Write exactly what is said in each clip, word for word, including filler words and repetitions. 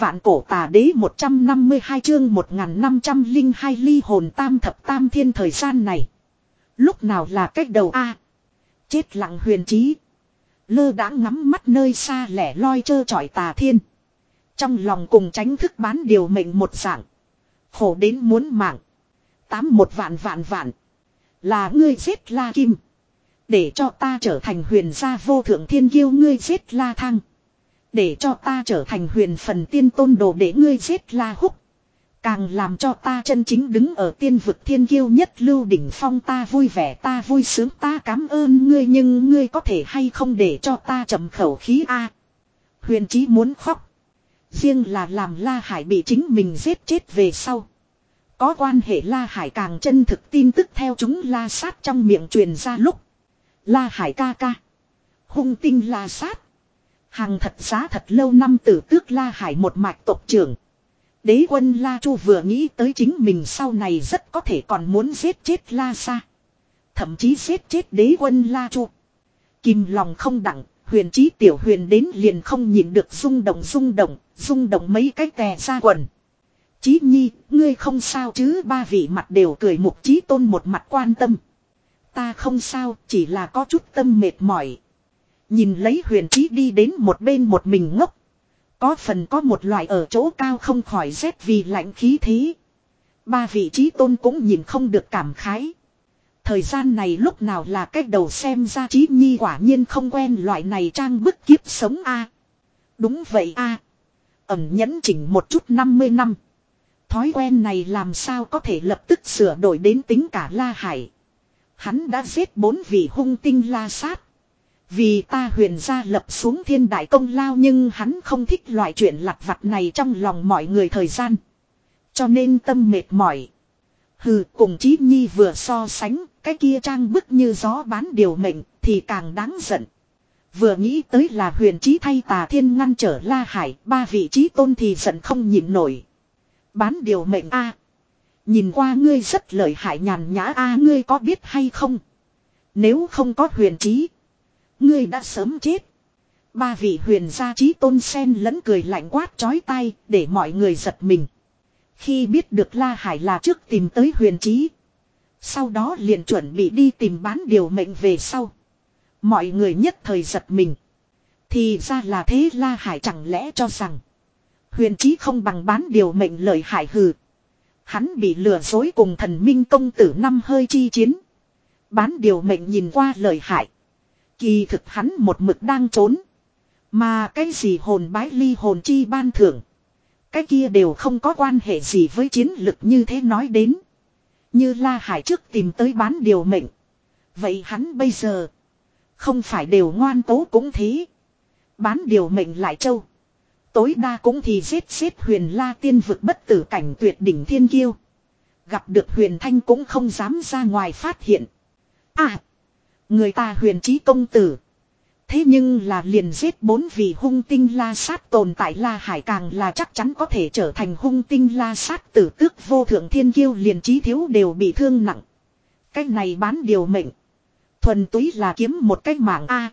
Vạn cổ tà đế một trăm năm mươi hai chương một nghìn năm trăm lẻ hai ly hồn tam thập tam thiên thời gian này. Lúc nào là cách đầu a chết lặng huyền trí. Lơ đãng ngắm mắt nơi xa lẻ loi trơ trọi tà thiên. Trong lòng cùng tránh thức bán điều mệnh một dạng. Khổ đến muốn mạng. Tám một vạn vạn vạn. Là ngươi giết La Kim. Để cho ta trở thành huyền gia vô thượng thiên kiêu, ngươi giết La Thăng. Để cho ta trở thành huyền phần tiên tôn đồ, để ngươi giết La Húc. Càng làm cho ta chân chính đứng ở tiên vực thiên kiêu nhất lưu đỉnh phong, ta vui vẻ, ta vui sướng, ta cảm ơn ngươi, nhưng ngươi có thể hay không để cho ta trầm khẩu khí a? Huyền Chí muốn khóc. Riêng là làm La Hải bị chính mình giết chết về sau. Có quan hệ La Hải càng chân thực tin tức theo chúng La Sát trong miệng truyền ra lúc. La Hải ca ca. Hung tinh La Sát. Hàng thật giá thật lâu năm tử tước La Hải một mạch tộc trưởng. Đế quân La Chu vừa nghĩ tới chính mình sau này rất có thể còn muốn giết chết La Sa. Thậm chí giết chết đế quân La Chu. Kìm lòng không đặng, huyền chí tiểu huyền đến liền không nhịn được rung động rung động, rung động mấy cái tè ra quần. Chí Nhi, ngươi không sao chứ? Ba vị mặt đều cười, Mục Chí Tôn một mặt quan tâm. Ta không sao, chỉ là có chút tâm mệt mỏi. Nhìn lấy huyền chí đi đến một bên một mình ngốc. Có phần có một loại ở chỗ cao không khỏi rét vì lạnh khí thế. Ba vị Chí Tôn cũng nhìn không được cảm khái. Thời gian này lúc nào là cách đầu, xem ra Chí Nhi quả nhiên không quen loại này trang bức kiếp sống a. Đúng vậy a. Ẩn nhẫn chỉnh một chút năm mươi năm. Thói quen này làm sao có thể lập tức sửa đổi đến tính cả La Hải. Hắn đã giết bốn vị hung tinh La Sát. Vì ta huyền gia lập xuống thiên đại công lao, nhưng hắn không thích loại chuyện lặt vặt này trong lòng mọi người thời gian. Cho nên tâm mệt mỏi. Hừ, cùng Chí Nhi vừa so sánh, cái kia trang bức như gió bán điều mệnh thì càng đáng giận. Vừa nghĩ tới là huyền chí thay tà thiên ngăn trở La Hải, ba vị Chí Tôn thì giận không nhịn nổi. Bán điều mệnh a, nhìn qua ngươi rất lợi hại nhàn nhã a, ngươi có biết hay không? Nếu không có huyền chí, ngươi đã sớm chết. Ba vị huyền gia Chí Tôn xen lẫn cười lạnh quát chói tai, để mọi người giật mình. Khi biết được La Hải là trước tìm tới huyền chí, sau đó liền chuẩn bị đi tìm bán điều mệnh về sau, mọi người nhất thời giật mình. Thì ra là thế, La Hải chẳng lẽ cho rằng huyền chí không bằng bán điều mệnh lợi hại? Hừ. Hắn bị lừa dối cùng thần minh công tử năm hơi chi chiến. Bán điều mệnh nhìn qua lợi hại, kỳ thực hắn một mực đang trốn. Mà cái gì hồn bái ly hồn chi ban thưởng, cái kia đều không có quan hệ gì với chiến lực như thế nói đến. Như La Hải trước tìm tới bán điều mệnh, vậy hắn bây giờ không phải đều ngoan cố cũng thế. Bán điều mệnh lại châu, tối đa cũng thì giết giết huyền la tiên vực bất tử cảnh tuyệt đỉnh thiên kiêu. Gặp được huyền thanh cũng không dám ra ngoài phát hiện. À, người ta huyền chí công tử, thế nhưng là liền giết bốn vị hung tinh La Sát tồn tại. La Hải càng là chắc chắn có thể trở thành hung tinh La Sát tử tước vô thượng thiên kiêu, liền Chí Thiếu đều bị thương nặng. Cái này bán điều mệnh thuần túy là kiếm một cái mạng a.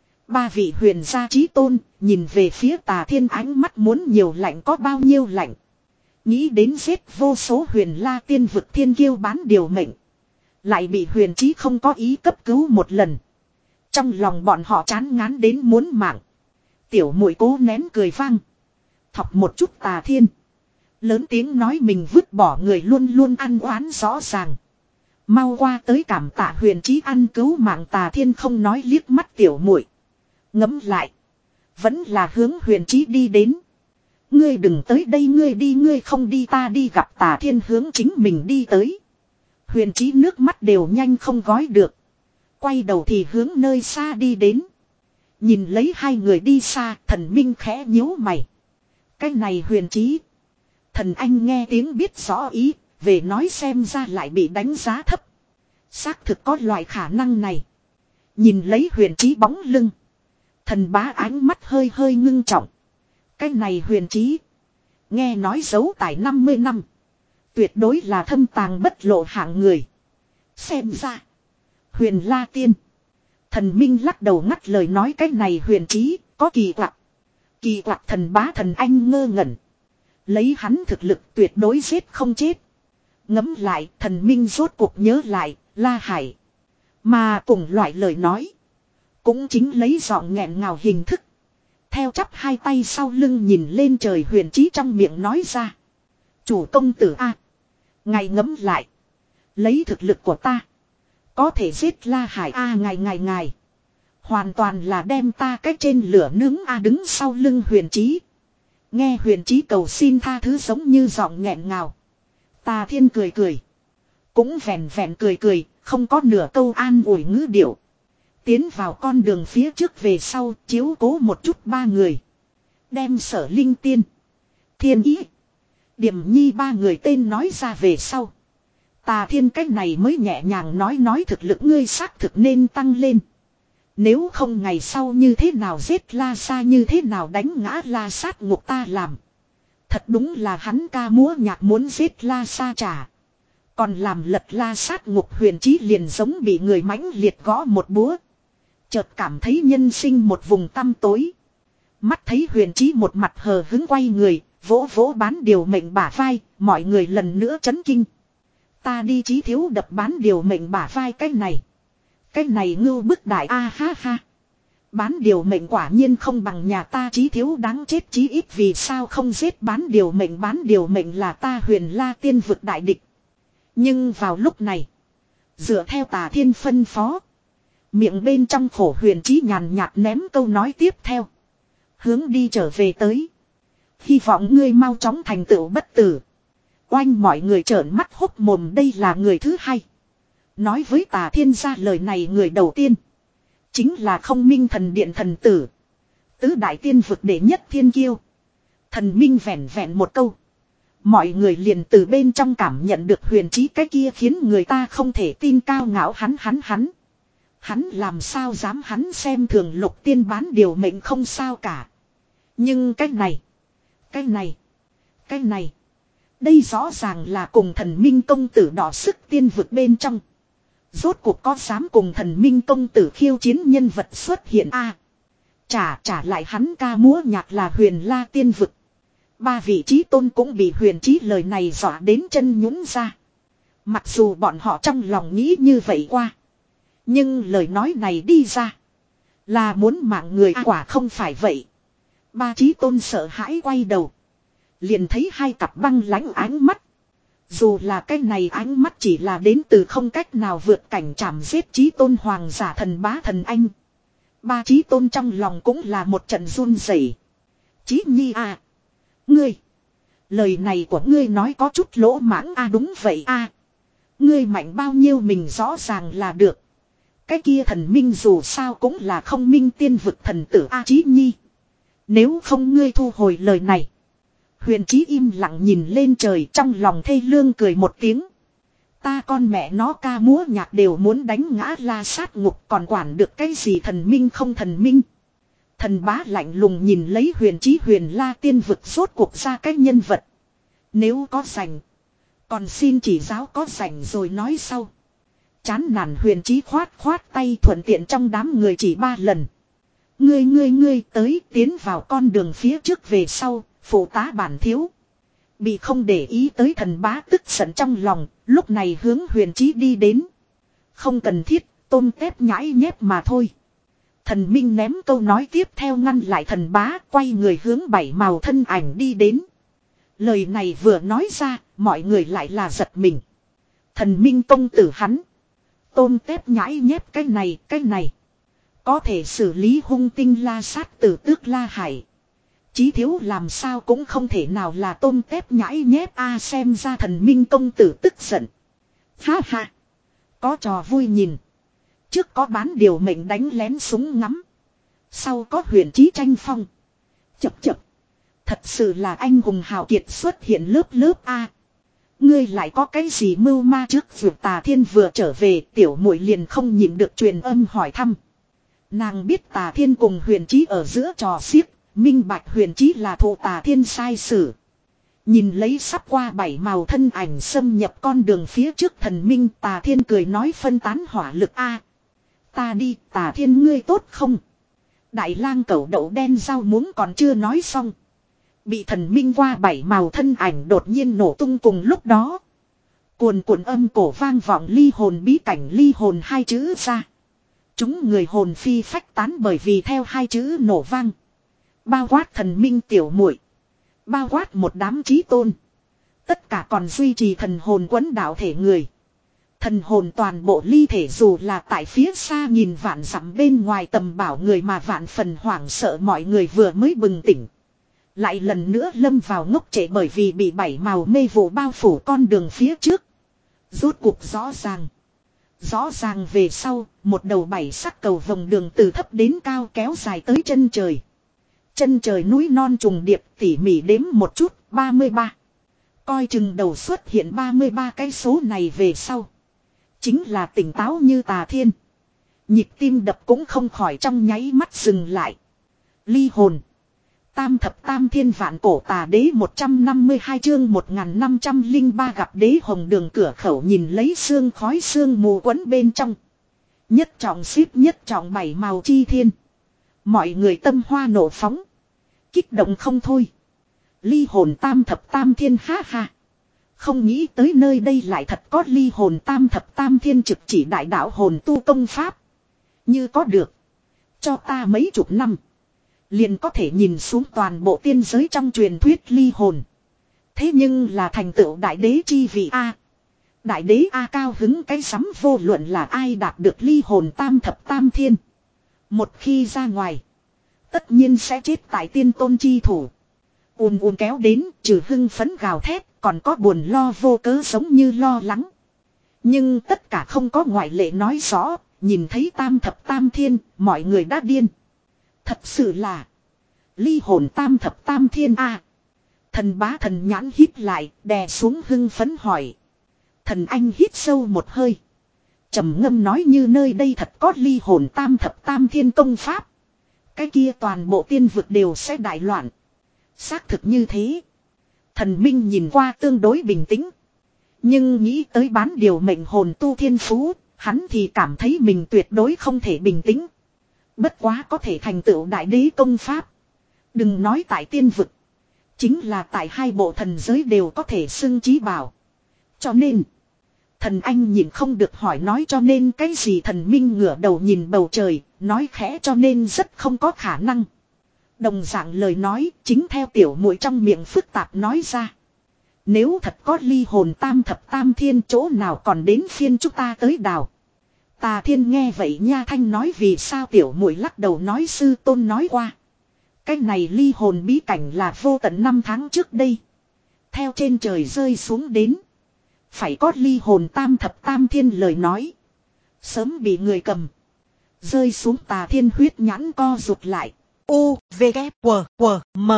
Ba vị huyền gia Chí Tôn nhìn về phía tà thiên, ánh mắt muốn nhiều lạnh có bao nhiêu lạnh. Nghĩ đến giết vô số huyền la tiên vực thiên kiêu bán điều mệnh, lại bị huyền chí không có ý cấp cứu một lần. Trong lòng bọn họ chán ngán đến muốn mạng. Tiểu muội cố nén cười vang, thọc một chút tà thiên, lớn tiếng nói mình vứt bỏ người luôn luôn ăn oán rõ ràng. Mau qua tới cảm tạ huyền chí ăn cứu mạng. Tà thiên không nói, liếc mắt tiểu muội, ngẫm lại vẫn là hướng huyền chí đi đến. Ngươi đừng tới đây, ngươi đi, ngươi không đi ta đi. Gặp tà thiên hướng chính mình đi tới, huyền chí nước mắt đều nhanh không gói được, quay đầu thì hướng nơi xa đi đến. Nhìn lấy hai người đi xa, thần minh khẽ nhíu mày. Cái này huyền chí, thần anh nghe tiếng biết rõ ý, về nói xem ra lại bị đánh giá thấp. Xác thực có loại khả năng này. Nhìn lấy huyền chí bóng lưng, thần bá ánh mắt hơi hơi ngưng trọng. Cái này huyền chí, nghe nói giấu tài năm mươi năm, tuyệt đối là thâm tàng bất lộ hạng người. Xem ra huyền la tiên. Thần minh lắc đầu ngắt lời nói, cái này huyền chí có kỳ quặc. Kỳ quặc? Thần bá thần anh ngơ ngẩn. Lấy hắn thực lực tuyệt đối giết không chết. Ngẫm lại thần minh rốt cuộc nhớ lại La Hải. Mà cùng loại lời nói. Cũng chính lấy giọng nghẹn ngào hình thức. Theo chắp hai tay sau lưng nhìn lên trời huyền trí trong miệng nói ra. Chủ công tử A. Ngài ngẫm lại. Lấy thực lực của ta. Có thể giết La Hải A ngài ngài ngài. Hoàn toàn là đem ta cách trên lửa nướng A đứng sau lưng huyền trí. Nghe huyền trí cầu xin tha thứ giống như giọng nghẹn ngào. Tà Thiên cười cười. Cũng vẹn vẹn cười cười, không có nửa câu an ủi ngữ điệu. Tiến vào con đường phía trước về sau chiếu cố một chút ba người. Đem Sở Linh Tiên, Thiên Ý, Điềm Nhi ba người tên nói ra về sau. Tà Thiên cách này mới nhẹ nhàng nói nói thực lực ngươi xác thực nên tăng lên. Nếu không ngày sau như thế nào giết La Sa như thế nào đánh ngã La Sát Ngục ta làm. Thật đúng là hắn ca múa nhạc muốn giết La Sa trả. Còn làm lật La Sát Ngục huyền trí liền giống bị người mãnh liệt gõ một búa. Chợt cảm thấy nhân sinh một vùng tăm tối. Mắt thấy huyền trí một mặt hờ hứng quay người, vỗ vỗ bán điều mệnh bả vai, mọi người lần nữa chấn kinh. Ta đi Chí Thiếu đập bán điều mệnh bả vai cái này. Cái này ngưu bức đại a à, ha ha. Bán điều mệnh quả nhiên không bằng nhà ta Chí Thiếu đáng chết chí ít vì sao không giết bán điều mệnh bán điều mệnh là ta Huyền La tiên vực đại địch. Nhưng vào lúc này, dựa theo Tà Thiên phân phó, miệng bên trong khổ huyền trí nhàn nhạt ném câu nói tiếp theo. Hướng đi trở về tới. Hy vọng ngươi mau chóng thành tựu bất tử. Oanh mọi người trợn mắt hốc mồm đây là người thứ hai. Nói với Tà Thiên ra lời này người đầu tiên. Chính là Không Minh Thần Điện thần tử. Tứ đại tiên vực đệ nhất thiên kiêu. Thần Minh vẹn vẹn một câu. Mọi người liền từ bên trong cảm nhận được huyền trí cái kia khiến người ta không thể tin cao ngạo hắn hắn hắn. Hắn làm sao dám hắn xem thường Lục Tiên bán điều mệnh không sao cả. Nhưng cái này, cái này, cái này. Đây rõ ràng là cùng thần minh công tử đỏ sức tiên vực bên trong. Rốt cuộc có dám cùng thần minh công tử khiêu chiến nhân vật xuất hiện a à, Trả trả lại hắn ca múa nhạc là Huyền La tiên vực. Ba vị trí tôn cũng bị huyền trí lời này dọa đến chân nhũn ra. Mặc dù bọn họ trong lòng nghĩ như vậy qua. Nhưng lời nói này đi ra. Là muốn mạng người à, quả không phải vậy. Ba trí tôn sợ hãi quay đầu. Liền thấy hai cặp băng lãnh ánh mắt. Dù là cái này ánh mắt chỉ là đến từ không cách nào vượt cảnh chảm giết trí tôn hoàng giả thần bá thần anh. Ba trí tôn trong lòng cũng là một trận run rẩy. Chí Nhi à. Ngươi. Lời này của ngươi nói có chút lỗ mãng a à, đúng vậy a à. Ngươi mạnh bao nhiêu mình rõ ràng là được. Cái kia thần minh dù sao cũng là Không Minh tiên vực thần tử A Chí Nhi. Nếu không ngươi thu hồi lời này. Huyền Chí im lặng nhìn lên trời trong lòng thê lương cười một tiếng. Ta con mẹ nó ca múa nhạc đều muốn đánh ngã La Sát Ngục còn quản được cái gì thần minh không thần minh. Thần bá lạnh lùng nhìn lấy huyền Chí Huyền La tiên vực rốt cuộc ra cái nhân vật. Nếu có rảnh. Còn xin chỉ giáo có rảnh rồi nói sau. Chán nản huyền Chí khoát khoát tay thuận tiện trong đám người chỉ ba lần. Ngươi ngươi ngươi tới tiến vào con đường phía trước về sau, phụ tá bản thiếu. Bị không để ý tới thần bá tức giận trong lòng, lúc này hướng huyền Chí đi đến. Không cần thiết, tôm tép nhãi nhép mà thôi. Thần minh ném câu nói tiếp theo ngăn lại thần bá, quay người hướng bảy màu thân ảnh đi đến. Lời này vừa nói ra, mọi người lại là giật mình. Thần minh công tử hắn. Tôm tép nhãi nhép cái này, cái này. Có thể xử lý hung tinh La Sát tử tước La Hải. Chí Thiếu làm sao cũng không thể nào là tôm tép nhãi nhép a à, xem ra thần minh công tử tức giận. Ha ha. Có trò vui nhìn. Trước có bán điều mệnh đánh lén súng ngắm. Sau có huyền Chí tranh phong. Chập chập. Thật sự là anh hùng hào kiệt xuất hiện lớp lớp a. Ngươi lại có cái gì mưu ma trước việc Tà Thiên vừa trở về tiểu muội liền không nhịn được truyền âm hỏi thăm. Nàng biết Tà Thiên cùng huyền Chí ở giữa trò xiếc, minh bạch huyền Chí là thụ Tà Thiên sai sử. Nhìn lấy sắp qua bảy màu thân ảnh xâm nhập con đường phía trước thần minh Tà Thiên cười nói phân tán hỏa lực a. Ta đi Tà Thiên ngươi tốt không? Đại lang cẩu đậu đen rau muống còn chưa nói xong. Bị thần minh qua bảy màu thân ảnh đột nhiên nổ tung cùng lúc đó. Cuồn cuộn âm cổ vang vọng ly hồn bí cảnh ly hồn hai chữ ra. Chúng người hồn phi phách tán bởi vì theo hai chữ nổ vang. Bao quát thần minh tiểu muội, bao quát một đám chí tôn. Tất cả còn duy trì thần hồn quấn đạo thể người. Thần hồn toàn bộ ly thể dù là tại phía xa nhìn vạn dặm bên ngoài tầm bảo người mà vạn phần hoảng sợ mọi người vừa mới bừng tỉnh. Lại lần nữa lâm vào ngốc trệ bởi vì bị bảy màu mê vụ bao phủ con đường phía trước. Rốt cuộc rõ ràng. Rõ ràng về sau, một đầu bảy sắc cầu vòng đường từ thấp đến cao kéo dài tới chân trời. Chân trời núi non trùng điệp tỉ mỉ đếm một chút, ba mươi ba. Coi chừng đầu xuất hiện ba mươi ba cái số này về sau. Chính là tỉnh táo như tà thiên. Nhịp tim đập cũng không khỏi trong nháy mắt dừng lại. Ly hồn. Tam thập tam thiên vạn cổ tà đế một trăm năm mươi hai chương một nghìn năm trăm lẻ ba gặp đế hồng đường cửa khẩu nhìn lấy sương khói sương mù quấn bên trong. Nhất trọng xếp nhất trọng bảy màu chi thiên. Mọi người tâm hoa nổ phóng. Kích động không thôi. Ly hồn tam thập tam thiên ha ha. Không nghĩ tới nơi đây lại thật có ly hồn tam thập tam thiên trực chỉ đại đạo hồn tu công pháp. Như có được. Cho ta mấy chục năm. Liền có thể nhìn xuống toàn bộ tiên giới trong truyền thuyết ly hồn. Thế nhưng là thành tựu đại đế chi vị A. Đại đế A cao hứng cái sắm vô luận là ai đạt được ly hồn tam thập tam thiên. Một khi ra ngoài. Tất nhiên sẽ chết tại tiên tôn chi thủ. Ùn ùn kéo đến trừ hưng phấn gào thét. Còn có buồn lo vô cớ giống như lo lắng. Nhưng tất cả không có ngoại lệ nói rõ. Nhìn thấy tam thập tam thiên. Mọi người đã điên. Thật sự là. Ly hồn tam thập tam thiên a. Thần bá thần nhãn hít lại. Đè xuống hưng phấn hỏi. Thần anh hít sâu một hơi. Trầm ngâm nói như nơi đây thật có ly hồn tam thập tam thiên công pháp. Cái kia toàn bộ tiên vực đều sẽ đại loạn. Xác thực như thế. Thần minh nhìn qua tương đối bình tĩnh. Nhưng nghĩ tới bán điều mệnh hồn tu thiên phú. Hắn thì cảm thấy mình tuyệt đối không thể bình tĩnh. Bất quá có thể thành tựu đại đế công pháp. Đừng nói tại tiên vực. Chính là tại hai bộ thần giới đều có thể xưng chí bảo. Cho nên. Thần anh nhìn không được hỏi nói cho nên cái gì thần minh ngửa đầu nhìn bầu trời. Nói khẽ cho nên rất không có khả năng. Đồng dạng lời nói chính theo tiểu muội trong miệng phức tạp nói ra. Nếu thật có ly hồn tam thập tam thiên chỗ nào còn đến phiên chúng ta tới đào. Tà thiên nghe vậy nha thanh nói vì sao tiểu muội lắc đầu nói sư tôn nói qua. Cái này ly hồn bí cảnh là vô tận năm tháng trước đây. Theo trên trời rơi xuống đến. Phải có ly hồn tam thập tam thiên lời nói. Sớm bị người cầm. Rơi xuống tà thiên huyết nhãn co rụt lại. U, V, K, W, W, M.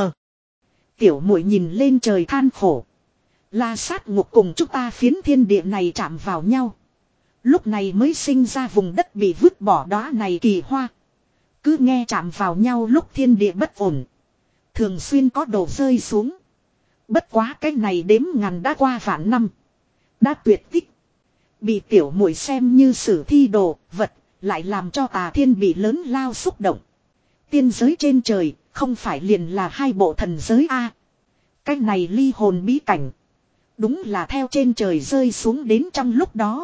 Tiểu muội nhìn lên trời than khổ. La sát ngục cùng chúng ta phiến thiên địa này chạm vào nhau. Lúc này mới sinh ra vùng đất bị vứt bỏ đó này kỳ hoa. Cứ nghe chạm vào nhau lúc thiên địa bất ổn. Thường xuyên có đổ rơi xuống. Bất quá cái này đếm ngàn đã qua vạn năm. Đã tuyệt tích. Bị tiểu muội xem như sử thi đồ, vật, lại làm cho tà thiên bị lớn lao xúc động. Tiên giới trên trời, không phải liền là hai bộ thần giới A. Cái này ly hồn bí cảnh. Đúng là theo trên trời rơi xuống đến trong lúc đó.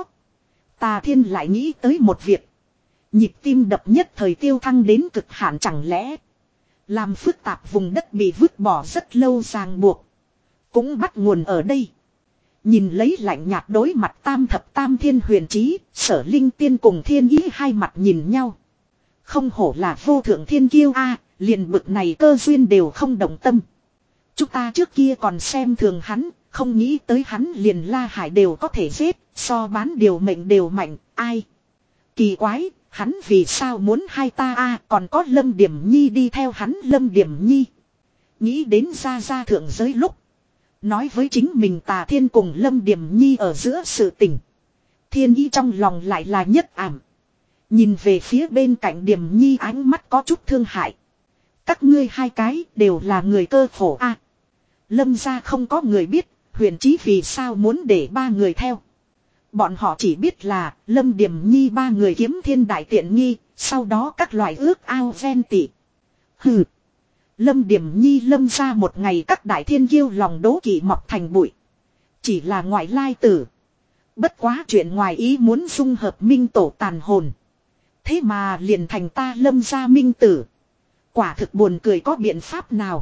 Tà thiên lại nghĩ tới một việc. Nhịp tim đập nhất thời tiêu thăng đến cực hạn chẳng lẽ. Làm phức tạp vùng đất bị vứt bỏ rất lâu ràng buộc. Cũng bắt nguồn ở đây. Nhìn lấy lạnh nhạt đối mặt tam thập tam thiên huyền trí. Sở linh tiên cùng thiên ý hai mặt nhìn nhau. Không hổ là vô thượng thiên kiêu a, liền bực này cơ duyên đều không động tâm. Chúng ta trước kia còn xem thường hắn, không nghĩ tới hắn liền La Hải đều có thể giết, so bán điều mệnh đều mạnh, ai. Kỳ quái, hắn vì sao muốn hai ta a, còn có Lâm Điểm Nhi đi theo hắn Lâm Điểm Nhi. Nghĩ đến ra ra thượng giới lúc. Nói với chính mình Tà Thiên cùng Lâm Điểm Nhi ở giữa sự tình. Thiên ý trong lòng lại là nhất ảm. Nhìn về phía bên cạnh Điểm Nhi ánh mắt có chút thương hại. Các ngươi hai cái đều là người cơ khổ a. Lâm gia không có người biết, huyền chí vì sao muốn để ba người theo. Bọn họ chỉ biết là Lâm Điểm Nhi ba người kiếm thiên đại tiện nghi, sau đó các loại ước ao ven tị. Hừ. Lâm Điểm Nhi lâm ra một ngày các đại thiên kiêu lòng đố kỵ mọc thành bụi. Chỉ là ngoại lai tử. Bất quá chuyện ngoài ý muốn dung hợp minh tổ tàn hồn. Thế mà liền thành ta lâm ra minh tử. Quả thực buồn cười có biện pháp nào.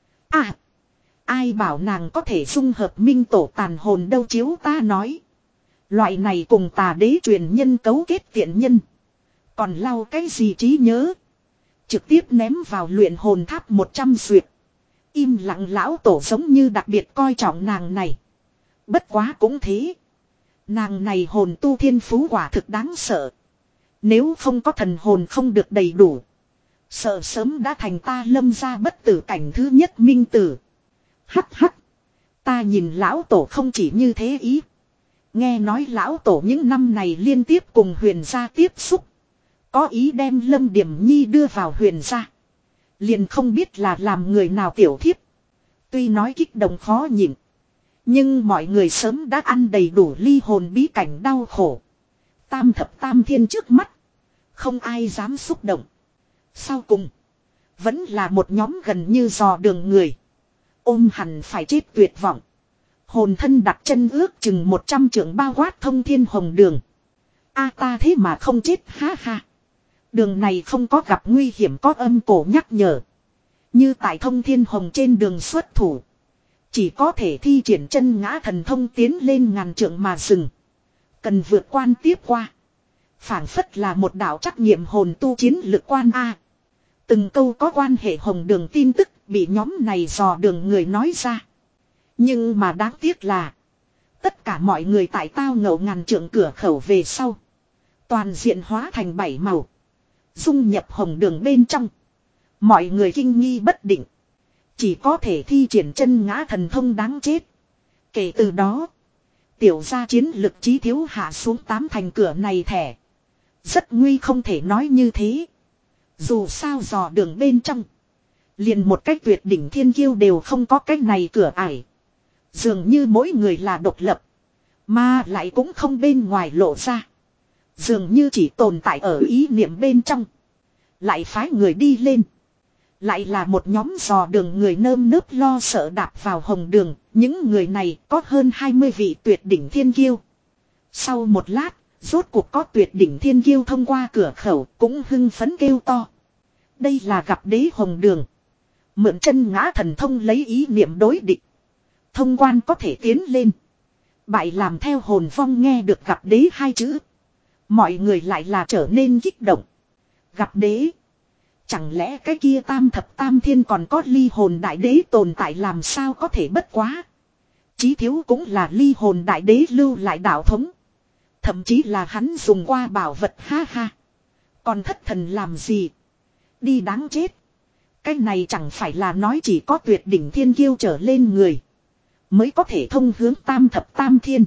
À. Ai bảo nàng có thể dung hợp minh tổ tàn hồn đâu chiếu ta nói. Loại này cùng tà đế truyền nhân cấu kết tiện nhân. Còn lau cái gì trí nhớ. Trực tiếp ném vào luyện hồn tháp một trăm duyệt. Im lặng lão tổ giống như đặc biệt coi trọng nàng này. Bất quá cũng thế. Nàng này hồn tu thiên phú quả thực đáng sợ. Nếu không có thần hồn không được đầy đủ. Sợ sớm đã thành ta lâm ra bất tử cảnh thứ nhất minh tử. Hắc hắc. Ta nhìn lão tổ không chỉ như thế ý. Nghe nói lão tổ những năm này liên tiếp cùng huyền gia tiếp xúc. Có ý đem Lâm Điểm Nhi đưa vào huyền gia. Liền không biết là làm người nào tiểu thiếp. Tuy nói kích động khó nhịn. Nhưng mọi người sớm đã ăn đầy đủ ly hồn bí cảnh đau khổ. Tam thập tam thiên trước mắt. Không ai dám xúc động. Sau cùng. Vẫn là một nhóm gần như dò đường người. Ôm hẳn phải chết tuyệt vọng. Hồn thân đặt chân ước chừng một trăm trượng bao quát thông thiên hồng đường. A ta thế mà không chết ha ha. Đường này không có gặp nguy hiểm có âm cổ nhắc nhở. Như tại thông thiên hồng trên đường xuất thủ. Chỉ có thể thi triển chân ngã thần thông tiến lên ngàn trượng mà dừng. Cần vượt quan tiếp qua. Phảng phất là một đạo trắc nghiệm hồn tu chiến lực quan A. Từng câu có quan hệ hồng đường tin tức bị nhóm này dò đường người nói ra. Nhưng mà đáng tiếc là. Tất cả mọi người tại tao ngầu ngàn trượng cửa khẩu về sau. Toàn diện hóa thành bảy màu. Dung nhập hồng đường bên trong. Mọi người kinh nghi bất định. Chỉ có thể thi triển chân ngã thần thông đáng chết. Kể từ đó. Tiểu gia chiến lực chí thiếu hạ xuống tám thành cửa này thẻ. Rất nguy không thể nói như thế. Dù sao dò đường bên trong. Liền một cách tuyệt đỉnh thiên kiêu đều không có cách này cửa ải. Dường như mỗi người là độc lập. Mà lại cũng không bên ngoài lộ ra. Dường như chỉ tồn tại ở ý niệm bên trong. Lại phái người đi lên. Lại là một nhóm dò đường người nơm nớp lo sợ đạp vào hồng đường. Những người này có hơn hai mươi vị tuyệt đỉnh thiên kiêu. Sau một lát, rốt cuộc có tuyệt đỉnh thiên kiêu thông qua cửa khẩu cũng hưng phấn kêu to. Đây là gặp đế hồng đường. Mượn chân ngã thần thông lấy ý niệm đối địch. Thông quan có thể tiến lên. Bại làm theo hồn vong nghe được gặp đế hai chữ. Mọi người lại là trở nên kích động. Gặp đế. Chẳng lẽ cái kia tam thập tam thiên còn có ly hồn đại đế tồn tại làm sao có thể bất quá. Chí thiếu cũng là ly hồn đại đế lưu lại đạo thống. Thậm chí là hắn dùng qua bảo vật ha ha. Còn thất thần làm gì. Đi đáng chết. Cái này chẳng phải là nói chỉ có tuyệt đỉnh thiên kiêu trở lên người. Mới có thể thông hướng tam thập tam thiên.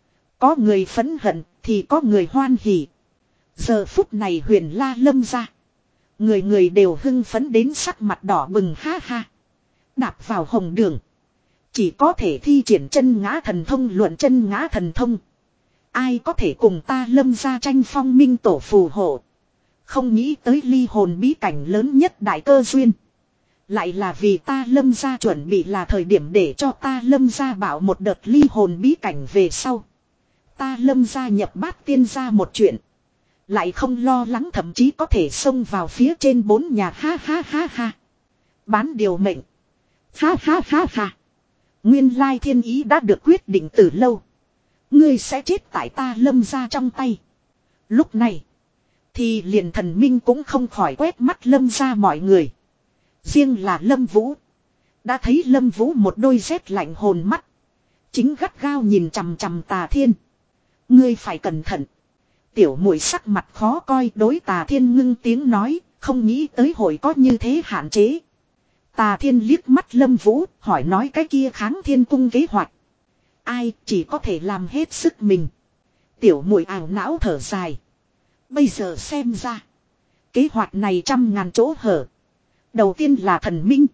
Có người phẫn hận thì có người hoan hỉ. Giờ phút này huyền la lâm ra. Người người đều hưng phấn đến sắc mặt đỏ bừng ha ha. Đạp vào hồng đường. Chỉ có thể thi triển chân ngã thần thông luận chân ngã thần thông. Ai có thể cùng ta lâm ra tranh phong minh tổ phù hộ. Không nghĩ tới ly hồn bí cảnh lớn nhất đại cơ duyên. Lại là vì ta lâm ra chuẩn bị là thời điểm để cho ta lâm ra bảo một đợt ly hồn bí cảnh về sau. Ta lâm ra nhập bát tiên ra một chuyện. Lại không lo lắng thậm chí có thể xông vào phía trên bốn nhà ha ha ha ha. Bán điều mệnh. Ha ha ha ha. Nguyên lai thiên ý đã được quyết định từ lâu. Ngươi sẽ chết tại ta lâm ra trong tay. Lúc này. Thì liền thần minh cũng không khỏi quét mắt lâm ra mọi người. Riêng là Lâm Vũ. Đã thấy Lâm Vũ một đôi rét lạnh hồn mắt. Chính gắt gao nhìn chằm chằm Tà Thiên. Ngươi phải cẩn thận. Tiểu muội sắc mặt khó coi đối Tà Thiên ngưng tiếng nói. Không nghĩ tới hội có như thế hạn chế. Tà Thiên liếc mắt Lâm Vũ hỏi nói cái kia kháng thiên cung kế hoạch. Ai chỉ có thể làm hết sức mình. Tiểu muội ảo não thở dài. Bây giờ xem ra. Kế hoạch này trăm ngàn chỗ hở. Đầu tiên là thần minh.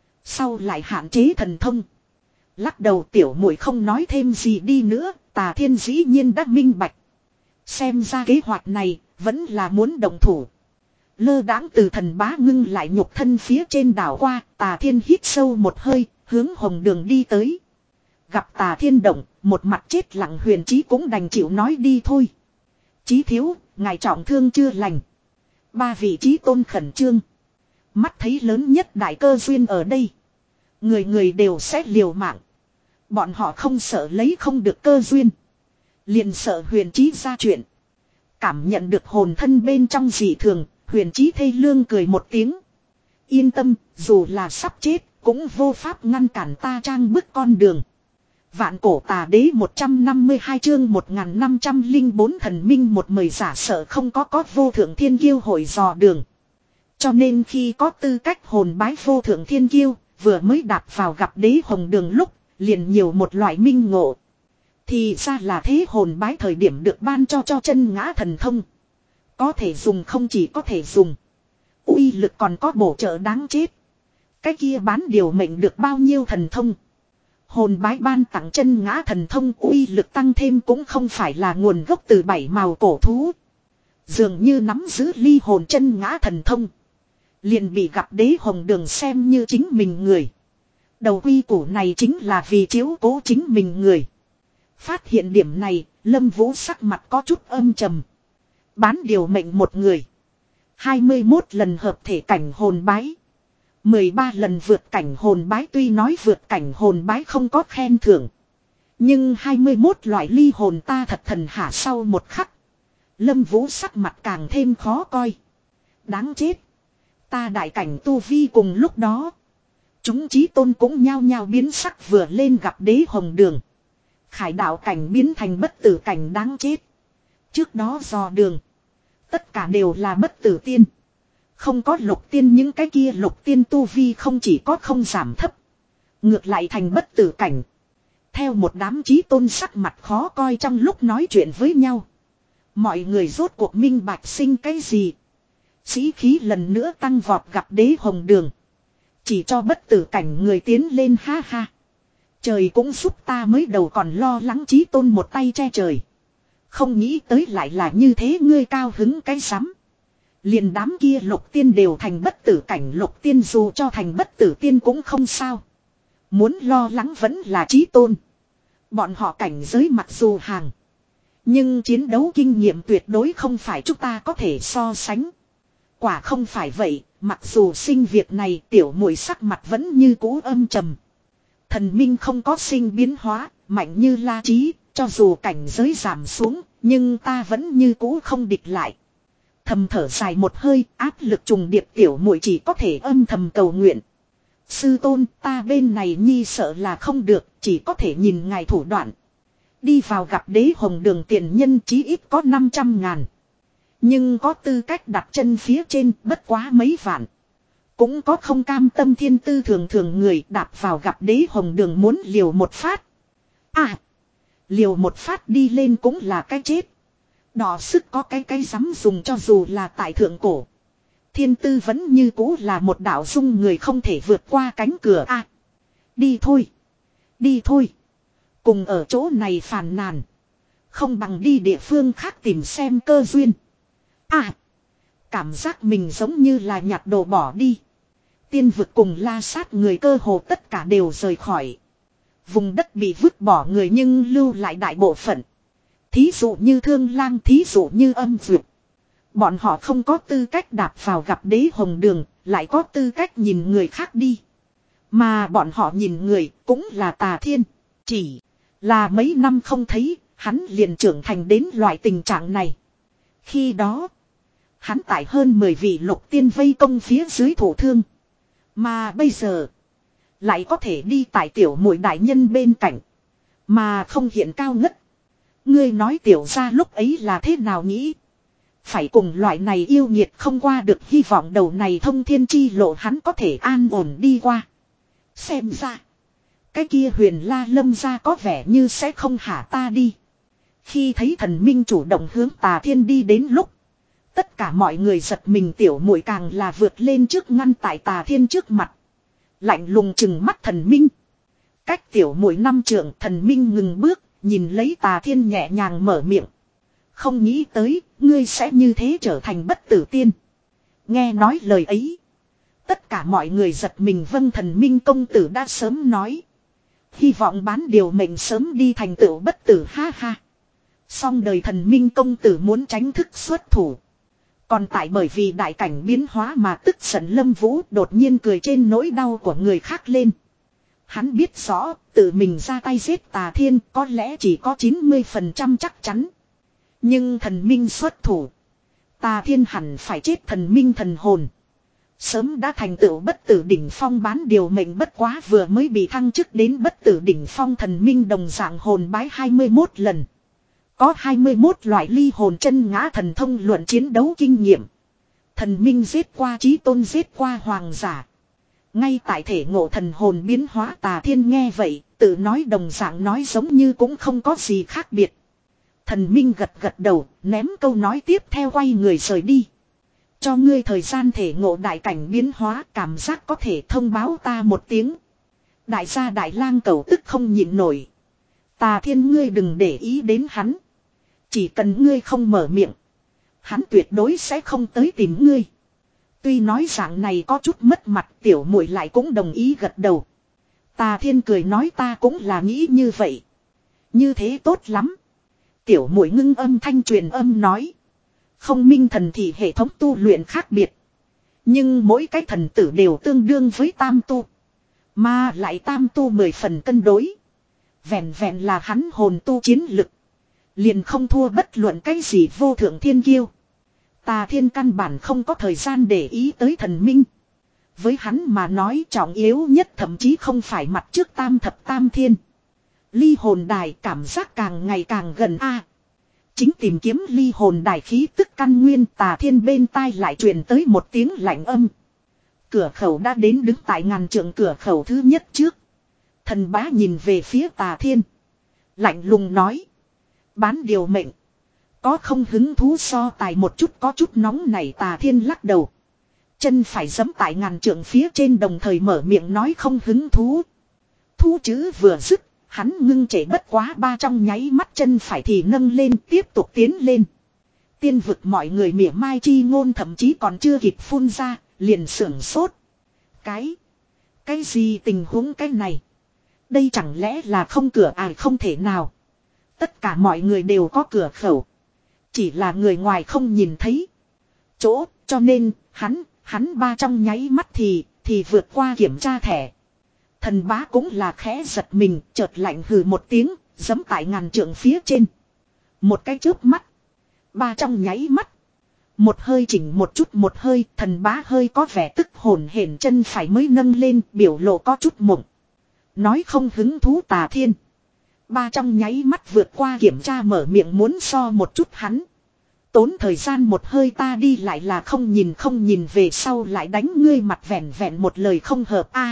Sau lại hạn chế thần thông. Lắc đầu tiểu muội không nói thêm gì đi nữa. Tà Thiên dĩ nhiên đã minh bạch. Xem ra kế hoạch này vẫn là muốn động thủ. Lơ đãng từ thần bá ngưng lại nhục thân phía trên đảo qua, Tà Thiên hít sâu một hơi, hướng Hồng Đường đi tới. Gặp Tà Thiên động, một mặt chết lặng Huyền Chí cũng đành chịu nói đi thôi. Chí thiếu, ngài trọng thương chưa lành. Ba vị chí tôn khẩn trương. Mắt thấy lớn nhất đại cơ duyên ở đây. Người người đều sẽ liều mạng. Bọn họ không sợ lấy không được cơ duyên. Liền sợ Huyền Chí ra chuyện. Cảm nhận được hồn thân bên trong dị thường, Huyền Chí thê lương cười một tiếng. Yên tâm, dù là sắp chết, cũng vô pháp ngăn cản ta trang bước con đường. Vạn cổ tà đế một trăm năm mươi hai chương một nghìn năm trăm lẻ bốn thần minh một mời giả sợ không có có vô thượng thiên kiêu hội dò đường. Cho nên khi có tư cách hồn bái vô thượng thiên kiêu, vừa mới đạp vào gặp đế hồng đường lúc, liền nhiều một loại minh ngộ. Thì ra là thế, hồn bái thời điểm được ban cho cho chân ngã thần thông. Có thể dùng không chỉ có thể dùng. Uy lực còn có bổ trợ đáng chết. Cái kia bán điều mệnh được bao nhiêu thần thông. Hồn bái ban tặng chân ngã thần thông uy lực tăng thêm cũng không phải là nguồn gốc từ bảy màu cổ thú. Dường như nắm giữ ly hồn chân ngã thần thông. Liền bị gặp đế hồng đường xem như chính mình người. Đầu quy củ này chính là vì chiếu cố chính mình người. Phát hiện điểm này, Lâm Vũ sắc mặt có chút âm trầm. Bán điều mệnh một người. hai mươi mốt lần hợp thể cảnh hồn bái. mười ba lần vượt cảnh hồn bái, tuy nói vượt cảnh hồn bái không có khen thưởng. Nhưng hai mươi mốt loại ly hồn ta thật thần hả, sau một khắc. Lâm Vũ sắc mặt càng thêm khó coi. Đáng chết. Ta đại cảnh tu vi cùng lúc đó. Chúng chí tôn cũng nhao nhao biến sắc, vừa lên gặp đế hồng đường. Khải đạo cảnh biến thành bất tử cảnh, đáng chết. Trước đó dò đường. Tất cả đều là bất tử tiên. Không có lục tiên, những cái kia lục tiên tu vi không chỉ có không giảm thấp. Ngược lại thành bất tử cảnh. Theo một đám chí tôn sắc mặt khó coi trong lúc nói chuyện với nhau. Mọi người rốt cuộc minh bạch sinh cái gì. Sĩ khí lần nữa tăng vọt, gặp đế hồng đường. Chỉ cho bất tử cảnh người tiến lên, ha ha. Trời cũng giúp ta, mới đầu còn lo lắng chí tôn một tay che trời. Không nghĩ tới lại là như thế, ngươi cao hứng cái rắm. Liền đám kia lục tiên đều thành bất tử cảnh, lục tiên dù cho thành bất tử tiên cũng không sao. Muốn lo lắng vẫn là chí tôn. Bọn họ cảnh giới mặc dù hàng. Nhưng chiến đấu kinh nghiệm tuyệt đối không phải chúng ta có thể so sánh. Quả không phải vậy, mặc dù sinh việc này tiểu muội sắc mặt vẫn như cũ âm trầm. Thần minh không có sinh biến hóa, mạnh như La Trí, cho dù cảnh giới giảm xuống, nhưng ta vẫn như cũ không địch lại. Thầm thở dài một hơi, áp lực trùng điệp, tiểu muội chỉ có thể âm thầm cầu nguyện. Sư tôn, ta bên này nhi sợ là không được, chỉ có thể nhìn ngài thủ đoạn. Đi vào gặp đế hồng đường tiền nhân chí ít có năm trăm ngàn. Nhưng có tư cách đặt chân phía trên bất quá mấy vạn. Cũng có không cam tâm thiên tư thường thường người đạp vào gặp đế hồng đường muốn liều một phát. À, liều một phát đi lên cũng là cái chết. Đỏ sức có cái cái dám dùng, cho dù là tại thượng cổ. Thiên tư vẫn như cũ là một đạo dung người không thể vượt qua cánh cửa. À, đi thôi. Đi thôi. Cùng ở chỗ này phàn nàn. Không bằng đi địa phương khác tìm xem cơ duyên. À, cảm giác mình giống như là nhặt đồ bỏ đi. Tiên vực cùng la sát người cơ hồ tất cả đều rời khỏi. Vùng đất bị vứt bỏ người nhưng lưu lại đại bộ phận. Thí dụ như Thương Lang, thí dụ như Âm Dược. Bọn họ không có tư cách đạp vào gặp đế hồng đường, lại có tư cách nhìn người khác đi. Mà bọn họ nhìn người cũng là Tà Thiên. Chỉ là mấy năm không thấy, hắn liền trưởng thành đến loại tình trạng này. Khi đó, hắn tại hơn mười vị lục tiên vây công phía dưới thổ thương. Mà bây giờ, lại có thể đi tại tiểu muội đại nhân bên cạnh. Mà không hiện cao ngất. Ngươi nói tiểu gia lúc ấy là thế nào nghĩ? Phải cùng loại này yêu nghiệt không qua được, hy vọng đầu này thông thiên chi lộ hắn có thể an ổn đi qua. Xem ra, cái kia Huyền La Lâm gia có vẻ như sẽ không hả ta đi. Khi thấy thần minh chủ động hướng Tà Thiên đi đến lúc, tất cả mọi người giật mình, tiểu muội càng là vượt lên trước ngăn tại Tà Thiên trước mặt. Lạnh lùng chừng mắt thần minh. Cách tiểu muội năm trượng, thần minh ngừng bước, nhìn lấy Tà Thiên nhẹ nhàng mở miệng. Không nghĩ tới, ngươi sẽ như thế trở thành bất tử tiên. Nghe nói lời ấy. Tất cả mọi người giật mình. Vâng, thần minh công tử đã sớm nói. Hy vọng bán điều mệnh sớm đi thành tựu bất tử, ha ha. Song đời thần minh công tử muốn tránh thức xuất thủ. Còn tại bởi vì đại cảnh biến hóa mà tức giận Lâm Vũ đột nhiên cười trên nỗi đau của người khác lên. Hắn biết rõ tự mình ra tay giết Tà Thiên có lẽ chỉ có chín mươi phần trăm chắc chắn. Nhưng thần minh xuất thủ. Tà Thiên hẳn phải chết. Thần minh thần hồn sớm đã thành tựu bất tử đỉnh phong, bán điều mệnh bất quá vừa mới bị thăng chức đến bất tử đỉnh phong. Thần minh đồng dạng hồn bái hai mươi mốt lần. Có hai mươi mốt loại ly hồn chân ngã thần thông luận chiến đấu kinh nghiệm. Thần minh giết qua chí tôn, giết qua hoàng giả. Ngay tại thể ngộ thần hồn biến hóa. Tà Thiên nghe vậy, tự nói đồng dạng nói giống như cũng không có gì khác biệt. Thần minh gật gật đầu, ném câu nói tiếp theo quay người rời đi. Cho ngươi thời gian thể ngộ đại cảnh biến hóa, cảm giác có thể thông báo ta một tiếng. Đại gia Đại Lang cầu tức không nhịn nổi. Tà Thiên ngươi đừng để ý đến hắn. Chỉ cần ngươi không mở miệng, hắn tuyệt đối sẽ không tới tìm ngươi. Tuy nói dạng này có chút mất mặt, tiểu muội lại cũng đồng ý gật đầu. Tà Thiên cười nói ta cũng là nghĩ như vậy. Như thế tốt lắm. Tiểu muội ngưng âm thanh truyền âm nói. Không minh thần thì hệ thống tu luyện khác biệt. Nhưng mỗi cái thần tử đều tương đương với tam tu. Mà lại tam tu mười phần cân đối. Vẹn vẹn là hắn hồn tu chiến lực. Liền không thua bất luận cái gì vô thượng thiên kiêu. Tà Thiên căn bản không có thời gian để ý tới thần minh. Với hắn mà nói trọng yếu nhất thậm chí không phải mặt trước tam thập tam thiên. Ly hồn đài cảm giác càng ngày càng gần a. Chính tìm kiếm ly hồn đài khí tức căn nguyên, Tà Thiên bên tai lại truyền tới một tiếng lạnh âm. Cửa khẩu đã đến, đứng tại ngàn trượng cửa khẩu thứ nhất trước. Thần bá nhìn về phía Tà Thiên. Lạnh lùng nói. Bán điều mệnh. Có không hứng thú so tài một chút? Có chút nóng này. Tà Thiên lắc đầu. Chân phải giẫm tại ngàn trượng phía trên, đồng thời mở miệng nói không hứng thú. Thú chữ vừa dứt. Hắn ngưng trệ bất quá ba trong nháy mắt, chân phải thì nâng lên tiếp tục tiến lên. Tiên vực mọi người mỉa mai chi ngôn thậm chí còn chưa kịp phun ra, liền sưởng sốt. Cái, cái gì tình huống cái này? Đây chẳng lẽ là không cửa ải? Không thể nào. Tất cả mọi người đều có cửa khẩu. Chỉ là người ngoài không nhìn thấy. Chỗ, cho nên, hắn, hắn ba trong nháy mắt thì, thì vượt qua kiểm tra thẻ. Thần bá cũng là khẽ giật mình, chợt lạnh hừ một tiếng, giẫm tại ngàn trượng phía trên. Một cái chớp mắt. Ba trong nháy mắt. Một hơi chỉnh một chút, một hơi, thần bá hơi có vẻ tức hồn hển, chân phải mới nâng lên, biểu lộ có chút mộng. Nói không hứng thú. Tà Thiên. Ba trong nháy mắt vượt qua kiểm tra, mở miệng muốn so một chút hắn. Tốn thời gian một hơi, ta đi lại là không nhìn không nhìn, về sau lại đánh ngươi mặt, vẹn vẹn một lời không hợp a.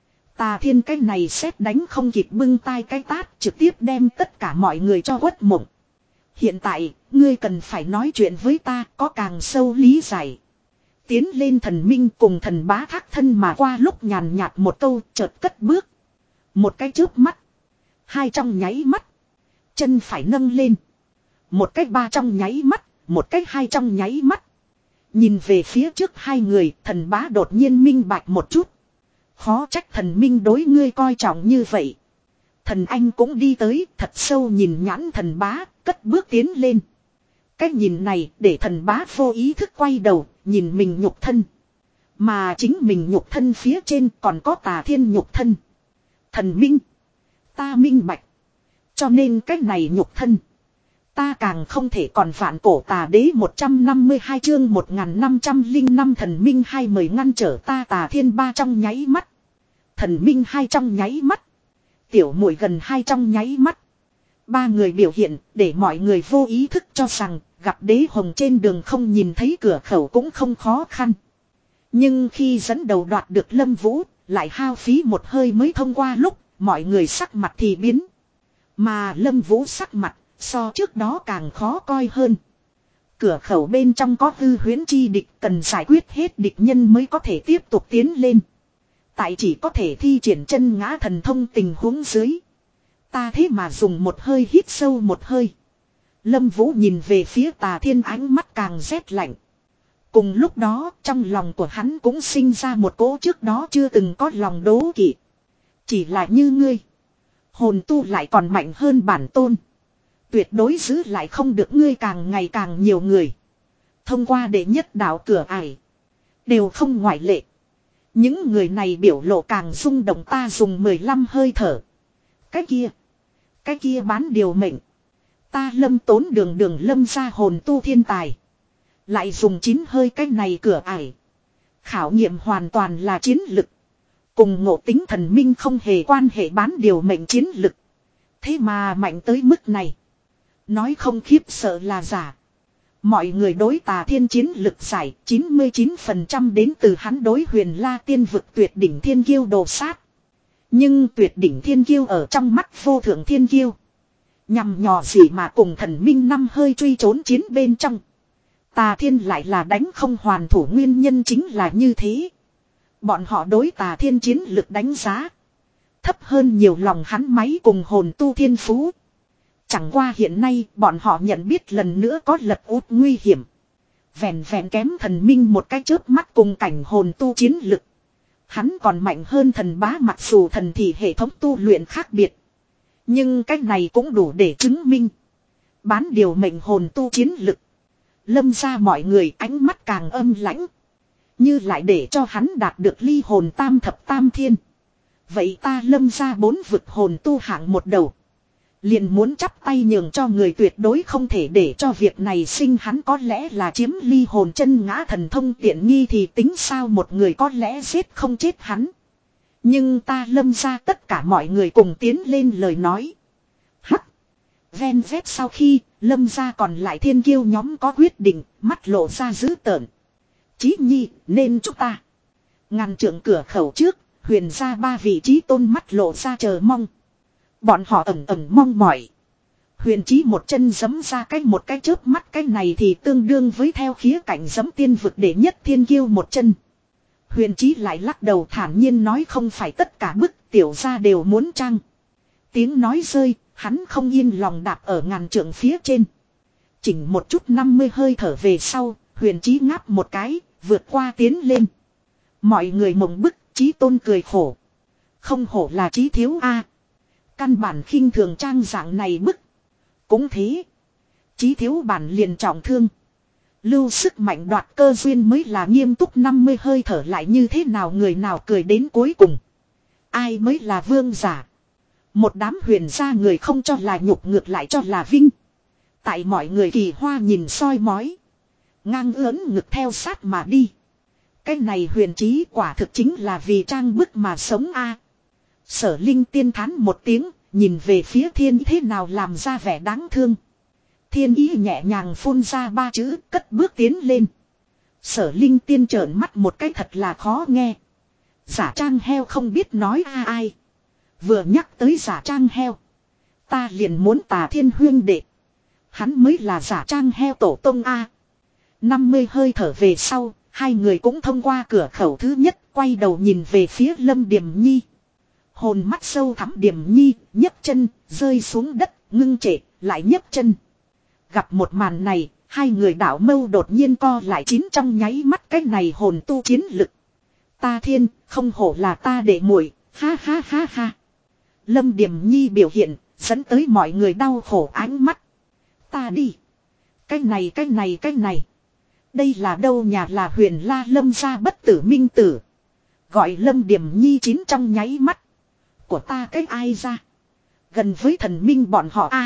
Tà Thiên cái này xét đánh không kịp bưng tay cái tát, trực tiếp đem tất cả mọi người cho quất mộng. Hiện tại, ngươi cần phải nói chuyện với ta, có càng sâu lý giải. Tiến lên thần minh cùng thần bá thác thân mà qua, lúc nhàn nhạt một câu, chợt cất bước. Một cái chớp mắt. Hai trong nháy mắt. Chân phải nâng lên. Một cái ba trong nháy mắt, một cái hai trong nháy mắt. Nhìn về phía trước hai người, thần bá đột nhiên minh bạch một chút. Khó trách thần minh đối ngươi coi trọng như vậy. Thần anh cũng đi tới, thật sâu nhìn nhãn thần bá, cất bước tiến lên. Cái nhìn này để thần bá vô ý thức quay đầu, nhìn mình nhục thân. Mà chính mình nhục thân phía trên còn có Tà Thiên nhục thân. Thần minh. Ta minh bạch. Cho nên cái này nhục thân. Ta càng không thể còn vạn cổ tà đế. Một trăm năm mươi hai chương một nghìn năm trăm lẻ năm thần minh hai mời ngăn trở ta. Tà Thiên ba trong nháy mắt. Thần minh hai trong nháy mắt. Tiểu muội gần hai trong nháy mắt. Ba người biểu hiện để mọi người vô ý thức cho rằng gặp đế hồng trên đường không nhìn thấy cửa khẩu cũng không khó khăn. Nhưng khi dẫn đầu đoạt được Lâm Vũ, lại hao phí một hơi mới thông qua lúc, mọi người sắc mặt thì biến. Mà Lâm Vũ sắc mặt so trước đó càng khó coi hơn. Cửa khẩu bên trong có hư huyễn chi địch, cần giải quyết hết địch nhân mới có thể tiếp tục tiến lên. Tại chỉ có thể thi triển chân ngã thần thông tình huống dưới. Ta thế mà dùng một hơi hít sâu một hơi. Lâm Vũ nhìn về phía Tà Thiên, ánh mắt càng rét lạnh. Cùng lúc đó trong lòng của hắn cũng sinh ra một cỗ trước đó chưa từng có lòng đố kỵ. Chỉ là như ngươi. Hồn tu lại còn mạnh hơn bản tôn. Tuyệt đối giữ lại không được ngươi càng ngày càng nhiều người. Thông qua đệ nhất đạo cửa ải. Đều không ngoại lệ. Những người này biểu lộ càng rung động ta dùng mười lăm hơi thở. Cái kia. Cái kia bán điều mệnh. Ta lâm tốn đường đường lâm ra hồn tu thiên tài. Lại dùng chín hơi cái này cửa ải. Khảo nghiệm hoàn toàn là chiến lực. Cùng ngộ tính thần minh không hề quan hệ bán điều mệnh chiến lực. Thế mà mạnh tới mức này. Nói không khiếp sợ là giả. Mọi người đối tà thiên chiến lực giải chín mươi chín phần trăm đến từ hắn đối huyền la tiên vực tuyệt đỉnh thiên kiêu đồ sát. Nhưng tuyệt đỉnh thiên kiêu ở trong mắt vô thượng thiên kiêu. Nhằm nhò gì mà cùng thần minh năm hơi truy trốn chiến bên trong. Tà thiên lại là đánh không hoàn thủ nguyên nhân chính là như thế. Bọn họ đối tà thiên chiến lực đánh giá. Thấp hơn nhiều lòng hắn máy cùng hồn tu thiên phú. Chẳng qua hiện nay bọn họ nhận biết lần nữa có lật út nguy hiểm. Vẹn vẹn kém thần minh một cái chớp mắt cùng cảnh hồn tu chiến lực. Hắn còn mạnh hơn thần bá mặc dù thần thì hệ thống tu luyện khác biệt. Nhưng cái này cũng đủ để chứng minh. Bán điều mệnh hồn tu chiến lực. Lâm ra mọi người ánh mắt càng âm lãnh. Như lại để cho hắn đạt được ly hồn tam thập tam thiên. Vậy ta lâm ra bốn vực hồn tu hạng một đầu. Liền muốn chắp tay nhường cho người tuyệt đối không thể để cho việc này sinh hắn có lẽ là chiếm ly hồn chân ngã thần thông tiện nghi thì tính sao một người có lẽ giết không chết hắn. Nhưng ta lâm ra tất cả mọi người cùng tiến lên lời nói. Hắc. Ven vét sau khi lâm ra còn lại thiên kiêu nhóm có quyết định mắt lộ ra dữ tợn. Chí nhi nên chúc ta. Ngàn trượng cửa khẩu trước huyền ra ba vị trí tôn mắt lộ ra chờ mong. Bọn họ ẩn ẩn mong mỏi. Huyền chí một chân giẫm ra cái một cái chớp mắt cái này thì tương đương với theo khía cạnh giẫm tiên vực để nhất thiên kiêu một chân. Huyền chí lại lắc đầu thản nhiên nói không phải tất cả bức tiểu gia đều muốn trăng. Tiếng nói rơi, hắn không yên lòng đạp ở ngàn trượng phía trên. Chỉnh một chút năm mươi hơi thở về sau, huyền chí ngáp một cái, vượt qua tiến lên. Mọi người mộng bức, chí tôn cười khổ. Không hổ là chí thiếu a. Căn bản khinh thường trang dạng này bức. Cũng thế. Chí thiếu bản liền trọng thương. Lưu sức mạnh đoạt cơ duyên mới là nghiêm túc năm mươi hơi thở lại như thế nào người nào cười đến cuối cùng. Ai mới là vương giả. Một đám huyền gia người không cho là nhục ngược lại cho là vinh. Tại mọi người kỳ hoa nhìn soi mói. Ngang ớn ngực theo sát mà đi. Cái này huyền chí quả thực chính là vì trang bức mà sống a. Sở Linh tiên thán một tiếng, nhìn về phía thiên ý thế nào làm ra vẻ đáng thương. Thiên ý nhẹ nhàng phun ra ba chữ, cất bước tiến lên. Sở Linh tiên trợn mắt một cái thật là khó nghe. Giả trang heo không biết nói a ai. Vừa nhắc tới giả trang heo. Ta liền muốn tà thiên huyên đệ. Hắn mới là giả trang heo tổ tông a. năm mươi hơi thở về sau, hai người cũng thông qua cửa khẩu thứ nhất, quay đầu nhìn về phía Lâm Điềm Nhi. Hồn mắt sâu thẳm Điềm Nhi, nhấc chân, rơi xuống đất, ngưng trệ, lại nhấc chân. Gặp một màn này, hai người đảo mâu đột nhiên co lại chín trong nháy mắt cái này hồn tu chiến lực. Ta thiên, không hổ là ta để muội, ha ha ha ha. Lâm Điềm Nhi biểu hiện, dẫn tới mọi người đau khổ ánh mắt. Ta đi. Cái này cái này cái này. Đây là đâu nhà là huyền la lâm gia bất tử minh tử. Gọi Lâm Điềm Nhi chín trong nháy mắt. Của ta cái ai ra. Gần với thần minh bọn họ a.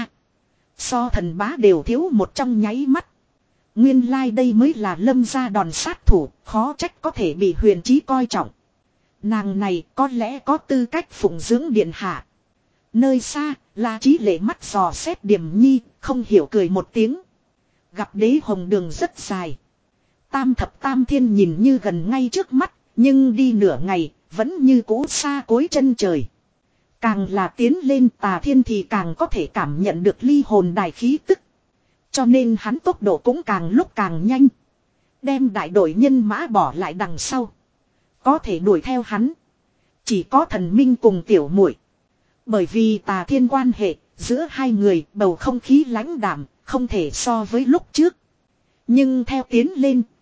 So thần bá đều thiếu một trong nháy mắt. Nguyên lai like đây mới là lâm gia đòn sát thủ. Khó trách có thể bị huyền chí coi trọng. Nàng này có lẽ có tư cách phụng dưỡng điện hạ. Nơi xa là Chí lệ mắt dò xét Điềm Nhi. Không hiểu cười một tiếng. Gặp đế hồng đường rất dài. Tam thập tam thiên nhìn như gần ngay trước mắt. Nhưng đi nửa ngày vẫn như cũ xa cối chân trời. Càng là tiến lên tà thiên thì càng có thể cảm nhận được ly hồn đài khí tức. Cho nên hắn tốc độ cũng càng lúc càng nhanh. Đem đại đội nhân mã bỏ lại đằng sau. Có thể đuổi theo hắn. Chỉ có thần minh cùng tiểu muội. Bởi vì tà thiên quan hệ giữa hai người bầu không khí lãnh đạm không thể so với lúc trước. Nhưng theo tiến lên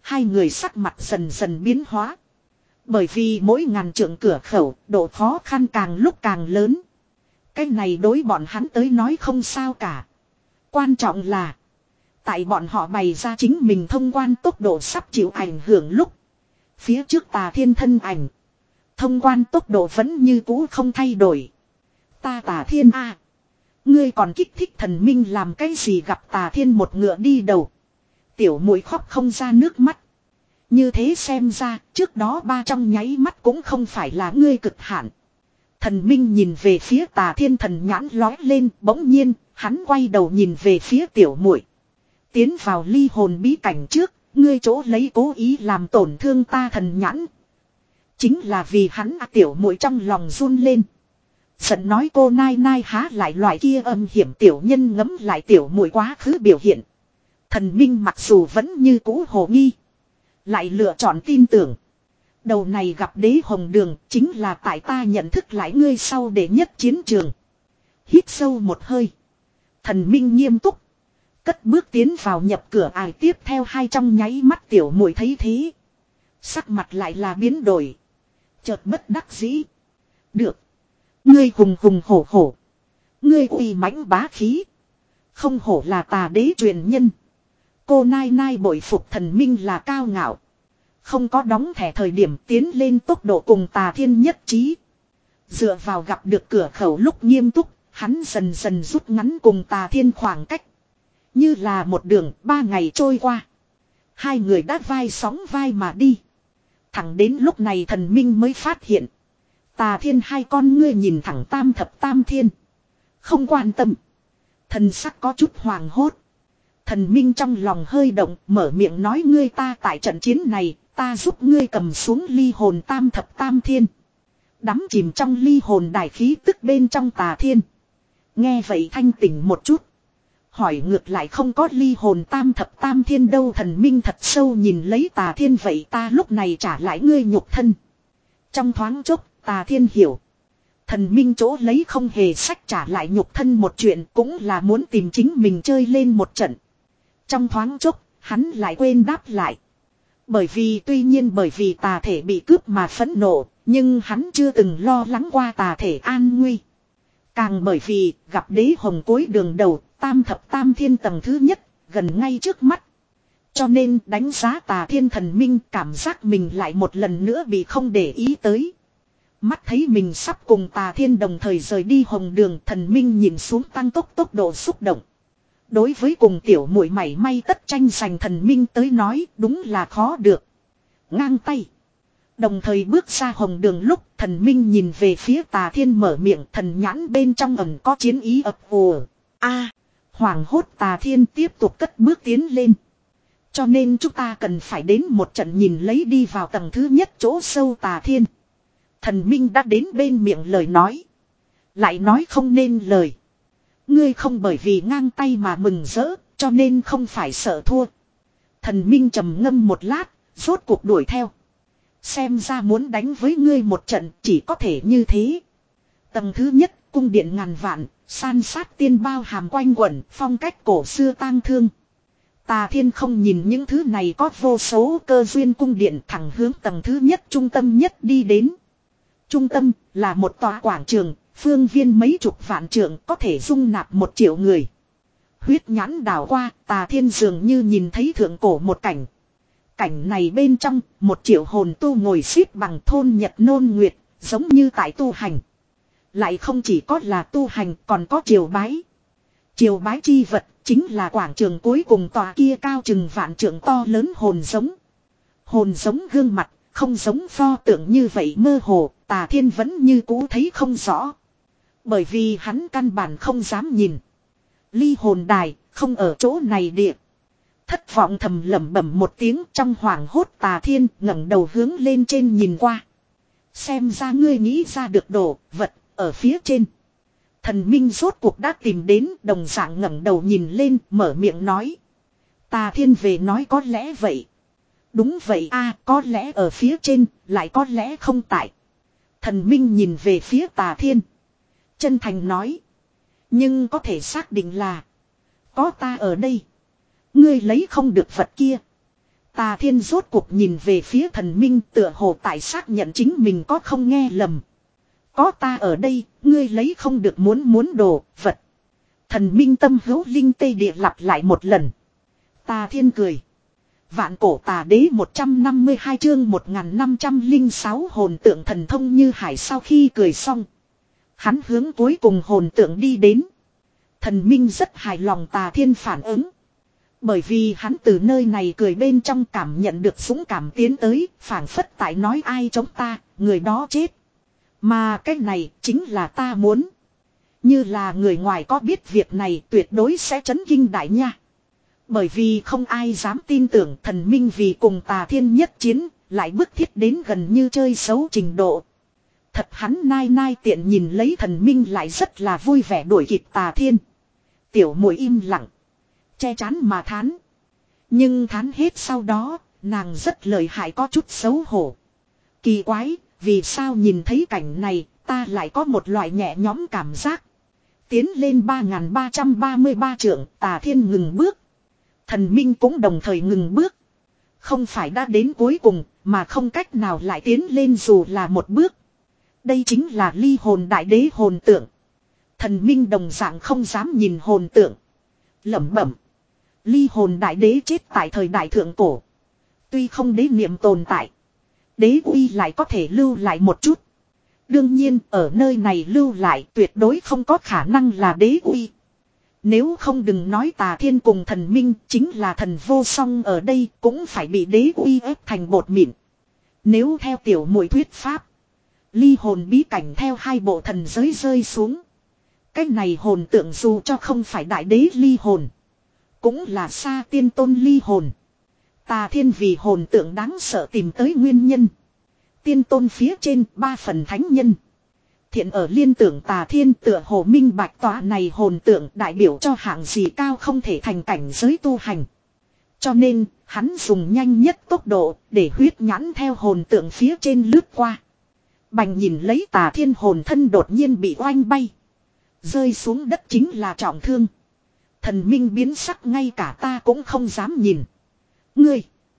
Hai người sắc mặt dần dần biến hóa. Bởi vì mỗi ngàn trượng cửa khẩu, độ khó khăn càng lúc càng lớn. Cái này đối bọn hắn tới nói không sao cả. Quan trọng là, tại bọn họ bày ra chính mình thông quan tốc độ sắp chịu ảnh hưởng lúc. Phía trước Tà Thiên thân ảnh, thông quan tốc độ vẫn như cũ không thay đổi. Ta Tà Thiên a, ngươi còn kích thích thần minh làm cái gì? Gặp Tà Thiên một ngựa đi đầu, tiểu muội khóc không ra nước mắt. Như thế xem ra, trước đó ba trong nháy mắt cũng không phải là ngươi cực hạn. Thần minh nhìn về phía Tà Thiên, thần nhãn lói lên, bỗng nhiên, hắn quay đầu nhìn về phía tiểu muội. Tiến vào ly hồn bí cảnh trước, ngươi chỗ lấy cố ý làm tổn thương ta thần nhãn. Chính là vì hắn à, tiểu muội trong lòng run lên. Giận nói cô nai nai há lại loại kia âm hiểm tiểu nhân, ngấm lại tiểu muội quá khứ biểu hiện. Thần minh mặc dù vẫn như cũ hồ nghi, lại lựa chọn tin tưởng. Đầu này gặp đế hồng đường chính là tại ta nhận thức lại ngươi sau để nhất chiến trường. Hít sâu một hơi, thần minh nghiêm túc, cất bước tiến vào nhập cửa ải. Tiếp theo hai trong nháy mắt tiểu muội thấy thế, sắc mặt lại là biến đổi, chợt bất đắc dĩ. Được, ngươi hùng hùng hổ hổ, ngươi uy mãnh bá khí, không hổ là tà đế truyền nhân. Cô nai nai bội phục thần minh là cao ngạo, không có đóng thẻ thời điểm tiến lên tốc độ cùng Tà Thiên nhất trí. Dựa vào gặp được cửa khẩu lúc nghiêm túc, hắn dần dần rút ngắn cùng Tà Thiên khoảng cách. Như là một đường ba ngày trôi qua, hai người đã vai sóng vai mà đi. Thẳng đến lúc này thần minh mới phát hiện, Tà Thiên hai con ngươi nhìn thẳng tam thập tam thiên, không quan tâm. Thần sắc có chút hoàng hốt. Thần minh trong lòng hơi động, mở miệng nói, ngươi ta tại trận chiến này, ta giúp ngươi cầm xuống ly hồn tam thập tam thiên. Đắm chìm trong ly hồn đại khí tức bên trong Tà Thiên, nghe vậy thanh tỉnh một chút, hỏi ngược lại, không có ly hồn tam thập tam thiên đâu? Thần minh thật sâu nhìn lấy Tà Thiên, vậy ta lúc này trả lại ngươi nhục thân. Trong thoáng chốc Tà Thiên hiểu, thần minh chỗ lấy không hề sách trả lại nhục thân một chuyện, cũng là muốn tìm chính mình chơi lên một trận. Trong thoáng chốc hắn lại quên đáp lại. Bởi vì tuy nhiên bởi vì tà thể bị cướp mà phẫn nộ, nhưng hắn chưa từng lo lắng qua tà thể an nguy. Càng bởi vì gặp đế hồng cuối đường đầu, tam thập tam thiên tầng thứ nhất, gần ngay trước mắt. Cho nên đánh giá Tà Thiên thần minh cảm giác mình lại một lần nữa bị không để ý tới. Mắt thấy mình sắp cùng Tà Thiên đồng thời rời đi hồng đường, thần minh nhìn xuống tăng tốc tốc độ xúc động. Đối với cùng tiểu muội mảy may tất tranh giành thần minh tới nói đúng là khó được. Ngang tay, đồng thời bước ra hồng đường lúc thần minh nhìn về phía Tà Thiên, mở miệng, thần nhãn bên trong ẩn có chiến ý ập ùa. A, hoàng hốt Tà Thiên tiếp tục cất bước tiến lên. Cho nên chúng ta cần phải đến một trận nhìn lấy. Đi vào tầng thứ nhất chỗ sâu Tà Thiên, thần minh đã đến bên miệng lời nói, lại nói không nên lời. Ngươi không bởi vì ngang tay mà mừng rỡ, cho nên không phải sợ thua. Thần minh trầm ngâm một lát, rốt cuộc đuổi theo. Xem ra muốn đánh với ngươi một trận, chỉ có thể như thế. Tầng thứ nhất, cung điện ngàn vạn, san sát tiên bao hàm quanh quẩn, phong cách cổ xưa tang thương. Tà Thiên không nhìn những thứ này, có vô số cơ duyên cung điện thẳng hướng tầng thứ nhất trung tâm nhất đi đến. Trung tâm là một tòa quảng trường, phương viên mấy chục vạn trượng, có thể dung nạp một triệu người. Huyết nhãn đảo qua, Tà Thiên dường như nhìn thấy thượng cổ một cảnh. Cảnh này bên trong, một triệu hồn tu ngồi xếp bằng thôn nhật nôn nguyệt, giống như tại tu hành. Lại không chỉ có là tu hành, còn có triều bái. Triều bái chi vật chính là quảng trường cuối cùng tòa kia cao chừng vạn trượng to lớn hồn giống. Hồn giống gương mặt, không giống pho tượng như vậy mơ hồ, Tà Thiên vẫn như cũ thấy không rõ. Bởi vì hắn căn bản không dám nhìn. Ly hồn đài, không ở chỗ này địa. Thất vọng thầm lẩm bẩm một tiếng, trong hoảng hốt Tà Thiên ngẩng đầu hướng lên trên nhìn qua. Xem ra ngươi nghĩ ra được đồ vật ở phía trên. Thần minh rốt cuộc đã tìm đến, đồng dạng ngẩng đầu nhìn lên, mở miệng nói. Tà Thiên về nói, có lẽ vậy. Đúng vậy a, có lẽ ở phía trên, lại có lẽ không tại. Thần minh nhìn về phía Tà Thiên, chân thành nói. Nhưng có thể xác định là, có ta ở đây, ngươi lấy không được vật kia. Tà Thiên rốt cuộc nhìn về phía thần minh, tựa hồ tại xác nhận chính mình có không nghe lầm. Có ta ở đây, ngươi lấy không được muốn muốn đồ, vật. Thần minh tâm hữu linh tê địa lặp lại một lần. Tà Thiên cười. Vạn cổ tà đế một trăm năm mươi hai chương một nghìn năm trăm lẻ sáu hồn tượng thần thông như hải. Sau khi cười xong, hắn hướng cuối cùng hồn tượng đi đến. Thần minh rất hài lòng Tà Thiên phản ứng. Bởi vì hắn từ nơi này cười bên trong cảm nhận được dũng cảm tiến tới, phảng phất tại nói ai chống ta, người đó chết. Mà cái này chính là ta muốn. Như là người ngoài có biết việc này tuyệt đối sẽ chấn kinh đại nha. Bởi vì không ai dám tin tưởng thần minh vì cùng Tà Thiên nhất chiến, lại bức thiết đến gần như chơi xấu trình độ. Thật hắn nai nai tiện nhìn lấy thần minh lại rất là vui vẻ đuổi kịp Tà Thiên. Tiểu muội im lặng, che chắn mà thán. Nhưng thán hết sau đó, nàng rất lợi hại có chút xấu hổ. Kỳ quái, vì sao nhìn thấy cảnh này, ta lại có một loại nhẹ nhõm cảm giác. Tiến lên ba nghìn ba trăm ba mươi ba trượng, Tà Thiên ngừng bước. Thần minh cũng đồng thời ngừng bước. Không phải đã đến cuối cùng, mà không cách nào lại tiến lên dù là một bước. Đây chính là ly hồn đại đế hồn tượng. Thần minh đồng dạng không dám nhìn hồn tượng. Lẩm bẩm. Ly hồn đại đế chết tại thời đại thượng cổ. Tuy không đế niệm tồn tại, đế uy lại có thể lưu lại một chút. Đương nhiên ở nơi này lưu lại tuyệt đối không có khả năng là đế uy. Nếu không đừng nói Tà Thiên cùng thần minh, chính là thần vô song ở đây cũng phải bị đế uy ép thành bột mịn. Nếu theo tiểu muội thuyết pháp, ly hồn bí cảnh theo hai bộ thần giới rơi xuống. Cái này hồn tượng dù cho không phải đại đế ly hồn, cũng là xa tiên tôn ly hồn. Tà Thiên vì hồn tượng đáng sợ tìm tới nguyên nhân. Tiên tôn phía trên ba phần thánh nhân. Thiện ở liên tưởng Tà Thiên tựa hồ minh bạch tòa này hồn tượng đại biểu cho hạng gì cao không thể thành cảnh giới tu hành. Cho nên, hắn dùng nhanh nhất tốc độ để huyết nhãn theo hồn tượng phía trên lướt qua. Bành nhìn lấy Tà Thiên hồn thân đột nhiên bị oanh bay. Rơi xuống đất chính là trọng thương. Thần minh biến sắc ngay cả ta cũng không dám nhìn. Ngươi!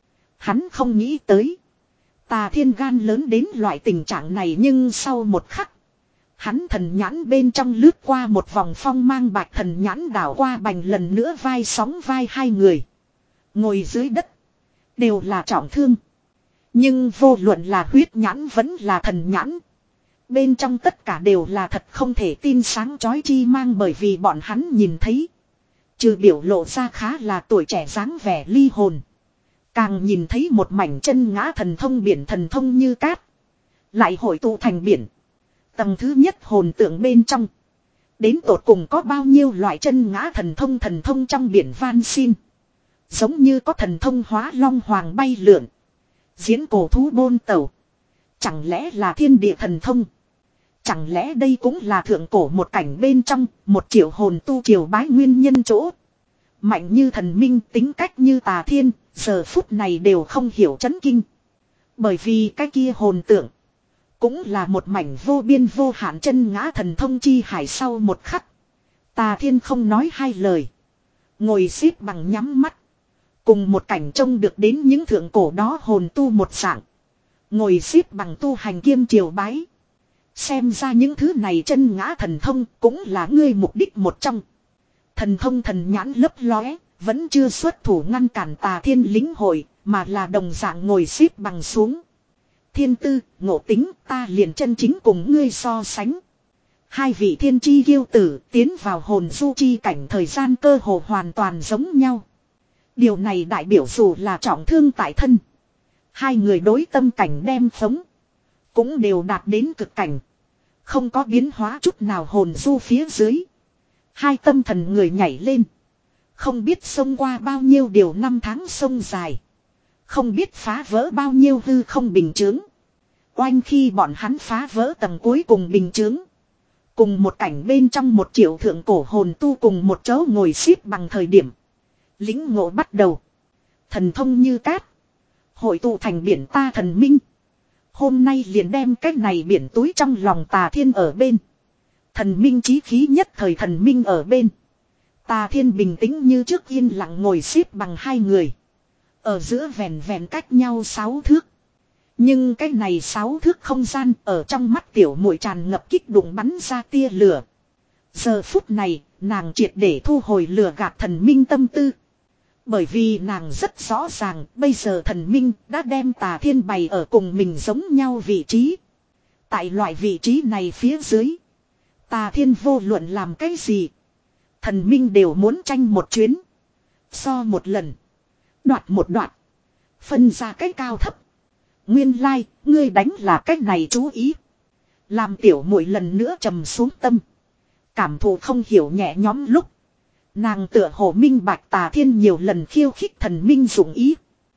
Hắn không nghĩ tới. Tà Thiên gan lớn đến loại tình trạng này nhưng sau một khắc. Hắn thần nhãn bên trong lướt qua một vòng phong mang bạch thần nhãn đảo qua bành lần nữa vai sóng vai hai người. Ngồi dưới đất. Đều là trọng thương. Nhưng vô luận là huyết nhãn vẫn là thần nhãn. Bên trong tất cả đều là thật không thể tin sáng chói chi mang bởi vì bọn hắn nhìn thấy. Trừ biểu lộ ra khá là tuổi trẻ dáng vẻ ly hồn. Càng nhìn thấy một mảnh chân ngã thần thông biển thần thông như cát. Lại hội tụ thành biển. Tầng thứ nhất hồn tượng bên trong. Đến tột cùng có bao nhiêu loại chân ngã thần thông thần thông trong biển van xin. Giống như có thần thông hóa long hoàng bay lượn. Diễn cổ thú bôn tàu. Chẳng lẽ là thiên địa thần thông. Chẳng lẽ đây cũng là thượng cổ một cảnh bên trong một triệu hồn tu triều bái nguyên nhân chỗ. Mạnh như thần minh tính cách như Tà Thiên. Giờ phút này đều không hiểu chấn kinh. Bởi vì cái kia hồn tượng. Cũng là một mảnh vô biên vô hạn chân ngã thần thông chi hải sau một khắc. Tà Thiên không nói hai lời. Ngồi xếp bằng nhắm mắt. Cùng một cảnh trông được đến những thượng cổ đó hồn tu một dạng. Ngồi xếp bằng tu hành kiêm triều bái. Xem ra những thứ này chân ngã thần thông cũng là ngươi mục đích một trong. Thần thông thần nhãn lấp lóe. Vẫn chưa xuất thủ ngăn cản Tà Thiên lính hội. Mà là đồng dạng ngồi xếp bằng xuống. Thiên tư, ngộ tính, ta liền chân chính cùng ngươi so sánh. Hai vị thiên chi kiêu tử tiến vào hồn du chi cảnh thời gian cơ hồ hoàn toàn giống nhau. Điều này đại biểu dù là trọng thương tại thân. Hai người đối tâm cảnh đem phóng. Cũng đều đạt đến cực cảnh. Không có biến hóa chút nào hồn du phía dưới. Hai tâm thần người nhảy lên. Không biết xông qua bao nhiêu điều năm tháng sông dài. Không biết phá vỡ bao nhiêu hư không bình chướng. Oanh khi bọn hắn phá vỡ tầng cuối cùng bình chướng. Cùng một cảnh bên trong một triệu thượng cổ hồn tu cùng một chỗ ngồi xếp bằng thời điểm. Lĩnh ngộ bắt đầu. Thần thông như cát. Hội tụ thành biển ta thần minh. Hôm nay liền đem cái này biển túi trong lòng Tà Thiên ở bên. Thần minh chí khí nhất thời thần minh ở bên. Tà Thiên bình tĩnh như trước yên lặng ngồi xếp bằng hai người. Ở giữa vẹn vẹn cách nhau sáu thước. Nhưng cái này sáu thước không gian ở trong mắt tiểu muội tràn ngập kích đụng bắn ra tia lửa. Giờ phút này, nàng triệt để thu hồi lửa gạt thần minh tâm tư. Bởi vì nàng rất rõ ràng, bây giờ thần minh đã đem Tà Thiên bày ở cùng mình giống nhau vị trí. Tại loại vị trí này phía dưới, Tà Thiên vô luận làm cái gì, thần minh đều muốn tranh một chuyến. So một lần, đoạt một đoạt, phân ra cái cao thấp. Nguyên lai, like, ngươi đánh là cách này chú ý. Làm tiểu muội lần nữa trầm xuống tâm. Cảm thụ không hiểu nhẹ nhõm lúc. Nàng tựa hồ minh bạch Tà Thiên nhiều lần khiêu khích thần minh dụng ý.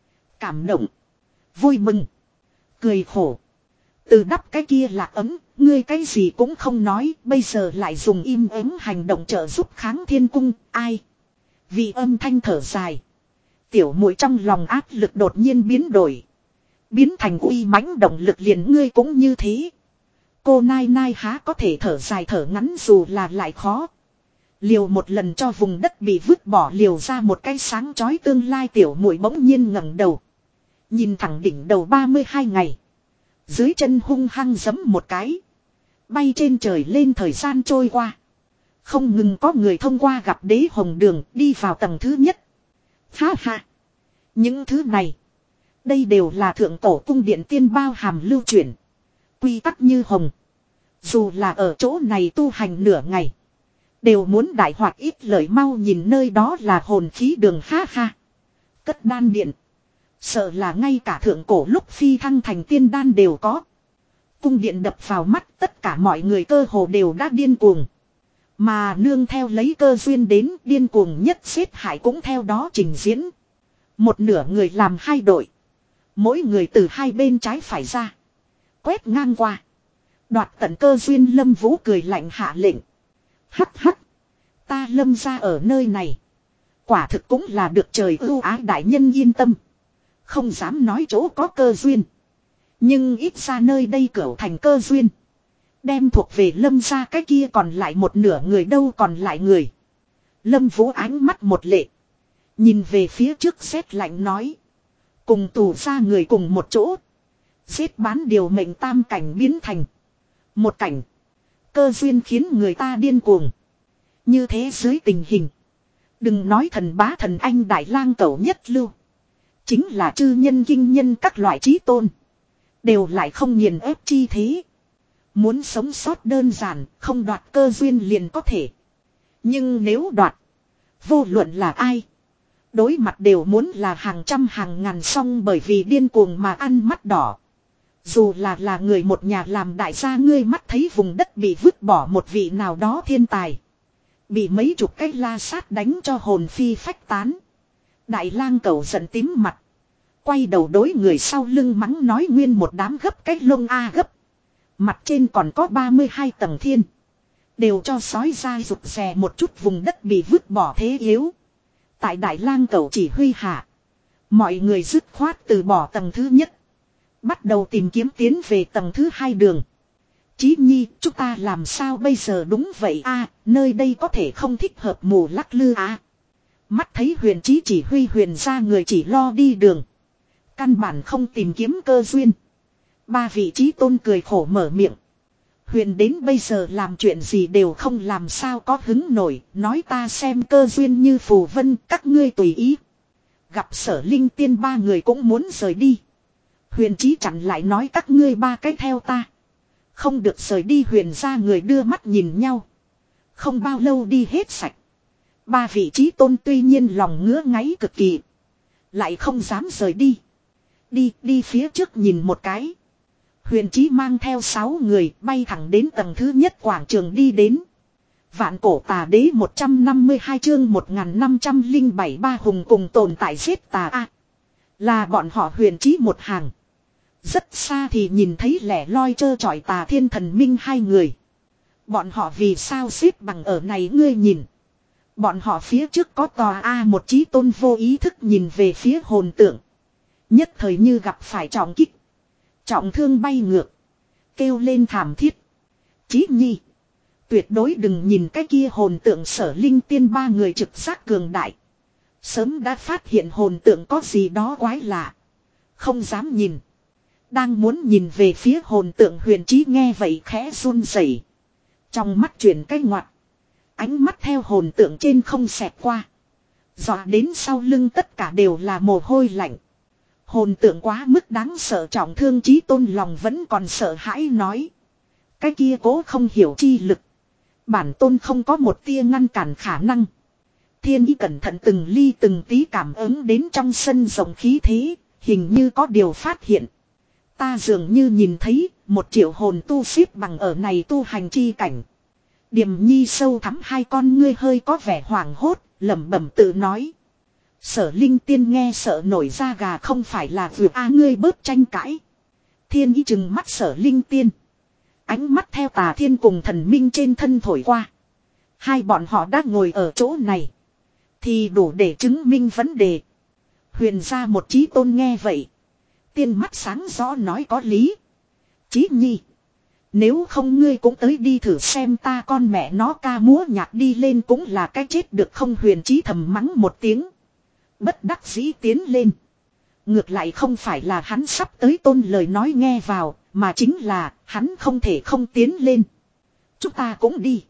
Cảm động. Vui mừng. Cười khổ. Từ đắp cái kia là ấm. Ngươi cái gì cũng không nói. Bây giờ lại dùng im ắng hành động trợ giúp kháng thiên cung. Ai? Vì âm thanh thở dài. Tiểu muội trong lòng áp lực đột nhiên biến đổi. Biến thành uy mãnh động lực liền ngươi cũng như thế. Cô Nai Nai há có thể thở dài thở ngắn dù là lại khó. Liều một lần cho vùng đất bị vứt bỏ liều ra một cái sáng chói tương lai tiểu muội bỗng nhiên ngẩng đầu. Nhìn thẳng đỉnh đầu ba mươi hai ngày. Dưới chân hung hăng giẫm một cái. Bay trên trời lên thời gian trôi qua. Không ngừng có người thông qua gặp đế hồng đường đi vào tầng thứ nhất. Ha ha. Những thứ này. Đây đều là thượng cổ cung điện tiên bao hàm lưu chuyển. Quy tắc như hồng. Dù là ở chỗ này tu hành nửa ngày. Đều muốn đại hoạt ít lời mau nhìn nơi đó là hồn khí đường ha ha. Cất đan điện. Sợ là ngay cả thượng cổ lúc phi thăng thành tiên đan đều có. Cung điện đập vào mắt tất cả mọi người cơ hồ đều đã điên cuồng. Mà nương theo lấy cơ duyên đến điên cuồng nhất xếp hại cũng theo đó trình diễn. Một nửa người làm hai đội. Mỗi người từ hai bên trái phải ra. Quét ngang qua. Đoạt tận cơ duyên Lâm Vũ cười lạnh hạ lệnh. Hắc hắc. Ta Lâm ra ở nơi này. Quả thực cũng là được trời ưu ái đại nhân yên tâm. Không dám nói chỗ có cơ duyên. Nhưng ít ra nơi đây cửu thành cơ duyên. Đem thuộc về Lâm ra cái kia còn lại một nửa người đâu còn lại người. Lâm Vũ ánh mắt một lệ. Nhìn về phía trước sét lạnh nói. Cùng tù ra người cùng một chỗ. Giết bán điều mệnh tam cảnh biến thành. Một cảnh. Cơ duyên khiến người ta điên cuồng. Như thế dưới tình hình. Đừng nói thần bá thần anh đại lang cẩu nhất lưu. Chính là chư nhân kinh nhân các loại trí tôn. Đều lại không nghiền ép chi thế. Muốn sống sót đơn giản, không đoạt cơ duyên liền có thể. Nhưng nếu đoạt, vô luận là ai. Đối mặt đều muốn là hàng trăm hàng ngàn song bởi vì điên cuồng mà ăn mắt đỏ. Dù là là người một nhà làm đại gia ngươi mắt thấy vùng đất bị vứt bỏ một vị nào đó thiên tài. Bị mấy chục cái la sát đánh cho hồn phi phách tán. Đại lang cẩu giận tím mặt. Quay đầu đối người sau lưng mắng nói nguyên một đám gấp cái lông a gấp. Mặt trên còn có ba mươi hai tầng thiên. Đều cho sói ra rụt rè một chút vùng đất bị vứt bỏ thế yếu. Tại đại lang cẩu chỉ huy hạ. Mọi người dứt khoát từ bỏ tầng thứ nhất. Bắt đầu tìm kiếm tiến về tầng thứ hai đường. Chí Nhi, chúng ta làm sao bây giờ đúng vậy a? Nơi đây có thể không thích hợp mù lắc lư a. Mắt thấy huyền chí chỉ huy huyền ra người chỉ lo đi đường. Căn bản không tìm kiếm cơ duyên. Ba vị trí tôn cười khổ mở miệng. Huyền đến bây giờ làm chuyện gì đều không làm sao có hứng nổi. Nói ta xem cơ duyên như phù vân các ngươi tùy ý. Gặp sở linh tiên ba người cũng muốn rời đi. Huyền chí chặn lại nói các ngươi ba cái theo ta. Không được rời đi huyền ra người đưa mắt nhìn nhau. Không bao lâu đi hết sạch. Ba vị trí tôn tuy nhiên lòng ngứa ngáy cực kỳ. Lại không dám rời đi. Đi, đi phía trước nhìn một cái. Huyền chí mang theo sáu người bay thẳng đến tầng thứ nhất quảng trường đi đến. Vạn cổ tà đế một trăm năm mươi hai chương một nghìn năm trăm lẻ bảy ba hùng cùng tồn tại giết tà a. Là bọn họ huyền chí một hàng. Rất xa thì nhìn thấy lẻ loi trơ trọi tà thiên thần minh hai người. Bọn họ vì sao xếp bằng ở này ngươi nhìn. Bọn họ phía trước có tòa A một chí tôn vô ý thức nhìn về phía hồn tượng. Nhất thời như gặp phải trọng kích. Trọng thương bay ngược. Kêu lên thảm thiết. Chí Nhi. Tuyệt đối đừng nhìn cái kia hồn tượng sở linh tiên ba người trực giác cường đại. Sớm đã phát hiện hồn tượng có gì đó quái lạ. Không dám nhìn. Đang muốn nhìn về phía hồn tượng Huyền Chí nghe vậy khẽ run rẩy. Trong mắt chuyển cái ngoặt. Ánh mắt theo hồn tượng trên không xẹt qua. Dọa đến sau lưng tất cả đều là mồ hôi lạnh. Hồn tượng quá mức đáng sợ, trọng thương Chí Tôn lòng vẫn còn sợ hãi nói. Cái kia cố không hiểu chi lực. Bản tôn không có một tia ngăn cản khả năng. Thiên Ý cẩn thận từng ly từng tí cảm ứng đến trong sân rộng khí thế, hình như có điều phát hiện. Ta dường như nhìn thấy một triệu hồn tu xếp bằng ở này tu hành chi cảnh. Điềm Nhi sâu thắm hai con ngươi hơi có vẻ hoảng hốt, lẩm bẩm tự nói. Sở Linh Tiên nghe sợ nổi da gà, không phải là vừa a ngươi bớt tranh cãi. Thiên Ý trừng mắt Sở Linh Tiên. Ánh mắt theo Tà Thiên cùng thần minh trên thân thổi qua. Hai bọn họ đã ngồi ở chỗ này. Thì đủ để chứng minh vấn đề. Huyền gia một Chí Tôn nghe vậy. Tiên mắt sáng rõ nói có lý. Chí Nhi. Nếu không ngươi cũng tới đi thử xem, ta con mẹ nó ca múa nhạc đi lên cũng là cái chết được không. Huyền Chí thầm mắng một tiếng. Bất đắc dĩ tiến lên. Ngược lại không phải là hắn sắp tới tôn lời nói nghe vào, mà chính là hắn không thể không tiến lên. Chúng ta cũng đi.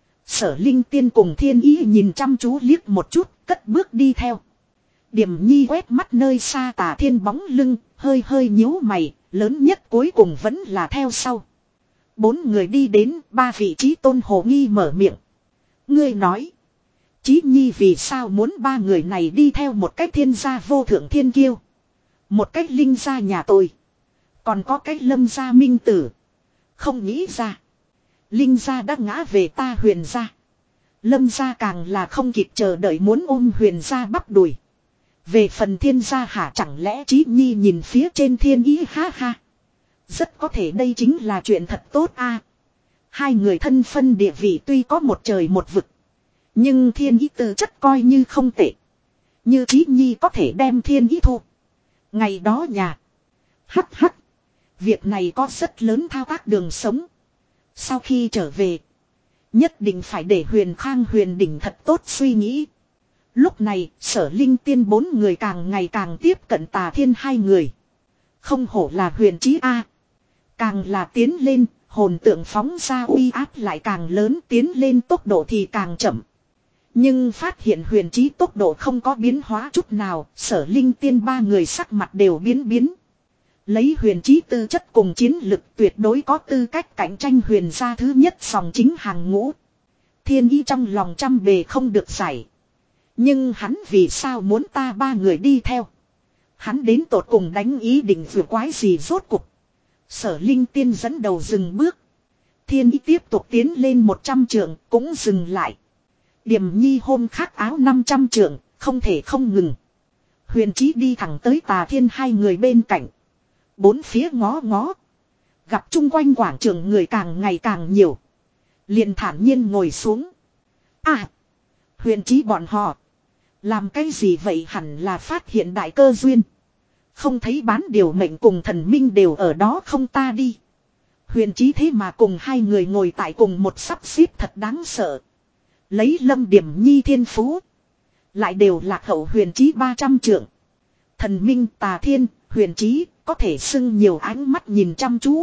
Sở Linh Tiên cùng Thiên Ý nhìn chăm chú liếc một chút, cất bước đi theo. Điềm Nhi quét mắt nơi xa Tà Thiên bóng lưng, hơi hơi nhíu mày, lớn nhất cuối cùng vẫn là theo sau. Bốn người đi đến, ba vị Chí Tôn hồ nghi mở miệng. Ngươi nói, Chí Nhi vì sao muốn ba người này đi theo một cách thiên gia vô thượng thiên kiêu, một cách linh gia nhà tôi, còn có cách lâm gia minh tử. Không nghĩ ra, linh gia đã ngã về ta Huyền gia. Lâm gia càng là không kịp chờ đợi muốn ôm Huyền gia bắp đùi. Về phần thiên gia hả, chẳng lẽ Chí Nhi nhìn phía trên Thiên Ý ha ha. Rất có thể đây chính là chuyện thật tốt a. Hai người thân phân địa vị tuy có một trời một vực. Nhưng Thiên Ý tư chất coi như không tệ. Như Chí Nhi có thể đem Thiên Ý thu. Ngày đó nhà. Hắc hắc. Việc này có rất lớn thao tác đường sống. Sau khi trở về, nhất định phải để Huyền Khang Huyền Đỉnh thật tốt suy nghĩ. Lúc này, Sở Linh Tiên bốn người càng ngày càng tiếp cận Tà Thiên hai người. Không hổ là Huyền Chí a. Càng là tiến lên, hồn tượng phóng ra uy áp lại càng lớn, tiến lên tốc độ thì càng chậm. Nhưng phát hiện Huyền Chí tốc độ không có biến hóa chút nào, Sở Linh Tiên ba người sắc mặt đều biến biến. Lấy Huyền Chí tư chất cùng chiến lực tuyệt đối có tư cách cạnh tranh Huyền gia thứ nhất sòng chính hàng ngũ. Thiên Ý trong lòng trăm bề không được giải. Nhưng hắn vì sao muốn ta ba người đi theo? Hắn đến tột cùng đánh ý định vừa quái gì rốt cục? Sở Linh Tiên dẫn đầu dừng bước. Thiên Ý tiếp tục tiến lên một trăm trượng, cũng dừng lại. Điềm Nhi hôm khác áo năm trăm trượng, không thể không ngừng. Huyền Chí đi thẳng tới Tà Thiên hai người bên cạnh. Bốn phía ngó ngó. Gặp chung quanh quảng trường người càng ngày càng nhiều. Liền thản nhiên ngồi xuống. À! Huyền Chí bọn họ. Làm cái gì vậy, hẳn là phát hiện đại cơ duyên. Không thấy bán điều mệnh cùng thần minh đều ở đó không ta đi. Huyền Chí thế mà cùng hai người ngồi tại cùng một sắp xếp thật đáng sợ. Lấy Lâm Điểm Nhi thiên phú. Lại đều lạc hậu Huyền Chí ba trăm trượng. Thần minh Tà Thiên, Huyền Chí có thể xưng nhiều ánh mắt nhìn chăm chú.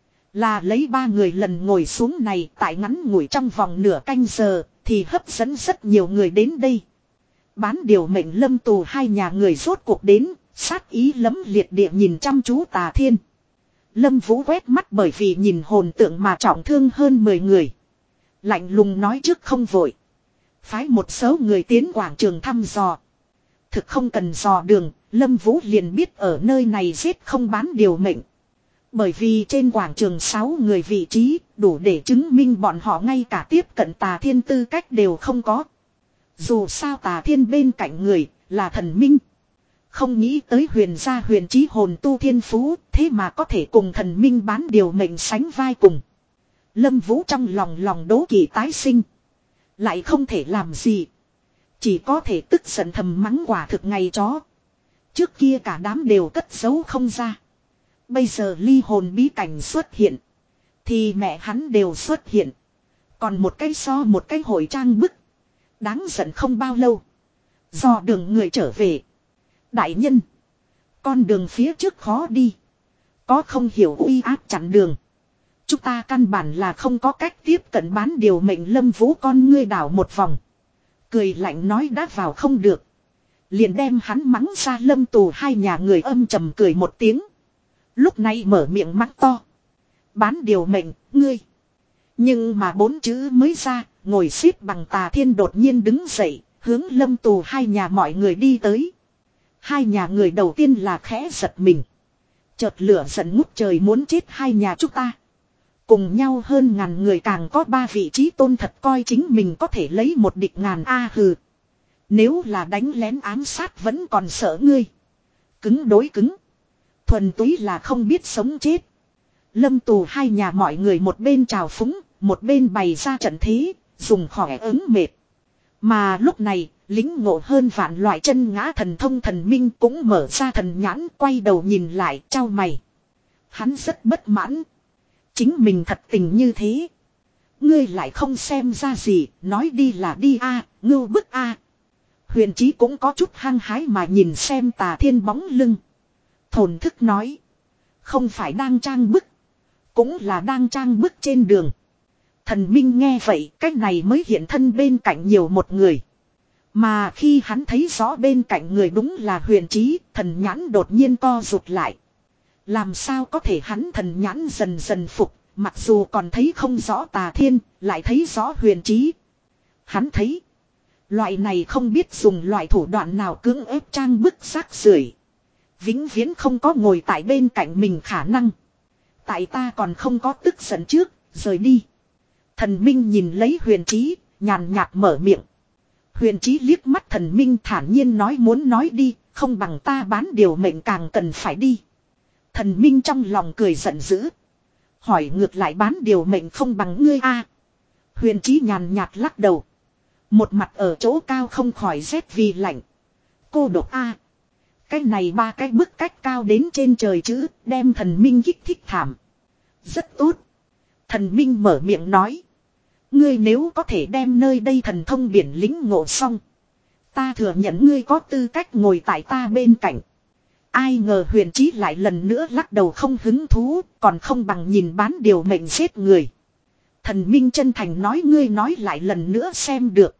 Là lấy ba người lần ngồi xuống này tại ngắn ngủi trong vòng nửa canh giờ thì hấp dẫn rất nhiều người đến đây. Bán điều mệnh Lâm Tù hai nhà người rốt cuộc đến, sát ý lấm liệt địa nhìn chăm chú Tà Thiên. Lâm Vũ quét mắt bởi vì nhìn hồn tượng mà trọng thương hơn mười người. Lạnh lùng nói trước không vội. Phái một số người tiến quảng trường thăm dò. Thực không cần dò đường, Lâm Vũ liền biết ở nơi này giết không bán điều mệnh. Bởi vì trên quảng trường sáu người vị trí đủ để chứng minh bọn họ ngay cả tiếp cận Tà Thiên tư cách đều không có. Dù sao Tà Thiên bên cạnh người là thần minh. Không nghĩ tới Huyền gia Huyền Chí hồn tu thiên phú, thế mà có thể cùng thần minh bán điều mệnh sánh vai cùng. Lâm Vũ trong lòng lòng đố kỵ tái sinh. Lại không thể làm gì. Chỉ có thể tức giận thầm mắng quả thực ngày chó. Trước kia cả đám đều cất giấu không ra. Bây giờ ly hồn bí cảnh xuất hiện. Thì mẹ hắn đều xuất hiện. Còn một cái so một cái hội trang bức. Đáng giận không bao lâu. Do đường người trở về. Đại nhân. Con đường phía trước khó đi. Có không hiểu uy áp chặn đường. Chúng ta căn bản là không có cách tiếp cận bán điều mệnh. Lâm Vũ con ngươi đảo một vòng. Cười lạnh nói đã vào không được. Liền đem hắn mắng ra. Lâm Tù hai nhà người âm trầm cười một tiếng. Lúc này mở miệng mắng to. Bán điều mệnh, ngươi. Nhưng mà bốn chữ mới ra, ngồi xếp bằng Tà Thiên đột nhiên đứng dậy, hướng Lâm Tù hai nhà mọi người đi tới. Hai nhà người đầu tiên là khẽ giật mình. Chợt lửa giận ngút trời muốn chết hai nhà chúng ta. Cùng nhau hơn ngàn người càng có ba vị trí tôn thật coi chính mình có thể lấy một địch ngàn a hừ. Nếu là đánh lén ám sát vẫn còn sợ ngươi. Cứng đối cứng. Thuần túy là không biết sống chết. Lâm Tù hai nhà mọi người một bên trào phúng, một bên bày ra trận thế, dùng khỏe ứng mệt. Mà lúc này, lính ngộ hơn vạn loại chân ngã thần thông thần minh cũng mở ra thần nhãn quay đầu nhìn lại trao mày. Hắn rất bất mãn. Chính mình thật tình như thế. Ngươi lại không xem ra gì, nói đi là đi a, à, ngưu bức a. À. Huyền Chí cũng có chút hăng hái mà nhìn xem Tà Thiên bóng lưng. Thổn thức nói. Không phải đang trang bức. Cũng là đang trang bức trên đường. Thần Minh nghe vậy, cách này mới hiện thân bên cạnh nhiều một người. Mà khi hắn thấy rõ bên cạnh người đúng là Huyền Chí, thần nhãn đột nhiên co rụt lại. Làm sao có thể hắn thần nhãn dần dần phục, mặc dù còn thấy không rõ Tà Thiên, lại thấy rõ Huyền Chí. Hắn thấy, loại này không biết dùng loại thủ đoạn nào cưỡng ép trang bức rác rưởi, vĩnh viễn không có ngồi tại bên cạnh mình khả năng. Tại ta còn không có tức giận trước, rời đi. Thần Minh nhìn lấy Huyền Chí, nhàn nhạt mở miệng. Huyền Chí liếc mắt Thần Minh thản nhiên nói muốn nói đi, không bằng ta bán điều mệnh càng cần phải đi. Thần Minh trong lòng cười giận dữ. Hỏi ngược lại bán điều mệnh không bằng ngươi a? Huyền Chí nhàn nhạt lắc đầu. Một mặt ở chỗ cao không khỏi rét vì lạnh. Cô độc a. Cái này ba cái bức cách cao đến trên trời chữ, đem Thần Minh kích thích thảm. Rất tốt. Thần Minh mở miệng nói. Ngươi nếu có thể đem nơi đây thần thông biển lĩnh ngộ xong. Ta thừa nhận ngươi có tư cách ngồi tại ta bên cạnh. Ai ngờ Huyền Chí lại lần nữa lắc đầu không hứng thú, còn không bằng nhìn bán điều mệnh giết người. Thần Minh chân thành nói ngươi nói lại lần nữa xem được.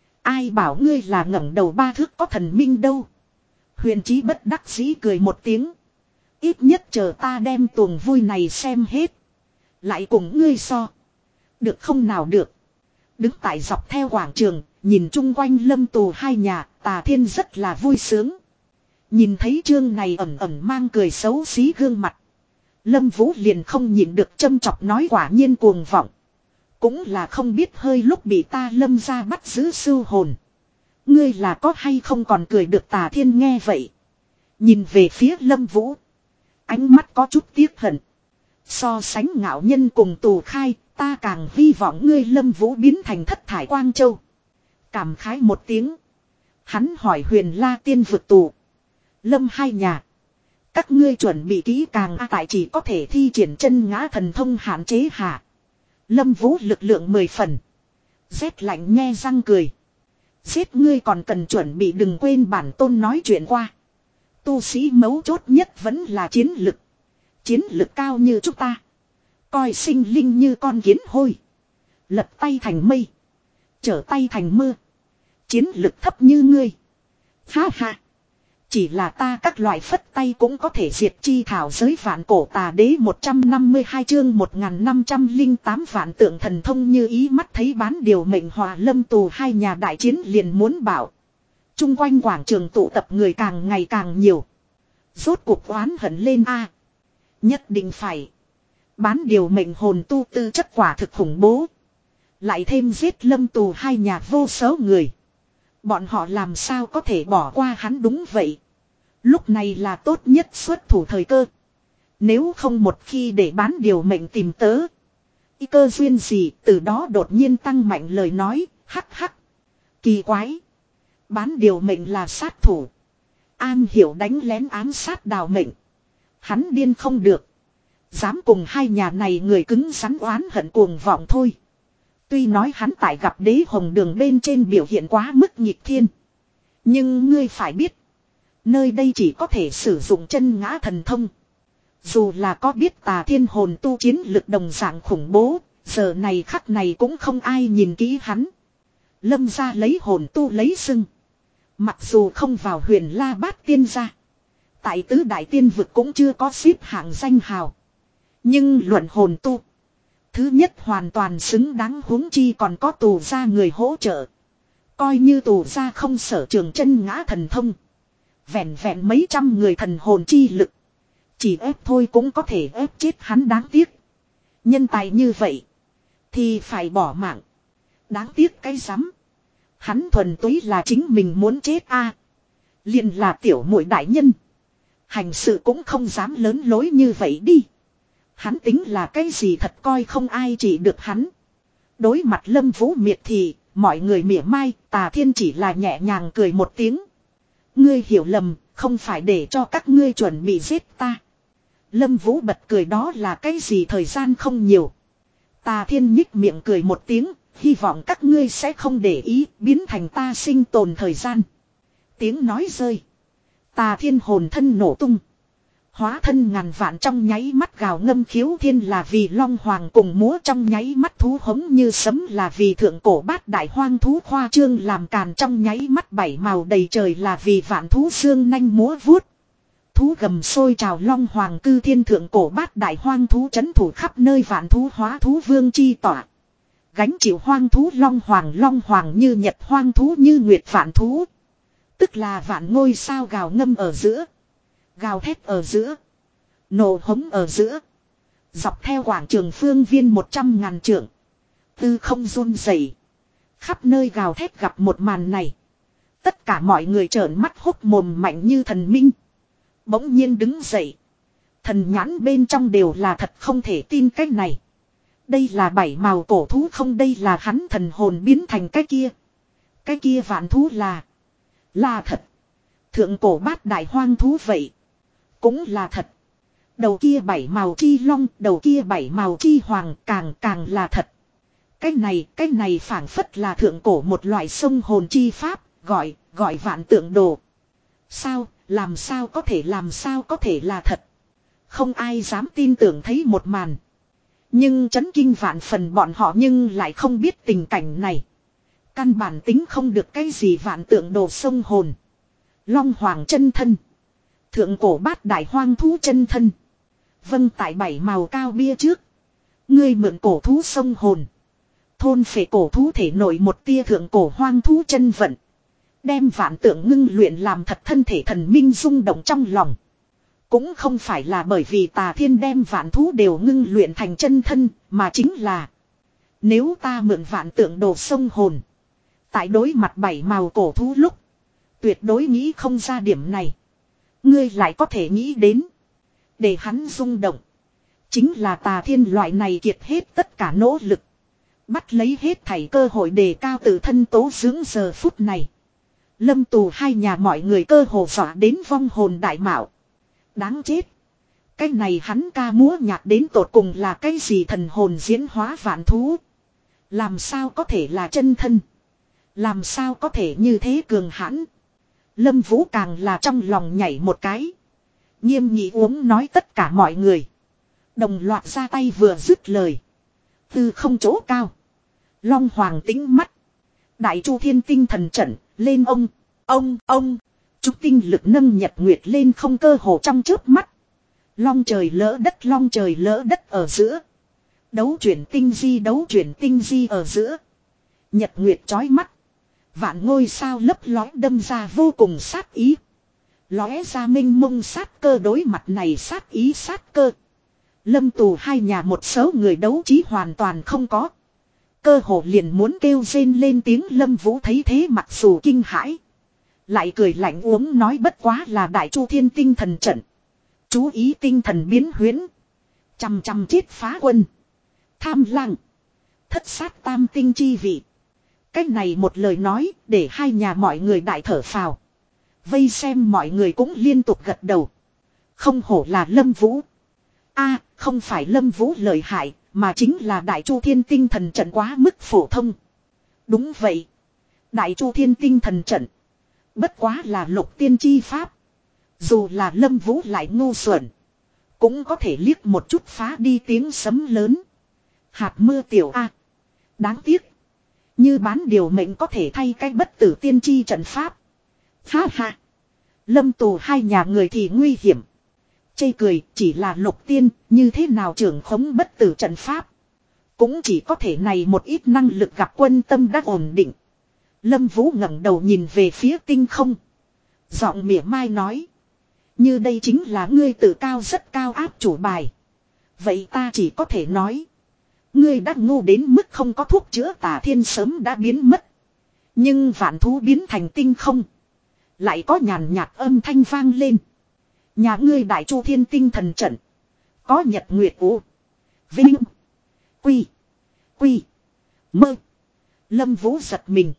Ai bảo ngươi là ngẩng đầu ba thước có thần minh đâu. Huyền Chí bất đắc dĩ cười một tiếng. Ít nhất chờ ta đem tuồng vui này xem hết. Lại cùng ngươi so. Được không nào được. Đứng tại dọc theo quảng trường, nhìn chung quanh Lâm Tù hai nhà, Tà Thiên rất là vui sướng. Nhìn thấy chương này ẩn ẩn mang cười xấu xí gương mặt. Lâm Vũ liền không nhịn được châm chọc nói quả nhiên cuồng vọng. Cũng là không biết hơi lúc bị ta Lâm ra bắt giữ sưu hồn. Ngươi là có hay không còn cười được. Tà Thiên nghe vậy. Nhìn về phía Lâm Vũ. Ánh mắt có chút tiếc hận. So sánh ngạo nhân cùng Tù Khai, ta càng hy vọng ngươi Lâm Vũ biến thành thất thải Quang Châu. Cảm khái một tiếng. Hắn hỏi Huyền La Tiên vượt tù. Lâm hai nhà. Các ngươi chuẩn bị kỹ càng à, tại chỉ có thể thi triển chân ngã thần thông hạn chế hạ. Lâm Vũ lực lượng mười phần. Rét lạnh nghe răng cười. Giết ngươi còn cần chuẩn bị, đừng quên bản tôn nói chuyện qua. Tu sĩ mấu chốt nhất vẫn là chiến lực. Chiến lực cao như chúng ta. Coi sinh linh như con kiến hôi. Lật tay thành mây. Trở tay thành mưa. Chiến lực thấp như ngươi. Ha ha. Chỉ là ta các loại phất tay cũng có thể diệt chi thảo giới vạn cổ tà đế một trăm năm mươi hai chương một nghìn năm trăm lẻ tám vạn tượng thần thông như ý mắt thấy bán điều mệnh hòa Lâm Tù hai nhà đại chiến liền muốn bảo. Trung quanh quảng trường tụ tập người càng ngày càng nhiều. Rốt cuộc oán hận lên a. Nhất định phải. Bán điều mệnh hồn tu tư chất quả thực khủng bố. Lại thêm giết Lâm Tù hai nhà vô số người. Bọn họ làm sao có thể bỏ qua hắn, đúng vậy. Lúc này là tốt nhất xuất thủ thời cơ. Nếu không một khi để bán điều mệnh tìm tớ. Y cơ duyên gì từ đó đột nhiên tăng mạnh lời nói, hắc hắc. Kỳ quái. Bán điều mệnh là sát thủ. An hiểu đánh lén ám sát đào mệnh. Hắn điên không được. Dám cùng hai nhà này người cứng rắn oán hận cuồng vọng thôi. Tuy nói hắn tại gặp đế hồng đường bên trên biểu hiện quá mức nghịch thiên. Nhưng ngươi phải biết. Nơi đây chỉ có thể sử dụng chân ngã thần thông. Dù là có biết tà thiên hồn tu chiến lực đồng dạng khủng bố. Giờ này khắc này cũng không ai nhìn kỹ hắn. Lâm gia lấy hồn tu lấy xưng. Mặc dù không vào huyền la bát tiên gia. Tại tứ đại tiên vực cũng chưa có xếp hạng danh hào. Nhưng luận hồn tu. Thứ nhất hoàn toàn xứng đáng, huống chi còn có tù gia người hỗ trợ. Coi như tù gia không sở trường chân ngã thần thông. Vẹn vẹn mấy trăm người thần hồn chi lực. Chỉ ép thôi cũng có thể ép chết hắn, đáng tiếc. Nhân tài như vậy. Thì phải bỏ mạng. Đáng tiếc cái rắm. Hắn thuần túy là chính mình muốn chết a. À, liền là tiểu muội đại nhân. Hành sự cũng không dám lớn lối như vậy đi. Hắn tính là cái gì thật coi không ai chỉ được hắn. Đối mặt Lâm Vũ miệt thì, mọi người mỉa mai, Tà Thiên chỉ là nhẹ nhàng cười một tiếng. Ngươi hiểu lầm, không phải để cho các ngươi chuẩn bị giết ta. Lâm Vũ bật cười, đó là cái gì thời gian không nhiều. Tà Thiên nhích miệng cười một tiếng, hy vọng các ngươi sẽ không để ý, biến thành ta sinh tồn thời gian. Tiếng nói rơi. Tà Thiên hồn thân nổ tung. Hóa thân ngàn vạn trong nháy mắt gào ngâm khiếu thiên, là vì long hoàng cùng múa trong nháy mắt thú hống như sấm, là vì thượng cổ bát đại hoang thú khoa trương làm càn trong nháy mắt bảy màu đầy trời, là vì vạn thú xương nanh múa vuốt. Thú gầm sôi trào long hoàng cư thiên, thượng cổ bát đại hoang thú chấn thủ khắp nơi, vạn thú hóa thú vương chi tỏa. Gánh chịu hoang thú long hoàng, long hoàng như nhật, hoang thú như nguyệt, vạn thú. Tức là vạn ngôi sao gào ngâm ở giữa. Gào thét ở giữa. Nổ hống ở giữa. Dọc theo quảng trường phương viên một trăm ngàn trượng. Tư không run rẩy. Khắp nơi gào thét gặp một màn này. Tất cả mọi người trợn mắt hốc mồm, mạnh như thần minh. Bỗng nhiên đứng dậy. Thần nhãn bên trong đều là thật không thể tin cái này. Đây là bảy màu cổ thú không? Đây là hắn thần hồn biến thành cái kia. Cái kia vạn thú là. Là thật. Thượng cổ bát đại hoang thú vậy. Cũng là thật. Đầu kia bảy màu chi long, đầu kia bảy màu chi hoàng, càng càng là thật. Cái này, cái này phảng phất là thượng cổ một loại sông hồn chi pháp, gọi, gọi vạn tượng đồ. Sao, làm sao có thể, làm sao có thể là thật. Không ai dám tin tưởng thấy một màn. Nhưng chấn kinh vạn phần bọn họ nhưng lại không biết tình cảnh này. Căn bản tính không được cái gì vạn tượng đồ sông hồn. Long hoàng chân thân. Thượng cổ bát đại hoang thú chân thân. Vâng, tại bảy màu cao bia trước. Ngươi mượn cổ thú sông hồn. Thôn phệ cổ thú thể nội một tia thượng cổ hoang thú chân vận. Đem vạn tượng ngưng luyện làm thật, thân thể thần minh rung động trong lòng. Cũng không phải là bởi vì Tà Thiên đem vạn thú đều ngưng luyện thành chân thân, mà chính là nếu ta mượn vạn tượng đồ sông hồn. Tại đối mặt bảy màu cổ thú lúc, tuyệt đối nghĩ không ra điểm này. Ngươi lại có thể nghĩ đến. Để hắn rung động. Chính là Tà Thiên loại này kiệt hết tất cả nỗ lực. Bắt lấy hết thảy cơ hội đề cao tự thân tố dưỡng giờ phút này. Lâm tù hai nhà mọi người cơ hồ dọa đến vong hồn đại mạo. Đáng chết. Cái này hắn ca múa nhạc đến tột cùng là cái gì, thần hồn diễn hóa vạn thú. Làm sao có thể là chân thân. Làm sao có thể như thế cường hãn. Lâm Vũ càng là trong lòng nhảy một cái. Nghiêm nghị uống nói tất cả mọi người. Đồng loạt ra tay vừa dứt lời. Từ không chỗ cao. Long hoàng tính mắt. Đại Chu Thiên tinh thần trận lên ông. Ông, ông. Trúc tinh lực nâng nhật nguyệt lên không, cơ hồ trong chớp mắt. Long trời lỡ đất, long trời lỡ đất ở giữa. Đấu chuyển tinh di, đấu chuyển tinh di ở giữa. Nhật nguyệt chói mắt. Vạn ngôi sao lấp lói đâm ra vô cùng sát ý. Lóe ra minh mông sát cơ, đối mặt này sát ý sát cơ. Lâm tù hai nhà một số người đấu trí hoàn toàn không có. Cơ hồ liền muốn kêu rên lên tiếng. Lâm Vũ thấy thế mặc dù kinh hãi. Lại cười lạnh uống nói bất quá là Đại Chu Thiên tinh thần trận. Chú ý tinh thần biến huyễn. Chằm chằm chết phá quân. Tham lang. Thất sát tam tinh chi vị. Cách này một lời nói để hai nhà mọi người đại thở phào. Vây xem mọi người cũng liên tục gật đầu. Không hổ là Lâm Vũ. A, không phải Lâm Vũ lợi hại, mà chính là Đại Chu Thiên tinh thần trận quá mức phổ thông. Đúng vậy. Đại Chu Thiên tinh thần trận. Bất quá là lục tiên chi pháp. Dù là Lâm Vũ lại ngu xuẩn. Cũng có thể liếc một chút phá đi tiếng sấm lớn. Hạt mưa tiểu A. Đáng tiếc. Như bán điều mệnh có thể thay cái bất tử tiên chi trận pháp. Ha ha. Lâm tù hai nhà người thì nguy hiểm. Chê cười chỉ là lục tiên. Như thế nào trưởng khống bất tử trận pháp. Cũng chỉ có thể này một ít năng lực gặp quân tâm đã ổn định. Lâm Vũ ngẩng đầu nhìn về phía tinh không. Giọng mỉa mai nói. Như đây chính là ngươi tự cao rất cao áp chủ bài. Vậy ta chỉ có thể nói. Ngươi đã ngu đến mức không có thuốc chữa tà thiên sớm đã biến mất. Nhưng vạn thú biến thành tinh không. Lại có nhàn nhạt âm thanh vang lên. Nhà ngươi đại chu thiên tinh thần trận. Có nhật nguyệt u. Vinh. Quy. Quy. Mơ. Lâm Vũ giật mình.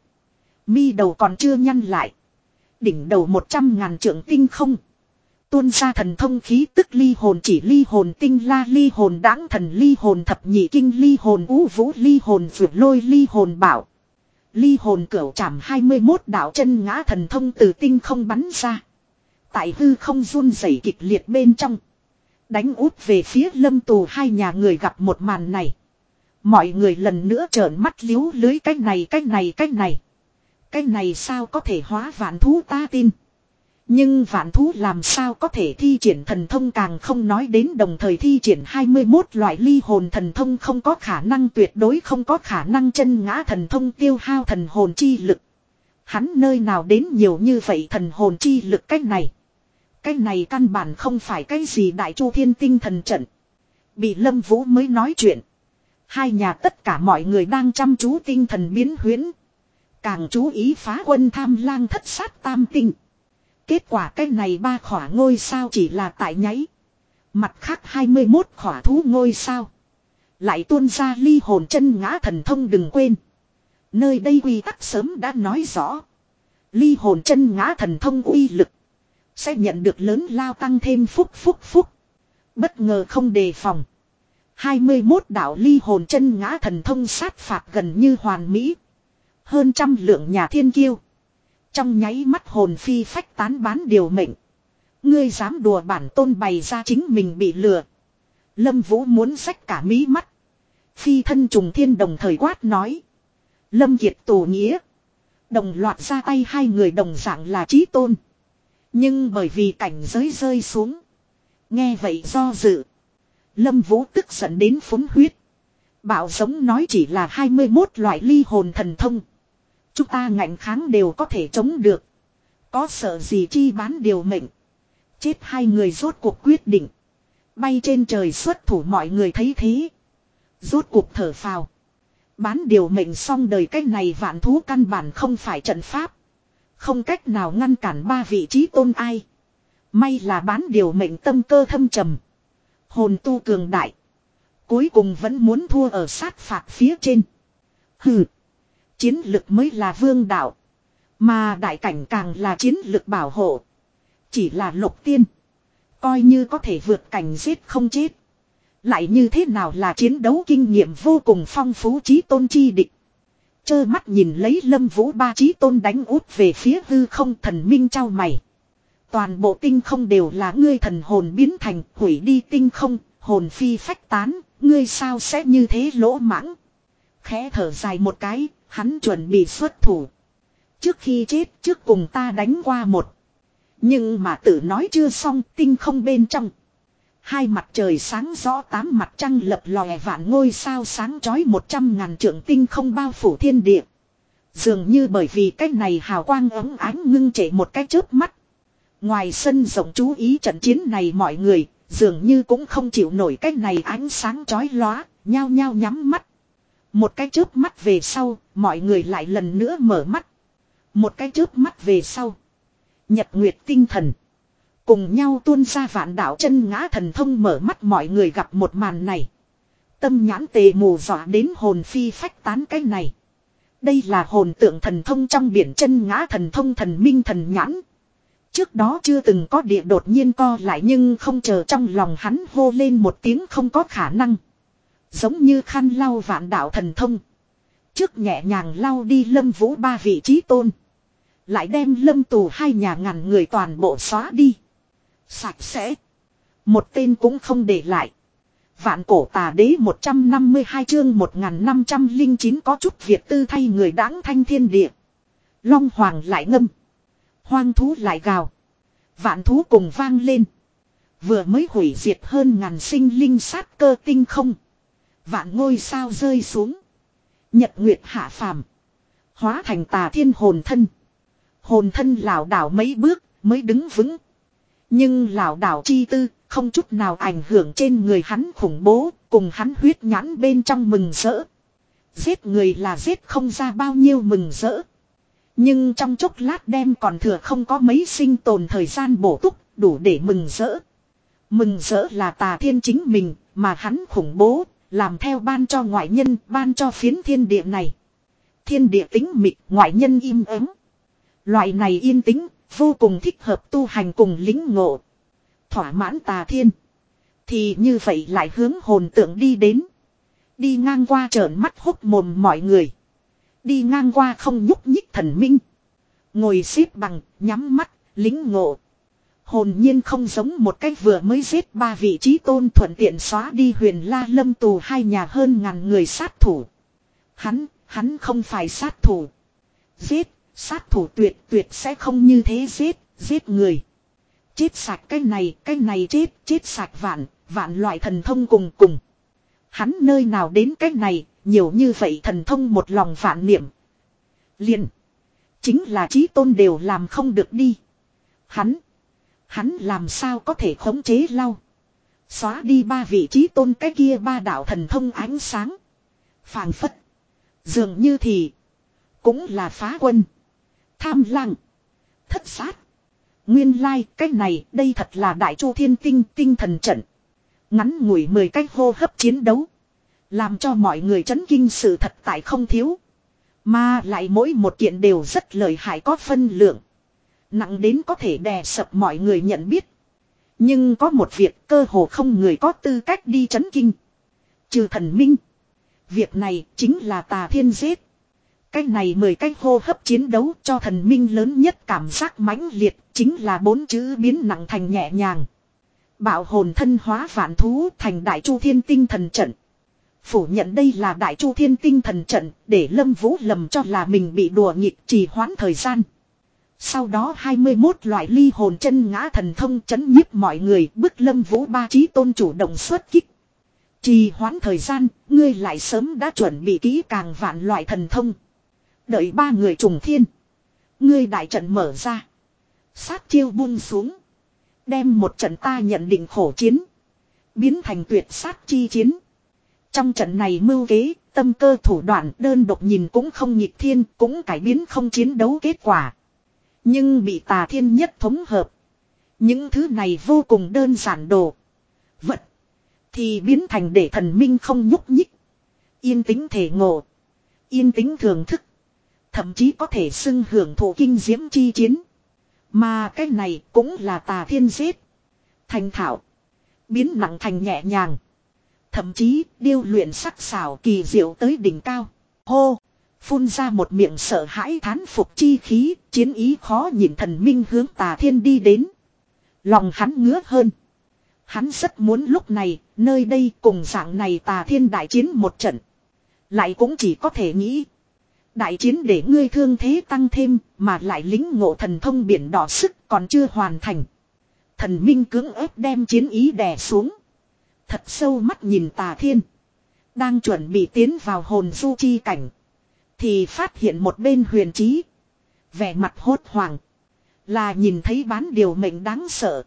Mi đầu còn chưa nhăn lại. Đỉnh đầu một trăm ngàn trượng tinh không. Tuôn ra thần thông khí tức ly hồn chỉ ly hồn tinh la ly hồn đãng thần ly hồn thập nhị kinh ly hồn ú vũ ly hồn vượt lôi ly hồn bảo. Ly hồn cửu trảm hai mươi mốt đạo chân ngã thần thông từ tinh không bắn ra. Tại hư không run rẩy kịch liệt bên trong. Đánh úp về phía Lâm tù hai nhà người gặp một màn này. Mọi người lần nữa trợn mắt liếu lưới cách này cách này cách này. Cách này sao có thể hóa vạn thú ta tin. Nhưng vạn thú làm sao có thể thi triển thần thông càng không nói đến đồng thời thi triển hai mươi mốt loại ly hồn thần thông không có khả năng tuyệt đối không có khả năng chân ngã thần thông tiêu hao thần hồn chi lực. Hắn nơi nào đến nhiều như vậy thần hồn chi lực cách này. Cách này căn bản không phải cái gì đại chu thiên tinh thần trận. Bị Lâm Vũ mới nói chuyện. Hai nhà tất cả mọi người đang chăm chú tinh thần biến huyễn. Càng chú ý phá quân tham lang thất sát tam tinh. Kết quả cái này ba khỏa ngôi sao chỉ là tại nháy. Mặt khác hai mươi mốt khỏa thú ngôi sao. Lại tuôn ra ly hồn chân ngã thần thông đừng quên. Nơi đây quy tắc sớm đã nói rõ. Ly hồn chân ngã thần thông uy lực. Sẽ nhận được lớn lao tăng thêm phúc phúc phúc. Bất ngờ không đề phòng. hai mươi mốt đạo ly hồn chân ngã thần thông sát phạt gần như hoàn mỹ. Hơn trăm lượng nhà thiên kiêu. Trong nháy mắt hồn phi phách tán bán điều mệnh. Ngươi dám đùa bản tôn bày ra chính mình bị lừa. Lâm Vũ muốn xách cả mí mắt. Phi thân trùng thiên đồng thời quát nói. Lâm Kiệt tù nghĩa. Đồng loạt ra tay hai người đồng dạng là chí tôn. Nhưng bởi vì cảnh giới rơi xuống. Nghe vậy do dự. Lâm Vũ tức giận đến phúng huyết. Bảo giống nói chỉ là hai mươi mốt loại ly hồn thần thông. Chúng ta ngạnh kháng đều có thể chống được. Có sợ gì chi bán điều mệnh. Chết hai người rốt cuộc quyết định. Bay trên trời xuất thủ mọi người thấy thế. Rốt cuộc thở phào. Bán điều mệnh xong đời cách này vạn thú căn bản không phải trận pháp. Không cách nào ngăn cản ba vị trí tôn ai. May là bán điều mệnh tâm cơ thâm trầm. Hồn tu cường đại. Cuối cùng vẫn muốn thua ở sát phạt phía trên. Hừ. Chiến lực mới là vương đạo. Mà đại cảnh càng là chiến lực bảo hộ. Chỉ là lục tiên. Coi như có thể vượt cảnh giết không chết. Lại như thế nào là chiến đấu kinh nghiệm vô cùng phong phú chí tôn chi địch. Chơ mắt nhìn lấy Lâm Vũ ba chí tôn đánh út về phía hư không thần minh trao mày. Toàn bộ tinh không đều là ngươi thần hồn biến thành hủy đi tinh không, hồn phi phách tán, ngươi sao sẽ như thế lỗ mãng. Khẽ thở dài một cái, hắn chuẩn bị xuất thủ. Trước khi chết trước cùng ta đánh qua một. Nhưng mà tự nói chưa xong tinh không bên trong. Hai mặt trời sáng rõ tám mặt trăng lập lòe vạn ngôi sao sáng chói một trăm ngàn trượng tinh không bao phủ thiên địa. Dường như bởi vì cái này hào quang ấm ánh ngưng trệ một cái chớp mắt. Ngoài sân rộng chú ý trận chiến này mọi người, dường như cũng không chịu nổi cái này ánh sáng chói lóa, nhao nhao nhắm mắt. Một cái chớp mắt về sau, mọi người lại lần nữa mở mắt. Một cái chớp mắt về sau. Nhật Nguyệt tinh thần. Cùng nhau tuôn ra vạn đạo chân ngã thần thông mở mắt mọi người gặp một màn này. Tâm nhãn tề mù dọa đến hồn phi phách tán cái này. Đây là hồn tượng thần thông trong biển chân ngã thần thông thần minh thần nhãn. Trước đó chưa từng có địa đột nhiên co lại nhưng không chờ trong lòng hắn hô lên một tiếng không có khả năng. Giống như khăn lau vạn đạo thần thông. Trước nhẹ nhàng lau đi Lâm Vũ ba vị trí tôn. Lại đem Lâm Tù hai nhà ngàn người toàn bộ xóa đi. Sạch sẽ. Một tên cũng không để lại. Vạn cổ tà đế một trăm năm mươi hai chương một nghìn năm trăm lẻ chín có chút Việt tư thay người đáng thanh thiên địa. Long hoàng lại ngâm. Hoang thú lại gào. Vạn thú cùng vang lên. Vừa mới hủy diệt hơn ngàn sinh linh sát cơ tinh không. Vạn ngôi sao rơi xuống. Nhật nguyệt hạ phàm. Hóa thành tà thiên hồn thân. Hồn thân lảo đảo mấy bước mới đứng vững. Nhưng lảo đảo chi tư không chút nào ảnh hưởng trên người hắn khủng bố. Cùng hắn huyết nhãn bên trong mừng rỡ. Giết người là giết không ra bao nhiêu mừng rỡ. Nhưng trong chốc lát đem còn thừa không có mấy sinh tồn thời gian bổ túc đủ để mừng rỡ. Mừng rỡ là tà thiên chính mình mà hắn khủng bố. Làm theo ban cho ngoại nhân, ban cho phiến thiên địa này. Thiên địa tính mịt, ngoại nhân im ắng. Loại này yên tĩnh, vô cùng thích hợp tu hành cùng lính ngộ. Thỏa mãn tà thiên. Thì như vậy lại hướng hồn tượng đi đến. Đi ngang qua trợn mắt hốc mồm mọi người. Đi ngang qua không nhúc nhích thần minh. Ngồi xếp bằng, nhắm mắt, lính ngộ. Hồn nhiên không giống một cách vừa mới giết ba vị trí tôn thuận tiện xóa đi Huyền La Lâm Tù hai nhà hơn ngàn người sát thủ. Hắn, hắn không phải sát thủ. Giết, sát thủ tuyệt tuyệt sẽ không như thế giết, giết người. Chết sạch cái này, cái này chết, chết sạch vạn, vạn loại thần thông cùng cùng. Hắn nơi nào đến cái này, nhiều như vậy thần thông một lòng vạn niệm. Liền. Chính là trí tôn đều làm không được đi. Hắn. Hắn làm sao có thể khống chế lau. Xóa đi ba vị trí tôn cái kia ba đạo thần thông ánh sáng. Phàng phất. Dường như thì. Cũng là phá quân. Tham lang. Thất sát. Nguyên lai like, cái này đây thật là đại chu thiên tinh tinh thần trận. Ngắn ngủi mười cách hô hấp chiến đấu. Làm cho mọi người chấn kinh sự thật tại không thiếu. Mà lại mỗi một kiện đều rất lợi hại có phân lượng. Nặng đến có thể đè sập mọi người nhận biết. Nhưng có một việc cơ hồ không người có tư cách đi chấn kinh. Trừ thần minh. Việc này chính là tà thiên giết. Cái này mười cách hô hấp chiến đấu cho thần minh lớn nhất cảm giác mãnh liệt. Chính là bốn chữ biến nặng thành nhẹ nhàng. Bạo hồn thân hóa vạn thú thành đại chu thiên tinh thần trận. Phủ nhận đây là đại chu thiên tinh thần trận để Lâm Vũ lầm cho là mình bị đùa nghịch trì hoãn thời gian. Sau đó hai mươi mốt loại ly hồn chân ngã thần thông chấn nhiếp mọi người bức Lâm Vũ ba trí tôn chủ động xuất kích. Trì hoãn thời gian, ngươi lại sớm đã chuẩn bị kỹ càng vạn loại thần thông. Đợi ba người trùng thiên. Ngươi đại trận mở ra. Sát chiêu buông xuống. Đem một trận ta nhận định khổ chiến. Biến thành tuyệt sát chi chiến. Trong trận này mưu kế, tâm cơ thủ đoạn đơn độc nhìn cũng không nghịch thiên, cũng cải biến không chiến đấu kết quả. Nhưng bị tà thiên nhất thống hợp. Những thứ này vô cùng đơn giản đồ. Vật. Thì biến thành để thần minh không nhúc nhích. Yên tĩnh thể ngộ. Yên tĩnh thưởng thức. Thậm chí có thể xưng hưởng thụ kinh diễm chi chiến. Mà cái này cũng là tà thiên giết. Thành thạo. Biến nặng thành nhẹ nhàng. Thậm chí điêu luyện sắc xảo kỳ diệu tới đỉnh cao. Hô. Phun ra một miệng sợ hãi thán phục chi khí. Chiến ý khó nhìn thần minh hướng tà thiên đi đến. Lòng hắn ngứa hơn. Hắn rất muốn lúc này. Nơi đây cùng dạng này tà thiên đại chiến một trận. Lại cũng chỉ có thể nghĩ. Đại chiến để ngươi thương thế tăng thêm. Mà lại lính ngộ thần thông biển đỏ sức còn chưa hoàn thành. Thần minh cưỡng ép đem chiến ý đè xuống. Thật sâu mắt nhìn tà thiên. Đang chuẩn bị tiến vào hồn du chi cảnh. Thì phát hiện một bên huyền trí. Vẻ mặt hốt hoảng. Là nhìn thấy bán điều mệnh đáng sợ.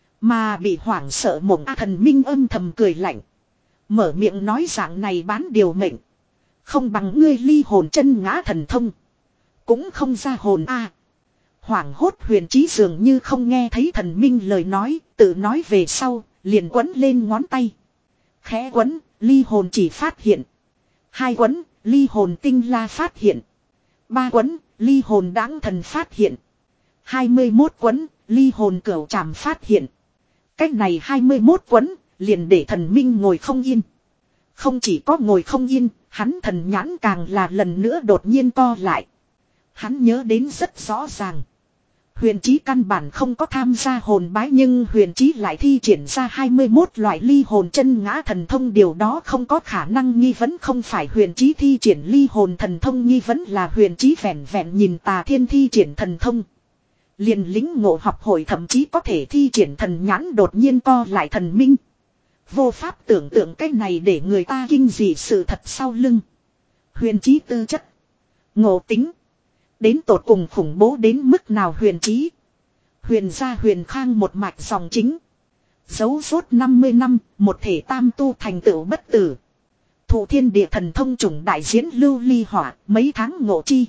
Mà bị hoảng sợ mộng A thần minh âm thầm cười lạnh. Mở miệng nói dạng này bán điều mệnh. Không bằng ngươi ly hồn chân ngã thần thông. Cũng không ra hồn A. Hoảng hốt huyền trí dường như không nghe thấy thần minh lời nói. Tự nói về sau. Liền quấn lên ngón tay. Khẽ quấn, ly hồn chỉ phát hiện. Hai quấn, ly hồn tinh la phát hiện. Ba quấn, ly hồn đáng thần phát hiện. Hai mươi mốt quấn, ly hồn cửu trảm phát hiện. Cách này hai mươi mốt quấn, liền để thần minh ngồi không yên. Không chỉ có ngồi không yên, hắn thần nhãn càng là lần nữa đột nhiên co lại. Hắn nhớ đến rất rõ ràng. Huyền Chí căn bản không có tham gia hồn bái, nhưng Huyền Chí lại thi triển ra hai mươi mốt loại ly hồn chân ngã thần thông, điều đó không có khả năng. Nghi vấn không phải Huyền Chí thi triển ly hồn thần thông, nghi vấn là Huyền Chí vẹn vẹn nhìn Tà Thiên thi triển thần thông. Liền lính ngộ học hội, thậm chí có thể thi triển thần nhãn. Đột nhiên co lại thần minh. Vô pháp tưởng tượng cái này để người ta kinh dị sự thật sau lưng. Huyền Chí tư chất, ngộ tính, đến tột cùng khủng bố đến mức nào. Huyền Chí, Huyền gia Huyền Khang một mạch dòng chính. Dấu rốt năm mươi năm, một thể tam tu thành tựu bất tử. Thụ thiên địa thần thông chủng đại diễn lưu ly hỏa, mấy tháng ngộ chi.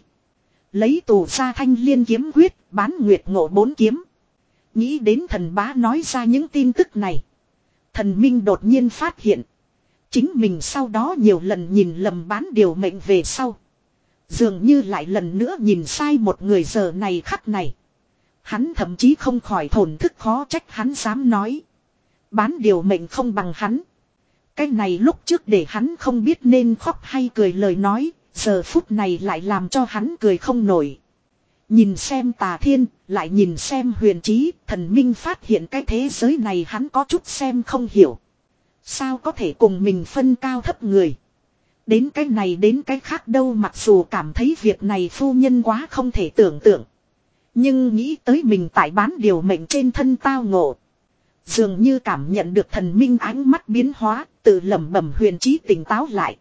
Lấy tù ra thanh liên kiếm quyết, bán nguyệt ngộ bốn kiếm. Nghĩ đến thần bá nói ra những tin tức này. Thần minh đột nhiên phát hiện. Chính mình sau đó nhiều lần nhìn lầm bán điều mệnh về sau. Dường như lại lần nữa nhìn sai một người. Giờ này khắc này. Hắn thậm chí không khỏi thổn thức, khó trách hắn dám nói. Bán điều mệnh không bằng hắn. Cái này lúc trước để hắn không biết nên khóc hay cười lời nói. Giờ phút này lại làm cho hắn cười không nổi. Nhìn xem Tà Thiên, lại nhìn xem Huyền Chí, thần minh phát hiện cái thế giới này hắn có chút xem không hiểu. Sao có thể cùng mình phân cao thấp người. Đến cái này đến cái khác đâu, mặc dù cảm thấy việc này phu nhân quá không thể tưởng tượng. Nhưng nghĩ tới mình tại bán điều mệnh trên thân tao ngộ. Dường như cảm nhận được thần minh ánh mắt biến hóa, tự lẩm bẩm. Huyền Chí tỉnh táo lại.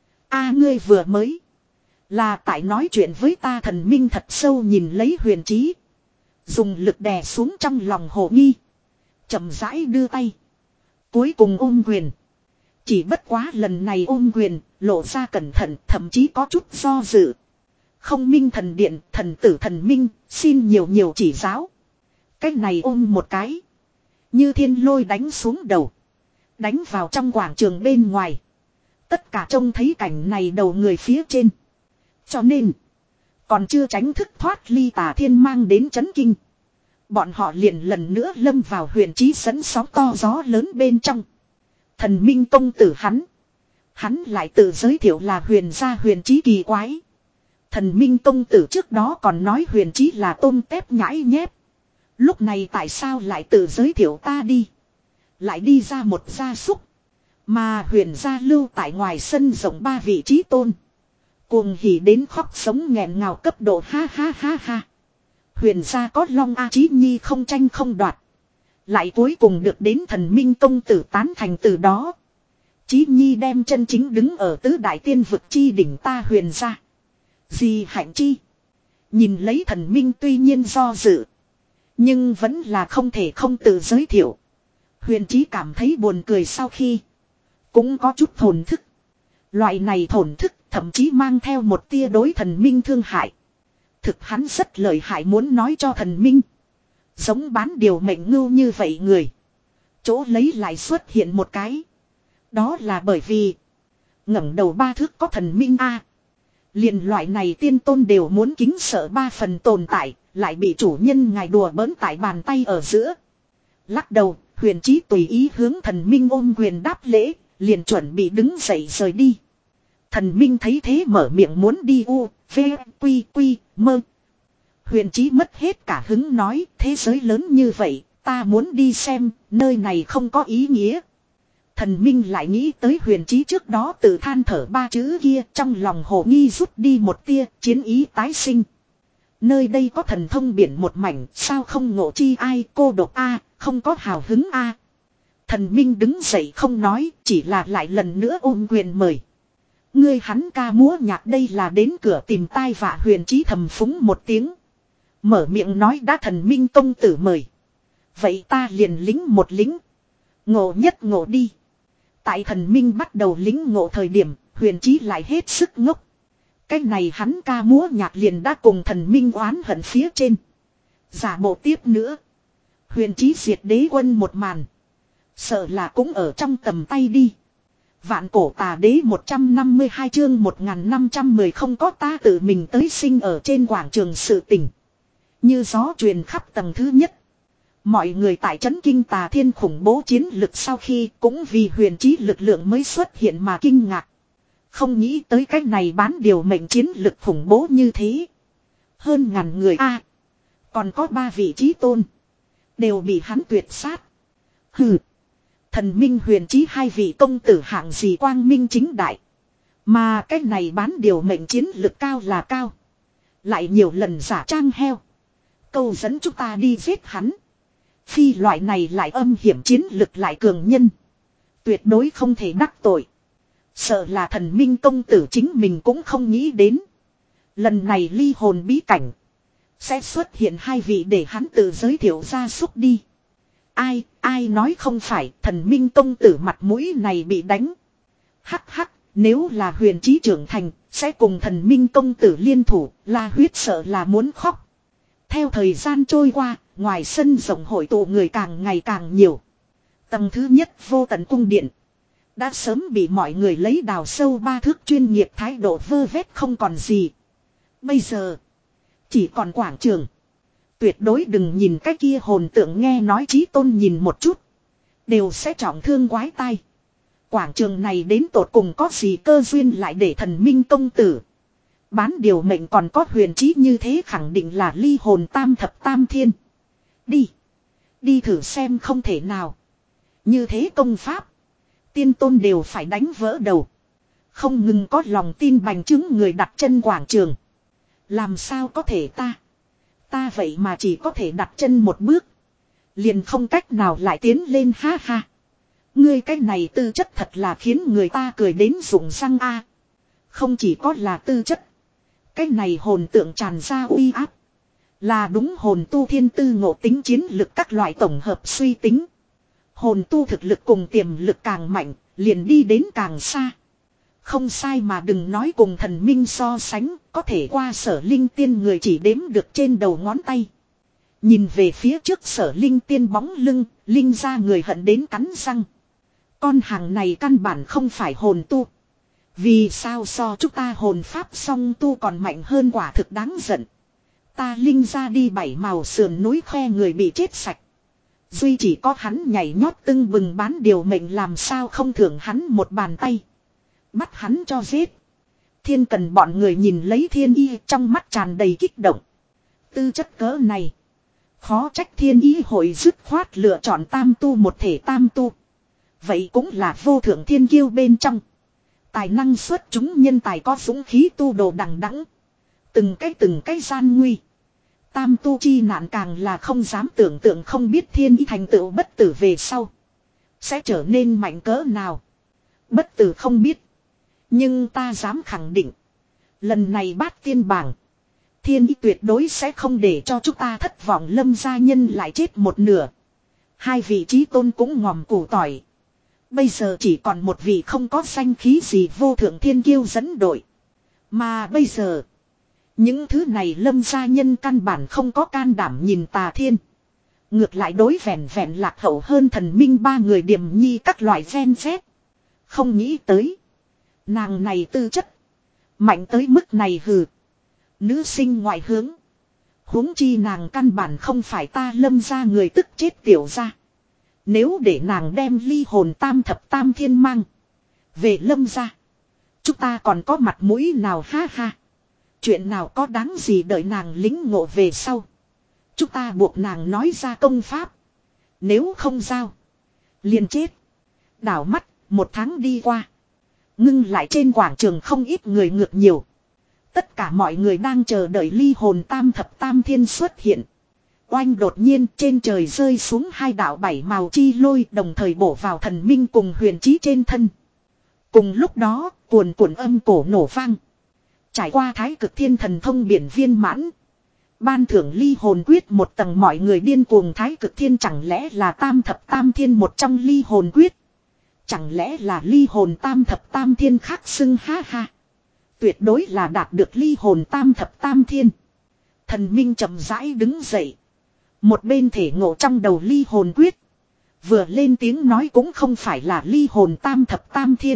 A ngươi vừa mới là tại nói chuyện với ta. Thần minh thật sâu nhìn lấy Huyền Chí, dùng lực đè xuống trong lòng hồ nghi. Chậm rãi đưa tay, cuối cùng ôm quyền. Chỉ bất quá lần này ôm quyền lộ ra cẩn thận, thậm chí có chút do dự. Không minh thần điện, thần tử thần minh, xin nhiều nhiều chỉ giáo. Cái này ôm một cái, như thiên lôi đánh xuống đầu, đánh vào trong quảng trường bên ngoài. Tất cả trông thấy cảnh này đầu người phía trên. Cho nên, còn chưa tránh thức thoát ly Tà Thiên mang đến chấn kinh. Bọn họ liền lần nữa lâm vào Huyền Chí dẫn sóng to gió lớn bên trong. Thần minh công tử hắn. Hắn lại tự giới thiệu là Huyền gia Huyền Chí, kỳ quái. Thần minh công tử trước đó còn nói Huyền Chí là tôm tép nhãi nhép. Lúc này tại sao lại tự giới thiệu ta đi. Lại đi ra một gia súc. Mà Huyền gia lưu tại ngoài sân rộng ba vị trí tôn. Cuồng hỉ đến khóc sống nghẹn ngào cấp độ, ha ha ha ha. Huyền gia có long A Chí Nhi không tranh không đoạt. Lại cuối cùng được đến thần minh công tử tán thành, từ đó. Chí Nhi đem chân chính đứng ở tứ đại tiên vực chi đỉnh ta Huyền gia. Gì hạnh chi. Nhìn lấy thần minh tuy nhiên do dự. Nhưng vẫn là không thể không tự giới thiệu. Huyền Chí cảm thấy buồn cười, sau khi cũng có chút thổn thức. Loại này thổn thức thậm chí mang theo một tia đối thần minh thương hại. Thực hắn rất lợi hại, muốn nói cho thần minh. Giống bán điều mệnh ngưu như vậy người. Chỗ lấy lại xuất hiện một cái. Đó là bởi vì ngẩng đầu ba thước có thần minh a. Liền loại này tiên tôn đều muốn kính sợ ba phần tồn tại. Lại bị chủ nhân ngài đùa bỡn tại bàn tay ở giữa. Lắc đầu, Huyền Chí tùy ý hướng thần minh ôm quyền đáp lễ. Liền chuẩn bị đứng dậy rời đi. Thần minh thấy thế mở miệng muốn đi u, v, quy, quy, mơ. Huyền Chí mất hết cả hứng nói, thế giới lớn như vậy, ta muốn đi xem, nơi này không có ý nghĩa. Thần minh lại nghĩ tới Huyền Chí trước đó tự than thở ba chữ kia, trong lòng hồ nghi rút đi một tia, chiến ý tái sinh. Nơi đây có thần thông biển một mảnh, sao không ngộ chi ai, cô độc a, không có hào hứng a. Thần minh đứng dậy không nói, chỉ là lại lần nữa ôm quyền mời. Ngươi hắn ca múa nhạc đây là đến cửa tìm tai vạ. Huyền Chí thầm phúng một tiếng. Mở miệng nói đã thần minh công tử mời. Vậy ta liền lính một lính. Ngộ nhất ngộ đi. Tại thần minh bắt đầu lính ngộ thời điểm, Huyền Chí lại hết sức ngốc. Cái này hắn ca múa nhạc liền đã cùng thần minh oán hận phía trên. Giả bộ tiếp nữa. Huyền Chí diệt đế quân một màn. Sợ là cũng ở trong tầm tay đi. Vạn cổ tà đế một trăm năm mươi hai chương một nghìn năm trăm mười không có ta tự mình tới sinh ở trên quảng trường sự tình. Như gió truyền khắp tầng thứ nhất. Mọi người tại trấn kinh Tà Thiên khủng bố chiến lực sau khi cũng vì Huyền Chí lực lượng mới xuất hiện mà kinh ngạc. Không nghĩ tới cái này bán điều mệnh chiến lực khủng bố như thế. Hơn ngàn người a, còn có ba vị trí tôn. Đều bị hắn tuyệt sát. Hừ. Thần minh huyền chí hai vị công tử hạng gì quang minh chính đại. Mà cái này bán điều mệnh chiến lực cao là cao. Lại nhiều lần giả trang heo. Câu dẫn chúng ta đi giết hắn. Phi loại này lại âm hiểm chiến lực lại cường nhân. Tuyệt đối không thể đắc tội. Sợ là thần minh công tử chính mình cũng không nghĩ đến. Lần này ly hồn bí cảnh. Sẽ xuất hiện hai vị để hắn tự giới thiệu ra xúc đi. Ai, ai nói không phải thần minh công tử mặt mũi này bị đánh. Hắc hắc, nếu là huyền chí trưởng thành, sẽ cùng thần minh công tử liên thủ, la huyết sợ là muốn khóc. Theo thời gian trôi qua, ngoài sân rộng hội tụ người càng ngày càng nhiều. Tầng thứ nhất vô tận cung điện. Đã sớm bị mọi người lấy đào sâu ba thước chuyên nghiệp thái độ vơ vét không còn gì. Bây giờ, chỉ còn quảng trường. Tuyệt đối đừng nhìn cái kia hồn tượng nghe nói chí tôn nhìn một chút. Đều sẽ trọng thương quái tai. Quảng trường này đến tột cùng có gì cơ duyên lại để thần minh công tử. Bán điều mệnh còn có huyền chí như thế khẳng định là ly hồn tam thập tam thiên. Đi. Đi thử xem không thể nào. Như thế công pháp. Tiên tôn đều phải đánh vỡ đầu. Không ngừng có lòng tin bành chứng người đặt chân quảng trường. Làm sao có thể ta. Ta vậy mà chỉ có thể đặt chân một bước. Liền không cách nào lại tiến lên ha ha. Ngươi cái này tư chất thật là khiến người ta cười đến rụng răng a. Không chỉ có là tư chất. Cái này hồn tượng tràn ra uy áp. Là đúng hồn tu thiên tư ngộ tính chiến lực các loại tổng hợp suy tính. Hồn tu thực lực cùng tiềm lực càng mạnh, liền đi đến càng xa. Không sai mà đừng nói cùng thần minh so sánh, có thể qua sở linh tiên người chỉ đếm được trên đầu ngón tay. Nhìn về phía trước sở linh tiên bóng lưng, linh ra người hận đến cắn răng. Con hàng này căn bản không phải hồn tu. Vì sao so chúng ta hồn pháp song tu còn mạnh hơn quả thực đáng giận. Ta linh ra đi bảy màu sườn núi khoe người bị chết sạch. Duy chỉ có hắn nhảy nhót tưng bừng bán điều mệnh làm sao không thưởng hắn một bàn tay. Bắt hắn cho giết. Thiên cần bọn người nhìn lấy thiên y trong mắt tràn đầy kích động. Tư chất cỡ này. Khó trách thiên ý hội dứt khoát lựa chọn tam tu một thể tam tu. Vậy cũng là vô thượng thiên kiêu bên trong. Tài năng xuất chúng nhân tài có dũng khí tu đồ đằng đẵng. Từng cái từng cái gian nguy. Tam tu chi nạn càng là không dám tưởng tượng không biết thiên ý thành tựu bất tử về sau. Sẽ trở nên mạnh cỡ nào. Bất tử không biết. Nhưng ta dám khẳng định. Lần này bát tiên bảng. Thiên ý tuyệt đối sẽ không để cho chúng ta thất vọng lâm gia nhân lại chết một nửa. Hai vị trí tôn cũng ngòm củ tỏi. Bây giờ chỉ còn một vị không có danh khí gì vô thượng thiên kiêu dẫn đội. Mà bây giờ. Những thứ này lâm gia nhân căn bản không có can đảm nhìn tà thiên. Ngược lại đối vẹn vẹn lạc hậu hơn thần minh ba người điềm nhi các loại ven phép. Không nghĩ tới. Nàng này tư chất. Mạnh tới mức này hừ. Nữ sinh ngoại hướng. Huống chi nàng căn bản không phải ta lâm ra người tức chết tiểu ra. Nếu để nàng đem ly hồn tam thập tam thiên mang. Về lâm ra. Chúng ta còn có mặt mũi nào ha ha. Chuyện nào có đáng gì đợi nàng lính ngộ về sau. Chúng ta buộc nàng nói ra công pháp. Nếu không giao. Liền chết. Đảo mắt một tháng đi qua. Ngưng lại trên quảng trường không ít người ngược nhiều. Tất cả mọi người đang chờ đợi ly hồn tam thập tam thiên xuất hiện. Oanh đột nhiên trên trời rơi xuống hai đạo bảy màu chi lôi đồng thời bổ vào thần minh cùng huyền chí trên thân. Cùng lúc đó cuồn cuộn âm cổ nổ vang. Trải qua thái cực thiên thần thông biển viên mãn. Ban thưởng ly hồn quyết một tầng mọi người điên cuồng thái cực thiên chẳng lẽ là tam thập tam thiên một trong ly hồn quyết. Chẳng lẽ là ly hồn tam thập tam thiên khác xưng ha ha. Tuyệt đối là đạt được ly hồn tam thập tam thiên. Thần minh chậm rãi đứng dậy. Một bên thể ngộ trong đầu ly hồn quyết. Vừa lên tiếng nói cũng không phải là ly hồn tam thập tam thiên.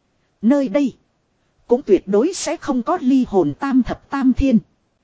Nơi đây. Cũng tuyệt đối sẽ không có ly hồn tam thập tam thiên.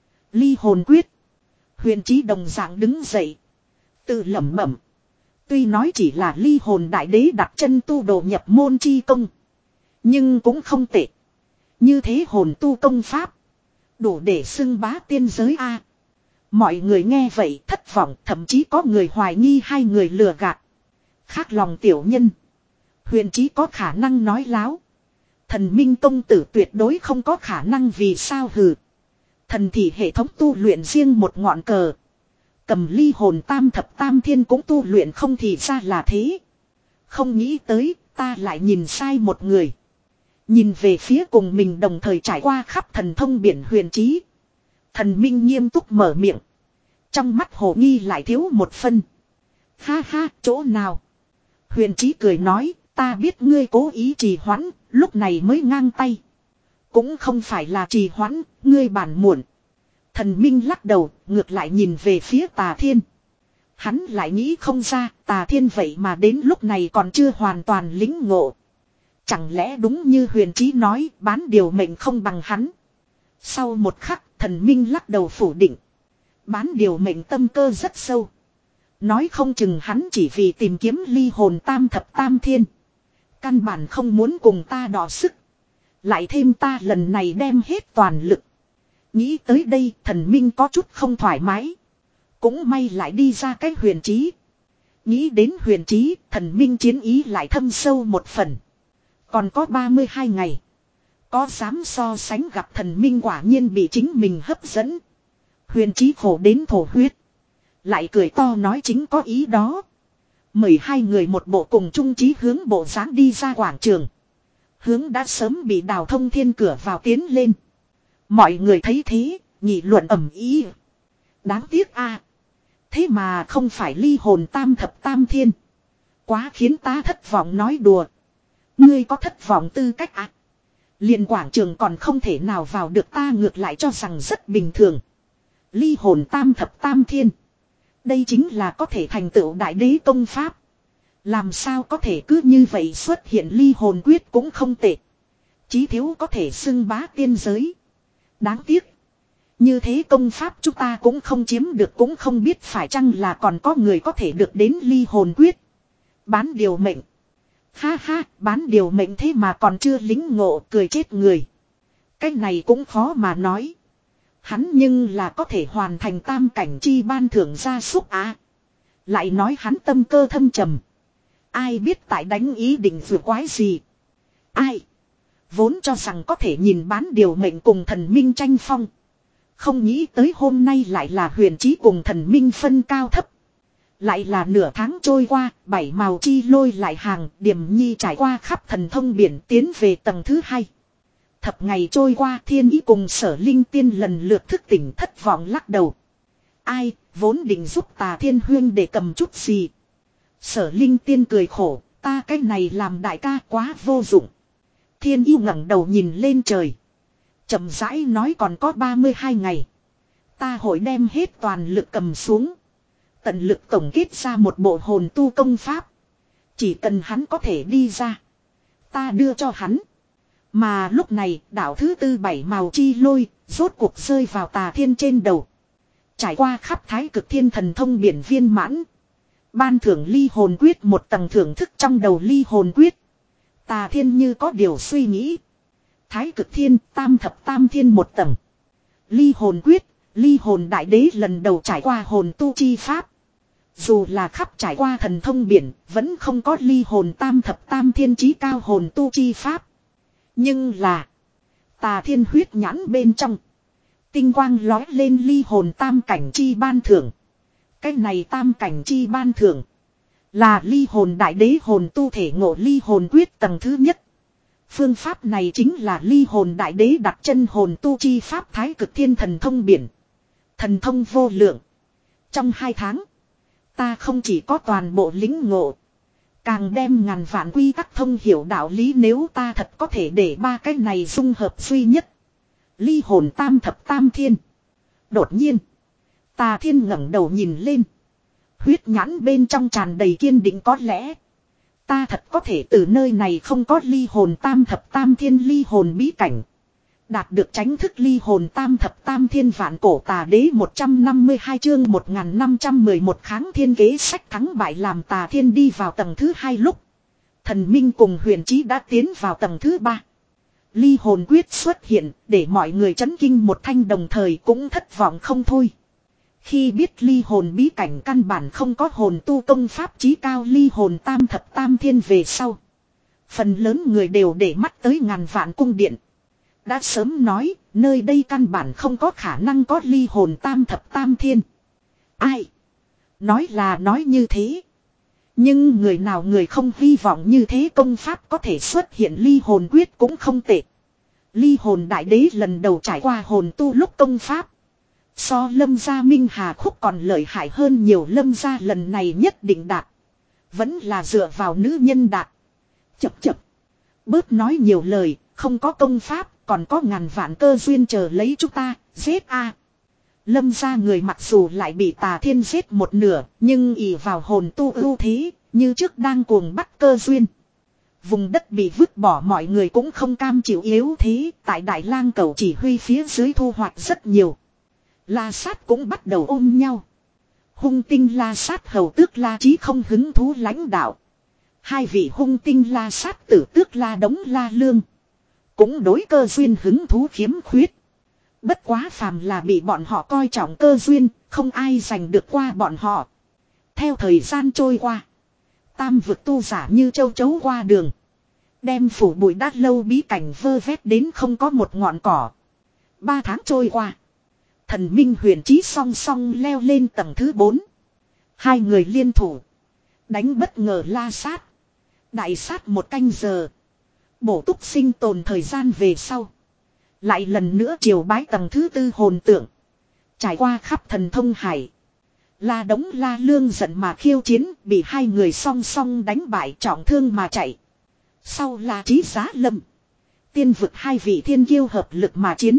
Ly hồn quyết. Huyền chí đồng dạng đứng dậy. Tự lẩm bẩm. Tuy nói chỉ là ly hồn đại đế đặt chân tu đồ nhập môn chi công. Nhưng cũng không tệ. Như thế hồn tu công pháp. Đủ để xưng bá tiên giới a. Mọi người nghe vậy thất vọng, thậm chí có người hoài nghi hai người lừa gạt. Khác lòng tiểu nhân. Huyền Chí có khả năng nói láo. Thần Minh công tử tuyệt đối không có khả năng, vì sao hừ. Thần thì hệ thống tu luyện riêng một ngọn cờ. Cầm ly hồn tam thập tam thiên cũng tu luyện không, thì ra là thế. Không nghĩ tới ta lại nhìn sai một người. Nhìn về phía cùng mình đồng thời trải qua khắp thần thông biển Huyền Chí. Thần Minh nghiêm túc mở miệng. Trong mắt hồ nghi lại thiếu một phân. Ha ha, chỗ nào? Huyền Chí cười nói, ta biết ngươi cố ý trì hoãn, lúc này mới ngang tay. Cũng không phải là trì hoãn, ngươi bản muộn. Thần Minh lắc đầu, ngược lại nhìn về phía Tà Thiên. Hắn lại nghĩ không ra, Tà Thiên vậy mà đến lúc này còn chưa hoàn toàn lĩnh ngộ. Chẳng lẽ đúng như Huyền Chí nói, bán điều mệnh không bằng hắn. Sau một khắc, thần Minh lắc đầu phủ định. Bán điều mệnh tâm cơ rất sâu. Nói không chừng hắn chỉ vì tìm kiếm ly hồn tam thập tam thiên. Căn bản không muốn cùng ta đọ sức. Lại thêm ta lần này đem hết toàn lực. Nghĩ tới đây thần Minh có chút không thoải mái. Cũng may lại đi ra cái Huyền Chí. Nghĩ đến Huyền Chí, thần Minh chiến ý lại thâm sâu một phần. Còn có ba mươi hai ngày. Có dám so sánh, gặp thần Minh quả nhiên bị chính mình hấp dẫn. Huyền Chí khổ đến thổ huyết. Lại cười to nói chính có ý đó. Mời hai người một bộ cùng chung chí hướng bộ dáng đi ra quảng trường. Hướng đã sớm bị đào thông thiên cửa vào tiến lên. Mọi người thấy thế, nghị luận ầm ĩ. Đáng tiếc a, thế mà không phải ly hồn tam thập tam thiên. Quá khiến ta thất vọng, nói đùa. Ngươi có thất vọng tư cách à? Liền quảng trường còn không thể nào vào được, ta ngược lại cho rằng rất bình thường. Ly hồn tam thập tam thiên. Đây chính là có thể thành tựu đại đế công pháp. Làm sao có thể cứ như vậy xuất hiện ly hồn quyết cũng không tệ. Chí thiếu có thể xưng bá tiên giới. Đáng tiếc. Như thế công pháp chúng ta cũng không chiếm được, cũng không biết phải chăng là còn có người có thể được đến ly hồn quyết. Bán điều mệnh. Ha ha, bán điều mệnh thế mà còn chưa lính ngộ, cười chết người. Cái này cũng khó mà nói. Hắn nhưng là có thể hoàn thành tam cảnh chi ban thưởng gia súc á. Lại nói hắn tâm cơ thâm trầm. Ai biết tại đánh ý định vừa quái gì. Ai. Vốn cho rằng có thể nhìn bán điều mệnh cùng thần Minh tranh phong. Không nghĩ tới hôm nay lại là Huyền Chí cùng thần Minh phân cao thấp. Lại là nửa tháng trôi qua, bảy màu chi lôi lại hàng, Điềm Nhi trải qua khắp thần thông biển tiến về tầng thứ hai. Thập ngày trôi qua, Thiên Ý cùng Sở Linh Tiên lần lượt thức tỉnh, thất vọng lắc đầu. Ai, vốn định giúp Tà Thiên Huyên để cầm chút gì. Sở Linh Tiên cười khổ, ta cái này làm đại ca quá vô dụng. Thiên Ý ngẩng đầu nhìn lên trời. Chậm rãi nói còn có ba mươi hai ngày. Ta hội đem hết toàn lực cầm xuống. Tận lực tổng kết ra một bộ hồn tu công pháp. Chỉ cần hắn có thể đi ra, ta đưa cho hắn. Mà lúc này đạo thứ tư bảy màu chi lôi rốt cuộc rơi vào Tà Thiên trên đầu. Trải qua khắp thái cực thiên thần thông biển viên mãn. Ban thưởng ly hồn quyết một tầng thưởng thức trong đầu ly hồn quyết. Tà Thiên như có điều suy nghĩ. Thái cực thiên tam thập tam thiên một tầng. Ly hồn quyết, ly hồn đại đế lần đầu trải qua hồn tu chi pháp. Dù là khắp trải qua thần thông biển, vẫn không có ly hồn tam thập tam thiên chí cao hồn tu chi pháp. Nhưng là, Tà Thiên huyết nhãn bên trong, tinh quang lói lên ly hồn tam cảnh chi ban thưởng. Cái này tam cảnh chi ban thưởng, là ly hồn đại đế hồn tu thể ngộ ly hồn quyết tầng thứ nhất. Phương pháp này chính là ly hồn đại đế đặt chân hồn tu chi pháp thái cực thiên thần thông biển. Thần thông vô lượng. Trong hai tháng, ta không chỉ có toàn bộ lĩnh ngộ, càng đem ngàn vạn quy tắc thông hiểu đạo lý. Nếu ta thật có thể để ba cái này dung hợp duy nhất, ly hồn tam thập tam thiên. Đột nhiên, Tà Thiên ngẩng đầu nhìn lên. Huyết nhãn bên trong tràn đầy kiên định, có lẽ ta thật có thể từ nơi này không có ly hồn tam thập tam thiên ly hồn bí cảnh, đạt được tránh thức ly hồn tam thập tam thiên vạn cổ tà đế. Một trăm năm mươi hai chương một nghìn năm trăm mười một kháng thiên kế sách thắng bại. Làm Tà Thiên đi vào tầng thứ hai lúc, thần Minh cùng Huyền Chí đã tiến vào tầng thứ ba. ly hồn quyết xuất hiện để mọi người chấn kinh một thanh, đồng thời cũng thất vọng không thôi. Khi biết ly hồn bí cảnh căn bản không có hồn tu công pháp chí cao ly hồn tam thập tam thiên về sau, phần lớn người đều để mắt tới ngàn vạn cung điện. Đã sớm nói, nơi đây căn bản không có khả năng có ly hồn tam thập tam thiên. Ai? Nói là nói như thế. Nhưng người nào người không hy vọng như thế công pháp có thể xuất hiện ly hồn quyết cũng không tệ. Ly hồn đại đế lần đầu trải qua hồn tu lúc công pháp. So Lâm gia Minh Hà Khúc còn lợi hại hơn nhiều, Lâm gia lần này nhất định đạt. Vẫn là dựa vào nữ nhân đạt. Chập chập. Bớt nói nhiều lời, không có công pháp, còn có ngàn vạn cơ duyên chờ lấy chúng ta, giết a. Lâm gia người mặc dù lại bị Tà Thiên giết một nửa, nhưng ỷ vào hồn tu ưu thế, như trước đang cuồng bắt cơ duyên. Vùng đất bị vứt bỏ mọi người cũng không cam chịu yếu thế, tại Đại Lang Cẩu chỉ huy phía dưới thu hoạch rất nhiều. La Sát cũng bắt đầu ôm nhau. Hung tinh La Sát hầu tước La Chí không hứng thú lãnh đạo. Hai vị hung tinh La Sát tử tước La Đống La Lương cũng đối cơ duyên hứng thú khiếm khuyết. Bất quá phàm là bị bọn họ coi trọng cơ duyên, không ai giành được qua bọn họ. Theo thời gian trôi qua, tam vực tu giả như châu chấu qua đường, đem phủ bụi đát lâu bí cảnh vơ vét đến không có một ngọn cỏ. Ba tháng trôi qua, Thần Minh Huyền Chí song song leo lên tầng thứ bốn. Hai người liên thủ đánh bất ngờ La Sát. Đại sát một canh giờ, bổ túc sinh tồn thời gian về sau, lại lần nữa triều bái tầng thứ tư hồn tượng. Trải qua khắp thần thông hải, La Đống La Lương giận mà khiêu chiến, bị hai người song song đánh bại, trọng thương mà chạy. Sau La Chí Giá Lâm, tiên vực hai vị thiên kiêu hợp lực mà chiến.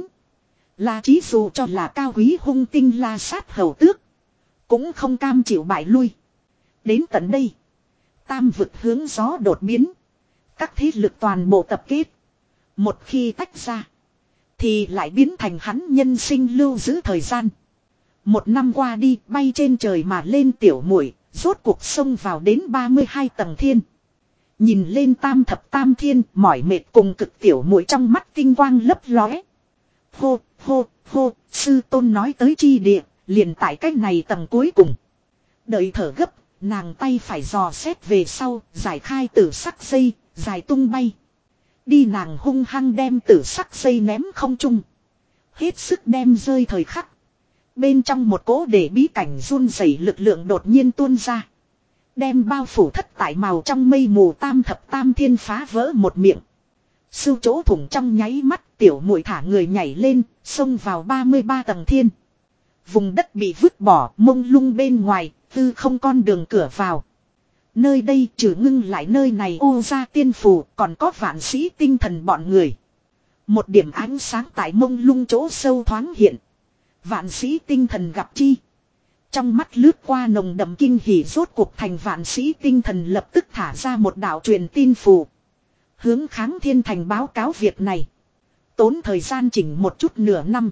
La Chí dù cho là cao quý hung tinh La Sát hầu tước, cũng không cam chịu bại lui. Đến tận đây, tam vực hướng gió đột biến, các thế lực toàn bộ tập kết. Một khi tách ra, thì lại biến thành hắn nhân sinh lưu giữ thời gian. Một năm qua đi, bay trên trời mà lên tiểu muội rốt cuộc xông vào đến ba mươi hai tầng thiên. Nhìn lên tam thập tam thiên, mỏi mệt cùng cực tiểu muội trong mắt tinh quang lấp lóe. Hô, hô, hô, sư tôn nói tới chi địa, liền tại cách này tầng cuối cùng. Đợi thở gấp, nàng tay phải dò xét về sau, giải khai tử sắc dây, dài tung bay. Đi, nàng hung hăng đem tử sắc dây ném không trung. Hết sức đem rơi thời khắc. Bên trong một cỗ để bí cảnh run rẩy lực lượng đột nhiên tuôn ra. Đem bao phủ thất tại màu trong mây mù tam thập tam thiên phá vỡ một miệng. Sưu chỗ thủng trong nháy mắt, tiểu muội thả người nhảy lên, xông vào ba mươi ba tầng thiên. Vùng đất bị vứt bỏ, mông lung bên ngoài, tư không con đường cửa vào. Nơi đây trừ ngưng lại nơi này ô gia tiên phù, còn có vạn sĩ tinh thần bọn người. Một điểm ánh sáng tại mông lung chỗ sâu thoáng hiện. Vạn sĩ tinh thần gặp chi. Trong mắt lướt qua nồng đậm kinh hỉ, rốt cuộc thành vạn sĩ tinh thần lập tức thả ra một đạo truyền tin phù. Hướng Kháng Thiên Thành báo cáo việc này. Tốn thời gian chỉnh một chút nửa năm.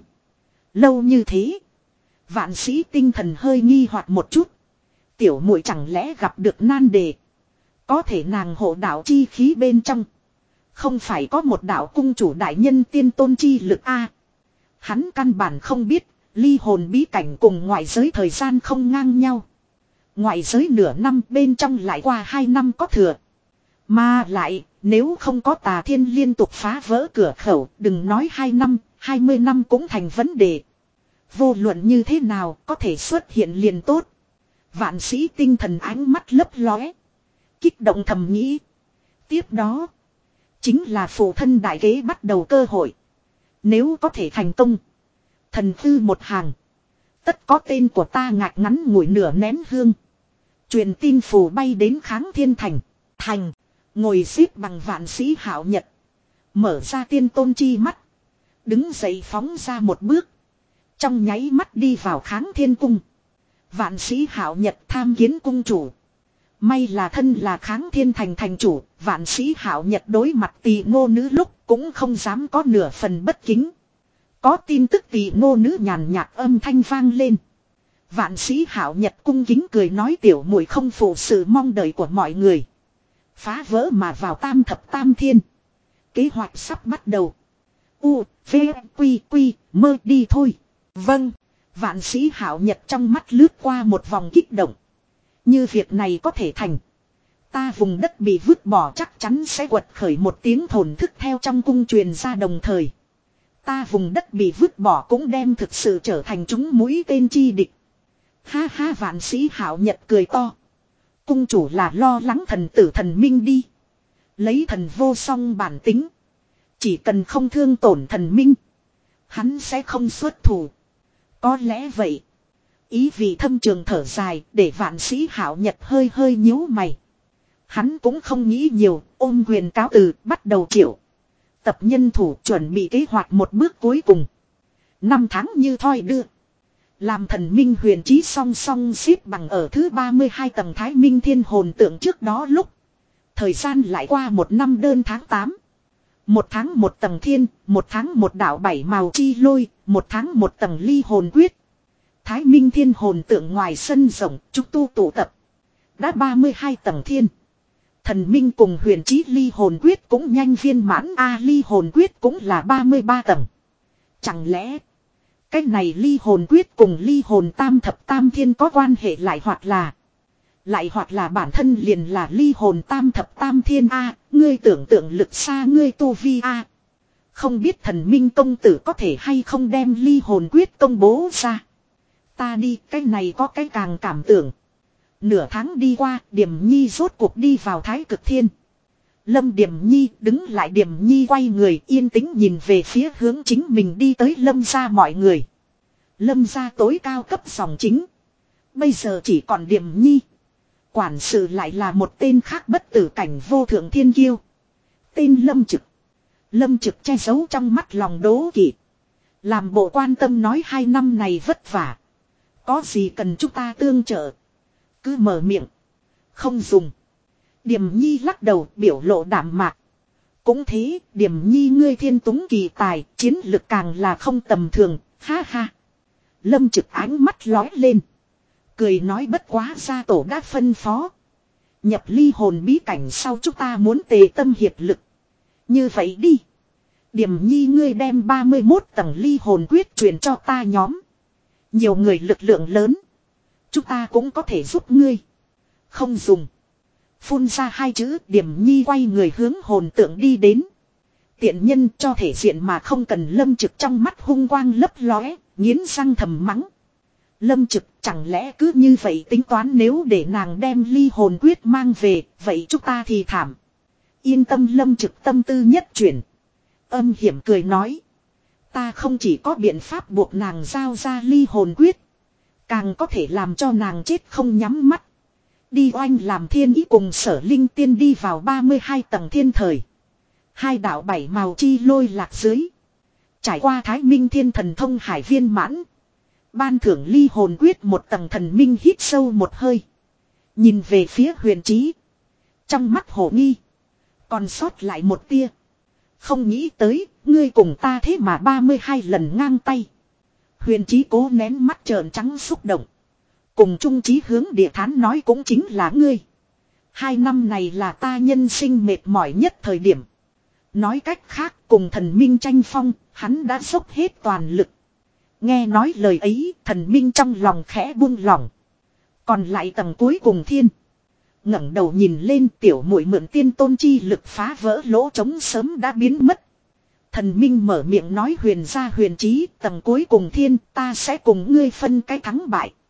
Lâu như thế. Vạn sĩ tinh thần hơi nghi hoặc một chút. Tiểu muội chẳng lẽ gặp được nan đề. Có thể nàng hộ đạo chi khí bên trong. Không phải có một đạo cung chủ đại nhân tiên tôn chi lực a. Hắn căn bản không biết. Ly hồn bí cảnh cùng ngoại giới thời gian không ngang nhau. Ngoại giới nửa năm, bên trong lại qua hai năm có thừa. Mà lại, nếu không có Tà Thiên liên tục phá vỡ cửa khẩu, đừng nói hai năm, hai mươi năm cũng thành vấn đề. Vô luận như thế nào, có thể xuất hiện liền tốt. Vạn sĩ tinh thần ánh mắt lấp lóe. Kích động thầm nghĩ. Tiếp đó, chính là phụ thân đại kế bắt đầu cơ hội. Nếu có thể thành công, thần thư một hàng, tất có tên của ta ngạc ngắn ngủi nửa nén hương. Truyền tin phù bay đến Kháng Thiên Thành. Thành, ngồi xếp bằng vạn sĩ Hạo Nhật. Mở ra tiên tôn chi mắt. Đứng dậy phóng ra một bước. Trong nháy mắt đi vào Kháng Thiên Cung. Vạn sĩ Hạo Nhật tham kiến cung chủ. May là thân là Kháng Thiên Thành thành chủ. Vạn sĩ Hạo Nhật đối mặt Tỳ Ngô Nữ lúc cũng không dám có nửa phần bất kính. Có tin tức Tỳ Ngô Nữ nhàn nhạt âm thanh vang lên. Vạn sĩ Hạo Nhật cung kính cười nói tiểu muội không phụ sự mong đợi của mọi người. Phá vỡ mà vào tam thập tam thiên. Kế hoạch sắp bắt đầu. U, V, Quy, Quy, mơ đi thôi. Vâng. Vạn sĩ Hạo Nhật trong mắt lướt qua một vòng kích động. Như việc này có thể thành. Ta vùng đất bị vứt bỏ chắc chắn sẽ quật khởi một tiếng thổn thức theo trong cung truyền ra đồng thời. Ta vùng đất bị vứt bỏ cũng đem thực sự trở thành chúng mũi tên chi địch. Ha ha, vạn sĩ Hạo Nhật cười to. Cung chủ là lo lắng thần tử thần minh đi. Lấy thần vô song bản tính. Chỉ cần không thương tổn thần minh. Hắn sẽ không xuất thủ. Có lẽ vậy. Ý vị thâm trường thở dài để vạn sĩ Hạo Nhật hơi hơi nhíu mày. Hắn cũng không nghĩ nhiều, ôm quyền cáo từ, bắt đầu triệu. Tập nhân thủ chuẩn bị kế hoạch một bước cuối cùng. Năm tháng như thoi đưa. Làm thần minh huyền trí song song xếp bằng ở thứ ba mươi hai tầng Thái Minh Thiên Hồn Tượng trước đó lúc. Thời gian lại qua một năm đơn tháng tám. Một tháng một tầng thiên, một tháng một đạo bảy màu chi lôi, một tháng một tầng ly hồn quyết. Thái Minh Thiên Hồn Tượng ngoài sân rộng, chúng tu tụ tập. Đã ba mươi hai tầng thiên. Thần minh cùng huyền trí ly hồn quyết cũng nhanh viên mãn. A ly hồn quyết cũng là ba mươi ba tầng. Chẳng lẽ cái này ly hồn quyết cùng ly hồn tam thập tam thiên có quan hệ lại hoặc là lại hoặc là bản thân liền là ly hồn tam thập tam thiên A. Ngươi tưởng tượng lực xa ngươi tu vi A. Không biết thần minh công tử có thể hay không đem ly hồn quyết công bố ra. Ta đi, cái này có cái càng cảm tưởng. Nửa tháng đi qua, Điềm Nhi rốt cuộc đi vào Thái Cực Thiên. Lâm Điềm Nhi đứng lại, Điềm Nhi quay người yên tĩnh nhìn về phía hướng chính mình đi tới Lâm gia mọi người. Lâm gia tối cao cấp dòng chính. Bây giờ chỉ còn Điềm Nhi. Quản sự lại là một tên khác bất tử cảnh vô thượng thiên kiêu. Tên Lâm Trực. Lâm Trực che giấu trong mắt lòng đố kỵ. Làm bộ quan tâm nói hai năm này vất vả. Có gì cần chúng ta tương trợ. Cứ mở miệng. Không dùng. Điềm Nhi lắc đầu biểu lộ đạm mạc. Cũng thế, Điềm Nhi ngươi thiên túng kỳ tài, chiến lực càng là không tầm thường, ha ha. Lâm Trực ánh mắt lói lên. Cười nói bất quá gia tổ đã phân phó. Nhập ly hồn bí cảnh sau chúng ta muốn tề tâm hiệp lực. Như vậy đi. Điềm Nhi ngươi đem ba mươi mốt tầng ly hồn quyết truyền cho ta nhóm. Nhiều người lực lượng lớn. Chúng ta cũng có thể giúp ngươi. Không dùng. Phun ra hai chữ, Điềm Nhi quay người hướng hồn tượng đi đến. Tiện nhân cho thể diện mà không cần. Lâm Trực trong mắt hung quang lấp lóe, nghiến răng thầm mắng. Lâm Trực chẳng lẽ cứ như vậy tính toán, nếu để nàng đem ly hồn quyết mang về, vậy chúng ta thì thảm. Yên tâm, Lâm Trực tâm tư nhất chuyển. Âm hiểm cười nói. Ta không chỉ có biện pháp buộc nàng giao ra ly hồn quyết. Càng có thể làm cho nàng chết không nhắm mắt. Đi oanh làm thiên ý cùng Sở Linh Tiên đi vào ba mươi hai tầng thiên thời. Hai đạo bảy màu chi lôi lạc dưới. Trải qua Thái Minh Thiên Thần Thông hải viên mãn. Ban thưởng ly hồn quyết một tầng. Thần minh hít sâu một hơi. Nhìn về phía huyền trí. Trong mắt hổ nghi. Còn sót lại một tia. Không nghĩ tới, ngươi cùng ta thế mà ba mươi hai lần ngang tay. Huyền trí cố nén mắt trợn trắng xúc động. Cùng trung trí hướng địa thán nói cũng chính là ngươi. Hai năm này là ta nhân sinh mệt mỏi nhất thời điểm. Nói cách khác, cùng thần minh tranh phong, hắn đã dốc hết toàn lực. Nghe nói lời ấy, thần minh trong lòng khẽ buông lỏng. Còn lại tầng cuối cùng thiên. Ngẩng đầu nhìn lên, tiểu muội mượn tiên tôn chi lực phá vỡ lỗ trống sớm đã biến mất. Thần minh mở miệng nói, huyền gia huyền trí, tầng cuối cùng thiên, ta sẽ cùng ngươi phân cái thắng bại.